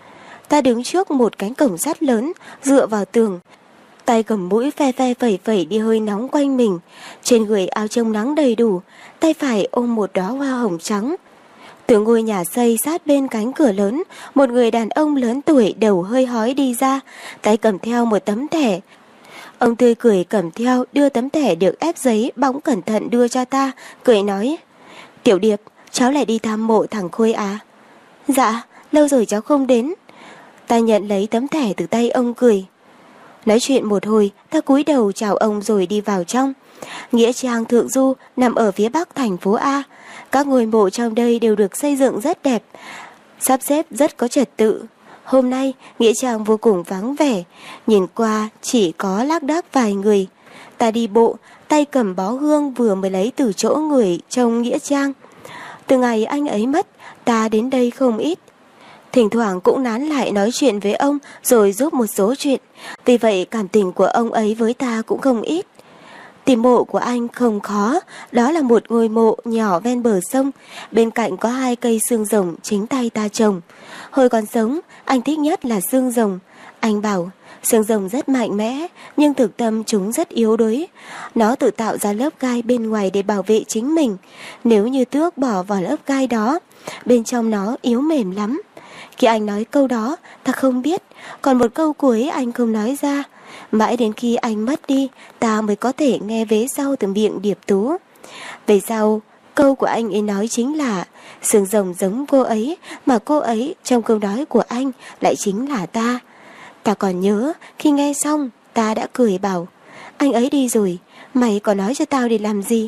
Ta đứng trước một cánh cổng sắt lớn, dựa vào tường, tay cầm mũi phe phe phẩy phẩy đi hơi nóng quanh mình. Trên người áo chống nắng đầy đủ, tay phải ôm một đóa hoa hồng trắng. Từ ngôi nhà xây sát bên cánh cửa lớn, một người đàn ông lớn tuổi đầu hơi hói đi ra, tay cầm theo một tấm thẻ. Ông tươi cười cầm theo, đưa tấm thẻ được ép giấy bóng cẩn thận đưa cho ta, cười nói: "Tiểu Điệp, cháu lại đi thăm mộ thằng Khôi à?" "Dạ, lâu rồi cháu không đến." Ta nhận lấy tấm thẻ từ tay ông cười. Nói chuyện một hồi, ta cúi đầu chào ông rồi đi vào trong. Nghĩa trang Thượng Du nằm ở phía bắc thành phố A. Các ngôi mộ trong đây đều được xây dựng rất đẹp, sắp xếp rất có trật tự. Hôm nay, nghĩa trang vô cùng vắng vẻ, nhìn qua chỉ có lác đác vài người. Ta đi bộ, tay cầm bó hương vừa mới lấy từ chỗ người trong nghĩa trang. Từ ngày anh ấy mất, ta đến đây không ít. Thỉnh thoảng cũng nán lại nói chuyện với ông rồi giúp một số chuyện. Vì vậy cảm tình của ông ấy với ta cũng không ít. Tìm mộ của anh không khó, đó là một ngôi mộ nhỏ ven bờ sông, bên cạnh có 2 cây xương rồng chính tay ta trồng. Hồi còn sống, anh thích nhất là xương rồng. Anh bảo, xương rồng rất mạnh mẽ, nhưng thực tâm chúng rất yếu đuối. Nó tự tạo ra lớp gai bên ngoài để bảo vệ chính mình. Nếu như tước bỏ vào lớp gai đó, bên trong nó yếu mềm lắm. Khi anh nói câu đó, ta không biết, còn một câu cuối anh không nói ra. Mãi đến khi anh mất đi, ta mới có thể nghe vế sau từ miệng Điệp Tú. Về sau, câu của anh ấy nói chính là xương rồng giống cô ấy, mà cô ấy trong câu nói của anh lại chính là ta. Ta còn nhớ, khi nghe xong, ta đã cười bảo, anh ấy đi rồi, mày còn nói cho tao để làm gì?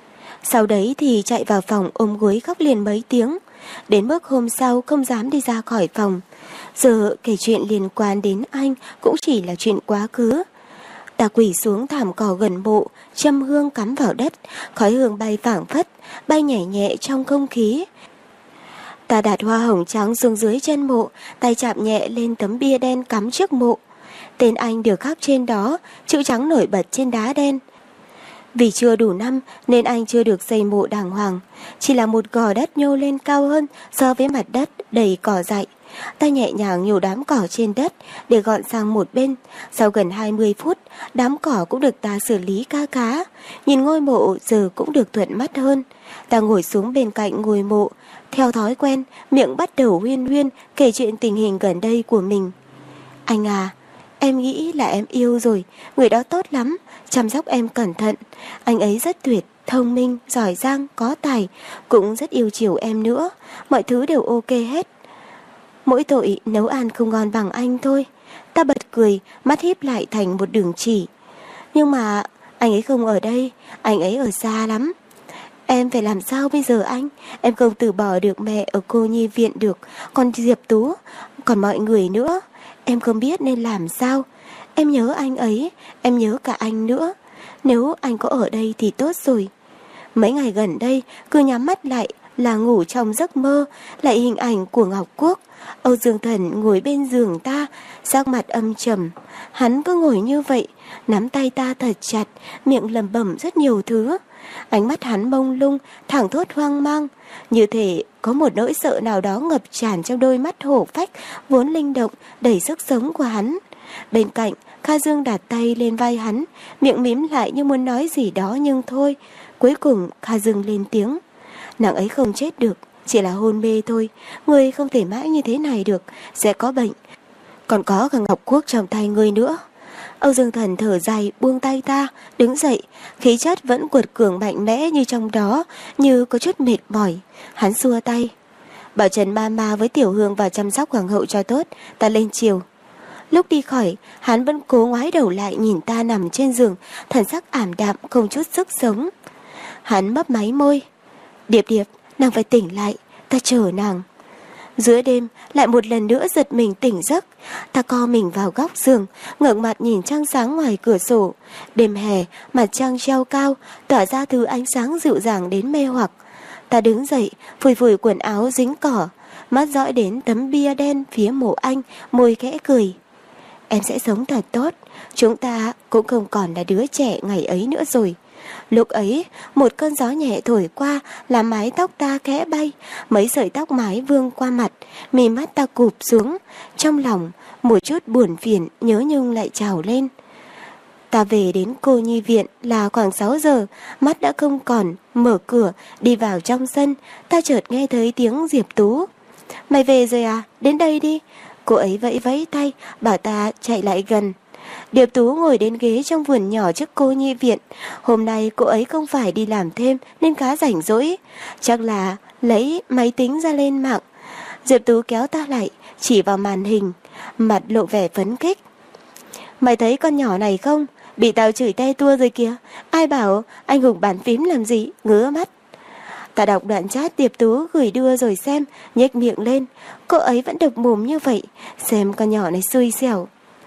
Sau đấy thì chạy vào phòng ôm gối khóc liền mấy tiếng, đến mức hôm sau không dám đi ra khỏi phòng. Giờ kể chuyện liên quan đến anh cũng chỉ là chuyện quá khứ. Ta quỳ xuống thảm cỏ gần mộ, châm hương cắm vào đất, khói hương bay phảng phất, bay nhẹ nhẹ trong không khí. Ta đặt hoa hồng trắng xuống dưới chân mộ, tay chạm nhẹ lên tấm bia đen cắm trước mộ. Tên anh được khắc trên đó, chữ trắng nổi bật trên đá đen. Vì chưa đủ năm nên anh chưa được xây mộ đàng hoàng, chỉ là một gò đất nhô lên cao hơn so với mặt đất đầy cỏ dại. Ta nhẹ nhàng nhổ đám cỏ trên đất để gọn sang một bên. Sau gần 20 phút, đám cỏ cũng được ta xử lý kha khá. Nhìn ngôi mộ giờ cũng được thuận mắt hơn. Ta ngồi xuống bên cạnh ngôi mộ. Theo thói quen, miệng bắt đầu huyên huyên kể chuyện tình hình gần đây của mình. Anh à, em nghĩ là em yêu rồi. Người đó tốt lắm, chăm sóc em cẩn thận. Anh ấy rất tuyệt, thông minh, giỏi giang, có tài, cũng rất yêu chiều em nữa. Mọi thứ đều ok hết. Mỗi tội nấu ăn không ngon bằng anh thôi. Ta bật cười, mắt híp lại thành một đường chỉ. Nhưng mà anh ấy không ở đây, anh ấy ở xa lắm. Em phải làm sao bây giờ anh? Em không từ bỏ được mẹ ở cô nhi viện được, còn Diệp Tú, còn mọi người nữa. Em không biết nên làm sao. Em nhớ anh ấy, em nhớ cả anh nữa. Nếu anh có ở đây thì tốt rồi. Mấy ngày gần đây cứ nhắm mắt lại là ngủ trong giấc mơ, lại hình ảnh của Ngọc Quốc. Âu Dương Thần ngồi bên giường ta, sắc mặt âm trầm. Hắn cứ ngồi như vậy, nắm tay ta thật chặt, miệng lẩm bẩm rất nhiều thứ. Ánh mắt hắn mông lung, thẳng thốt hoang mang, như thể có một nỗi sợ nào đó ngập tràn trong đôi mắt hổ phách vốn linh động, đầy sức sống của hắn. Bên cạnh, Kha Dương đặt tay lên vai hắn, miệng mím lại như muốn nói gì đó nhưng thôi. Cuối cùng Kha Dương lên tiếng. Nàng ấy không chết được, chỉ là hôn mê thôi. Ngươi không thể mãi như thế này được, sẽ có bệnh. Còn có cả Ngọc Quốc trong tay ngươi nữa. Âu Dương Thần thở dài buông tay ta, đứng dậy, khí chất vẫn cuột cường mạnh mẽ như trong đó, như có chút mệt mỏi. Hắn xua tay. Bảo Trần Mama với Tiểu Hương vào chăm sóc hoàng hậu cho tốt, ta lên chiều. Lúc đi khỏi, hắn vẫn cố ngoái đầu lại nhìn ta nằm trên giường, thần sắc ảm đạm không chút sức sống. Hắn mấp máy môi. Điệp Điệp, nàng phải tỉnh lại, ta chờ nàng. Giữa đêm, lại một lần nữa giật mình tỉnh giấc. Ta co mình vào góc giường, ngẩng mặt nhìn trăng sáng ngoài cửa sổ. Đêm hè, mặt trăng treo cao, tỏa ra thứ ánh sáng dịu dàng đến mê hoặc. Ta đứng dậy, phủi phủi quần áo dính cỏ, mắt dõi đến tấm bia đen phía mộ anh, môi khẽ cười. Em sẽ sống thật tốt, chúng ta cũng không còn là đứa trẻ ngày ấy nữa rồi. Lúc ấy, một cơn gió nhẹ thổi qua làm mái tóc ta khẽ bay, mấy sợi tóc mái vương qua mặt, mí mắt ta cụp xuống. Trong lòng, một chút buồn phiền nhớ nhung lại trào lên. Ta về đến cô nhi viện là khoảng 6 giờ, mắt đã không còn, mở cửa, đi vào trong sân, ta chợt nghe thấy tiếng Diệp Tú. Mày về rồi à? Đến đây đi. Cô ấy vẫy vẫy tay, bảo ta chạy lại gần. Điệp Tú ngồi đến ghế trong vườn nhỏ trước cô nhi viện. Hôm nay cô ấy không phải đi làm thêm nên khá rảnh rỗi. Chắc là lấy máy tính ra lên mạng. Diệp Tú kéo ta lại, chỉ vào màn hình, mặt lộ vẻ phấn khích. Mày thấy con nhỏ này không? Bị tao chửi te tua rồi kìa. Ai bảo anh hùng bàn phím làm gì? Ngứa mắt. Ta đọc đoạn chat Diệp Tú gửi đưa rồi xem, nhếch miệng lên. Cô ấy vẫn độc mồm như vậy. Xem con nhỏ này xui xẻo.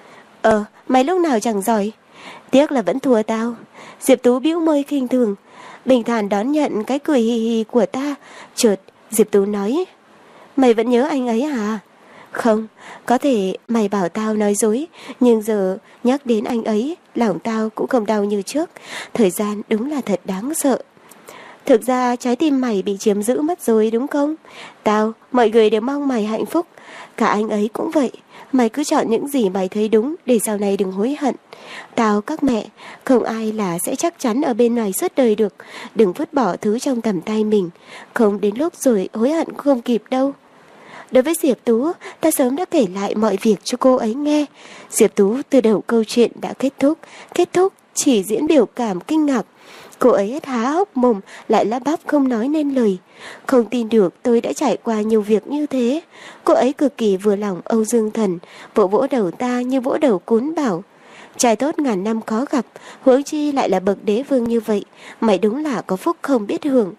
Mày lúc nào chẳng giỏi. Tiếc là vẫn thua tao. Diệp Tú bĩu môi khinh thường, bình thản đón nhận cái cười hì hì của ta. Chợt Diệp Tú nói. Mày vẫn nhớ anh ấy à? Không, có thể mày bảo tao nói dối, nhưng giờ nhắc đến anh ấy, lòng tao cũng không đau như trước. Thời gian đúng là thật đáng sợ. Thực ra trái tim mày bị chiếm giữ mất rồi đúng không? Tao, mọi người đều mong mày hạnh phúc. Cả anh ấy cũng vậy. Mày cứ chọn những gì mày thấy đúng để sau này đừng hối hận. Tao, các mẹ, không ai là sẽ chắc chắn ở bên ngoài suốt đời được. Đừng vứt bỏ thứ trong tầm tay mình. Không đến lúc rồi hối hận không kịp đâu. Đối với Diệp Tú, ta sớm đã kể lại mọi việc cho cô ấy nghe. Diệp Tú từ đầu câu chuyện đã kết thúc chỉ diễn biểu cảm kinh ngạc. Cô ấy hết há hốc mồm, lại lắp bắp không nói nên lời. Không tin được tôi đã trải qua nhiều việc như thế. Cô ấy cực kỳ vừa lòng Âu Dương Thần, vỗ vỗ đầu ta như vỗ đầu cún bảo. Trai tốt ngàn năm khó gặp, huống chi lại là bậc đế vương như vậy. Mày đúng là có phúc không biết hưởng.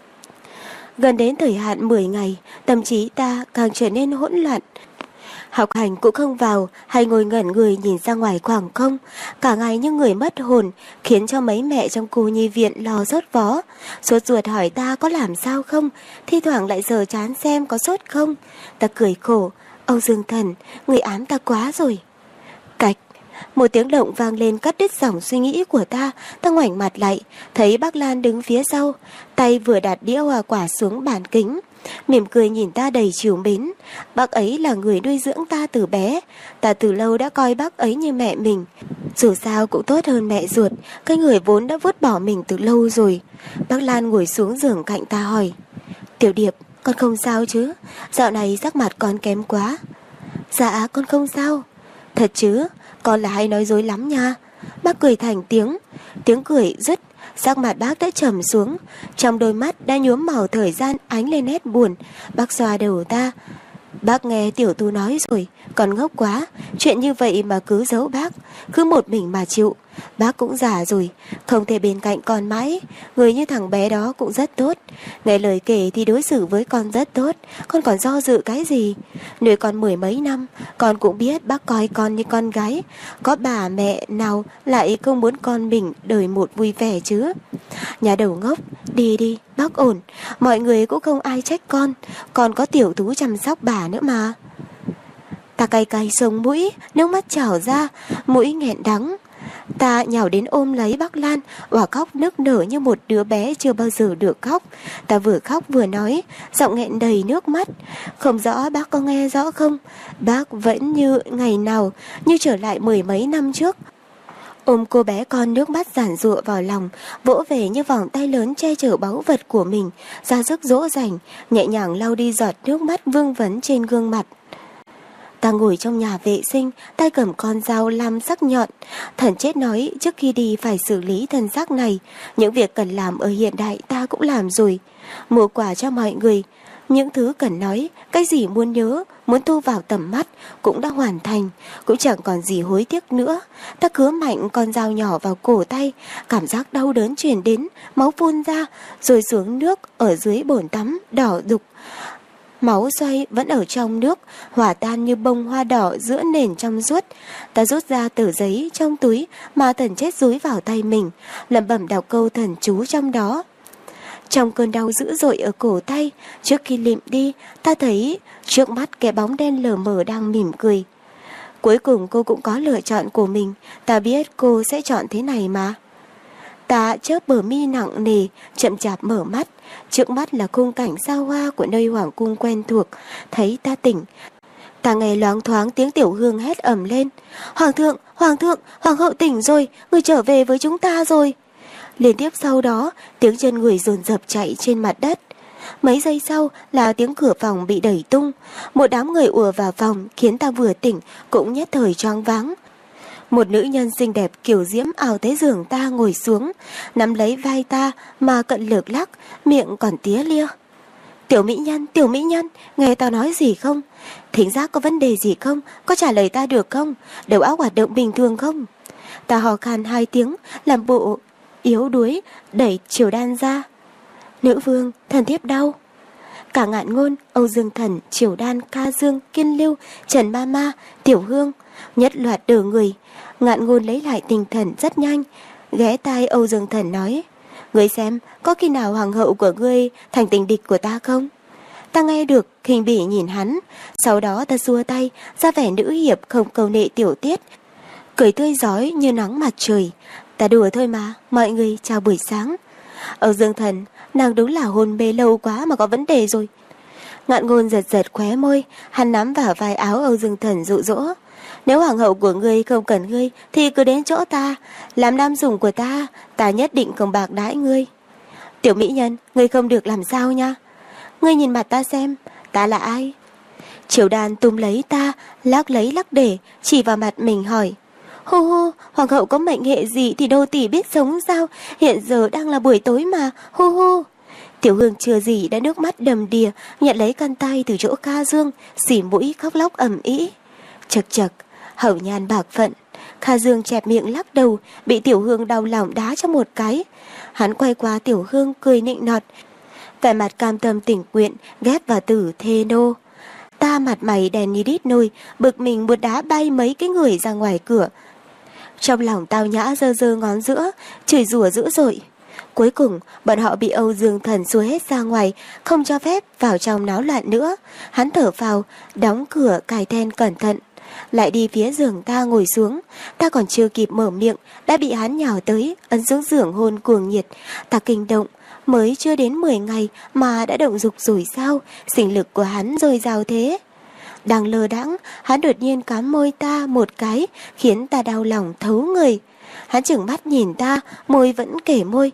Gần đến thời hạn 10 ngày, tâm trí ta càng trở nên hỗn loạn. Học hành cũng không vào, hay ngồi ngẩn người nhìn ra ngoài khoảng không, cả ngày như người mất hồn, khiến cho mấy mẹ trong cô nhi viện lo sốt vó. Sốt ruột hỏi ta có làm sao không, thi thoảng lại sờ chán xem có sốt không. Ta cười khổ, Âu Dương Thần, người ám ta quá rồi. Cạch, Một tiếng động vang lên cắt đứt dòng suy nghĩ của ta. Ta ngoảnh mặt lại, thấy bác Lan đứng phía sau, tay vừa đặt đĩa hoa quả xuống bàn kính, mỉm cười nhìn ta đầy trìu mến. Bác ấy là người nuôi dưỡng ta từ bé. Ta từ lâu đã coi bác ấy như mẹ mình. Dù sao cũng tốt hơn mẹ ruột, cái người vốn đã vứt bỏ mình từ lâu rồi. Bác Lan ngồi xuống giường cạnh ta hỏi: Tiểu Điệp, con không sao chứ? Dạo này sắc mặt con kém quá. Dạ con không sao. Thật chứ? Con là hay nói dối lắm nha. Bác cười thành tiếng. Tiếng cười dứt, sắc mặt bác đã trầm xuống, trong đôi mắt đã nhuốm màu thời gian ánh lên nét buồn. Bác xoa đầu ta. Bác nghe tiểu Tu nói rồi, con ngốc quá. Chuyện như vậy mà cứ giấu bác, cứ một mình mà chịu. Bác cũng già rồi, không thể bên cạnh con mãi. Người như thằng bé đó cũng rất tốt. Nghe lời kể thì đối xử với con rất tốt. Con còn do dự cái gì? Nuôi con 10 mấy năm, con cũng biết bác coi con như con gái. Có bà mẹ nào lại không muốn con mình đời một vui vẻ chứ? Nhà đầu ngốc, đi đi, bác ổn. Mọi người cũng không ai trách con. Con có tiểu Tú chăm sóc bà nữa mà. Ta cay cay sống mũi, nước mắt trào ra, mũi nghẹn đắng. Ta nhào đến ôm lấy bác Lan, òa khóc nức nở như một đứa bé chưa bao giờ được khóc. Ta vừa khóc vừa nói, giọng nghẹn đầy nước mắt. Không rõ bác có nghe rõ không? Bác vẫn như ngày nào, như trở lại 10 mấy năm trước. Ôm cô bé con, nước mắt giản giụa vào lòng, vỗ về như vòng tay lớn che chở báu vật của mình, ra sức dỗ dành, nhẹ nhàng lau đi giọt nước mắt vương vấn trên gương mặt. Ta ngồi trong nhà vệ sinh, tay cầm con dao lam sắc nhọn. Thần chết nói trước khi đi phải xử lý thân xác này. Những việc cần làm ở hiện đại ta cũng làm rồi. Mua quà cho mọi người. Những thứ cần nói, cái gì muốn nhớ, muốn thu vào tầm mắt cũng đã hoàn thành. Cũng chẳng còn gì hối tiếc nữa. Ta cứa mạnh con dao nhỏ vào cổ tay. Cảm giác đau đớn truyền đến, máu phun ra, rồi xuống nước ở dưới bồn tắm đỏ đục. Máu xoay vẫn ở trong nước, hòa tan như bông hoa đỏ giữa nền trong suốt. Ta rút ra tờ giấy trong túi mà Thần chết dúi vào tay mình, lẩm bẩm đọc câu thần chú trong đó. Trong cơn đau dữ dội ở cổ tay, trước khi lịm đi, ta thấy trước mắt cái bóng đen lờ mờ đang mỉm cười. Cuối cùng cô cũng có lựa chọn của mình, ta biết cô sẽ chọn thế này mà. Ta chớp bờ mi nặng nề, chậm chạp mở mắt. Trước mắt là khung cảnh xa hoa của nơi hoàng cung quen thuộc. Thấy ta tỉnh, ta nghe loáng thoáng tiếng Tiểu Hương hét ầm lên: Hoàng thượng, hoàng thượng, hoàng hậu tỉnh rồi, người trở về với chúng ta rồi. Liên tiếp sau đó, tiếng chân người dồn dập chạy trên mặt đất. Mấy giây sau là tiếng cửa phòng bị đẩy tung. Một đám người ùa vào phòng khiến ta vừa tỉnh cũng nhất thời choáng váng. Một nữ nhân xinh đẹp kiều diễm ào tới giường ta ngồi xuống, nắm lấy vai ta mà cận lược lắc, miệng còn tía lia. Tiểu mỹ nhân, nghe tao nói gì không? Thính giác có vấn đề gì không? Có trả lời ta được không? Đầu óc hoạt động bình thường không? Ta hò khan 2 tiếng, làm bộ yếu đuối, đẩy Triều Đan ra. Nữ vương, thần thiếp đau. Cả Ngạn Ngôn, Âu Dương Thần, Triều Đan, Ca Dương, Kiên Lưu, Trần Ma Ma, Tiểu Hương nhất loạt đờ người. Ngạn Ngôn lấy lại tinh thần rất nhanh, ghé tai Âu Dương Thần nói: Ngươi xem, có khi nào hoàng hậu của ngươi thành tình địch của ta không? Ta nghe được, khinh bỉ nhìn hắn. Sau đó ta xua tay, ra vẻ nữ hiệp không câu nệ tiểu tiết, cười tươi rói như nắng mặt trời. Ta đùa thôi mà, mọi người chào buổi sáng. Âu Dương Thần, nàng đúng là hôn mê lâu quá mà có vấn đề rồi. Ngạn Ngôn giật giật khóe môi, hắn nắm vào vai áo Âu Dương Thần dụ dỗ: Nếu hoàng hậu của ngươi không cần ngươi thì cứ đến chỗ ta, làm nam dùng của ta, ta nhất định không bạc đãi ngươi. Tiểu mỹ nhân, ngươi không được làm sao nha. Ngươi nhìn mặt ta xem, ta là ai? Triều Đan túm lấy ta, lắc lấy lắc để, chỉ vào mặt mình hỏi: Hô hô, hoàng hậu có mệnh hệ gì thì đô tỳ biết sống sao? Hiện giờ đang là buổi tối mà, hô hô. Tiểu Hương chưa gì đã nước mắt đầm đìa, nhận lấy khăn tay từ chỗ Ca Dương, xỉ mũi khóc lóc ầm ĩ. Chật chật, hậu nhan bạc phận. Ca Dương chẹp miệng lắc đầu, bị Tiểu Hương đau lòng đá cho một cái. Hắn quay qua Tiểu Hương cười nịnh nọt, vẻ mặt cam tâm tình nguyện ghép vào từ thê nô. Ta mặt mày đèn như đít nồi, bực mình muốn đá bay mấy cái người ra ngoài cửa. Trong lòng Tao Nhã giơ giơ ngón giữa, chửi rủa dữ dội. Cuối cùng bọn họ bị Âu Dương Thần xua hết ra ngoài, không cho phép vào trong náo loạn nữa. Hắn thở phào, đóng cửa cài then cẩn thận. lại đi phía giường ta ngồi xuống. Ta còn chưa kịp mở miệng đã bị hắn nhào tới, ấn xuống giường hôn cuồng nhiệt. Ta kinh động, mới chưa đến 10 ngày mà đã động dục rồi sao? Sinh lực của hắn dồi dào thế. Đang lơ đãng, hắn đột nhiên cắn môi ta một cái, khiến ta đau lòng thấu người. Hắn chừng mắt nhìn ta, môi vẫn kể môi,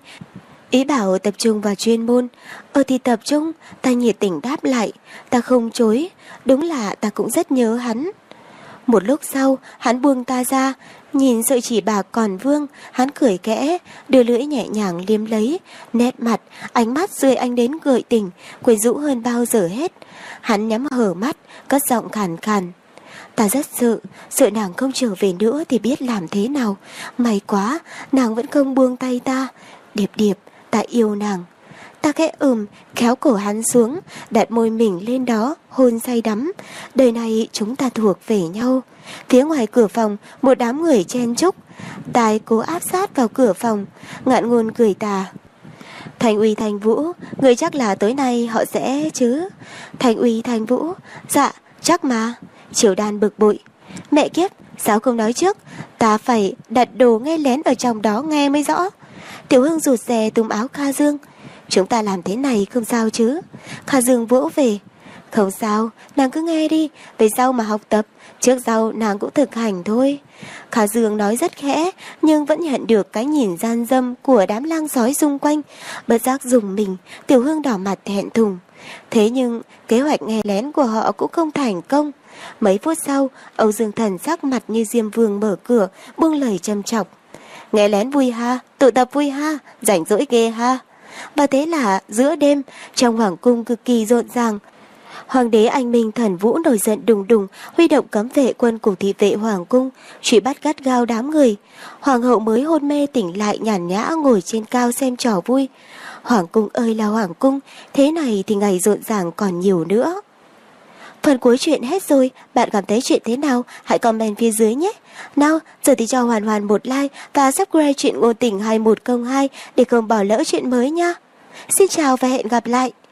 ý bảo tập trung vào chuyên môn. Thì tập trung, ta nhiệt tình đáp lại. Ta không chối, đúng là ta cũng rất nhớ hắn. Một lúc sau, hắn buông ta ra, nhìn sợi chỉ bạc còn vương, hắn cười khẽ, đưa lưỡi nhẹ nhàng liếm lấy, nét mặt, ánh mắt rơi anh đến gợi tình, quyến rũ hơn bao giờ hết. Hắn nhắm hở mắt, cất giọng khàn khàn. Ta rất sợ nàng không trở về nữa thì biết làm thế nào. May quá, nàng vẫn không buông tay ta. Điệp điệp, ta yêu nàng. Ta khẽ kéo cổ hắn xuống, đặt môi mình lên đó, hôn say đắm. Đời này chúng ta thuộc về nhau. Phía ngoài cửa phòng, một đám người chen chúc. Tài cố áp sát vào cửa phòng, ngạn ngôn cười tà. Thành Uy Thành Vũ, người chắc là tối nay họ sẽ chứ? Thành Uy Thành Vũ, dạ, chắc mà. Triều Đan bực bội. Mẹ kiếp, sao không nói trước? Ta phải đặt đồ nghe lén ở trong đó nghe mới rõ. Tiểu Hương rụt rè túm áo Kha Dương. Chúng ta làm thế này không sao chứ? Kha Dương vỗ về. Không sao, nàng cứ nghe đi, về sau mà học tập, trước sau nàng cũng thực hành thôi. Kha Dương nói rất khẽ, nhưng vẫn nhận được cái nhìn gian dâm của đám lang sói xung quanh. Bất giác dùng mình, Tiểu Hương đỏ mặt thẹn thùng. Thế nhưng kế hoạch nghe lén của họ cũng không thành công. Mấy phút sau, Âu Dương Thần sắc mặt như Diêm Vương mở cửa, buông lời châm chọc. Nghe lén vui ha, tụ tập vui ha, rảnh rỗi ghê ha. Và thế là giữa đêm, trong hoàng cung cực kỳ rộn ràng. Hoàng đế Anh Minh Thần Vũ nổi giận đùng đùng, huy động cấm vệ quân cùng thị vệ hoàng cung, truy bắt gắt gao đám người. Hoàng hậu mới hôn mê tỉnh lại nhàn nhã ngồi trên cao xem trò vui. Hoàng cung ơi là hoàng cung, thế này thì ngày rộn ràng còn nhiều nữa. Phần cuối chuyện hết rồi, bạn cảm thấy chuyện thế nào? Hãy comment phía dưới nhé. Nào, giờ thì cho Hoàn Hoàn một like và subscribe chuyện ngôn tình 2102 để không bỏ lỡ chuyện mới nha. Xin chào và hẹn gặp lại.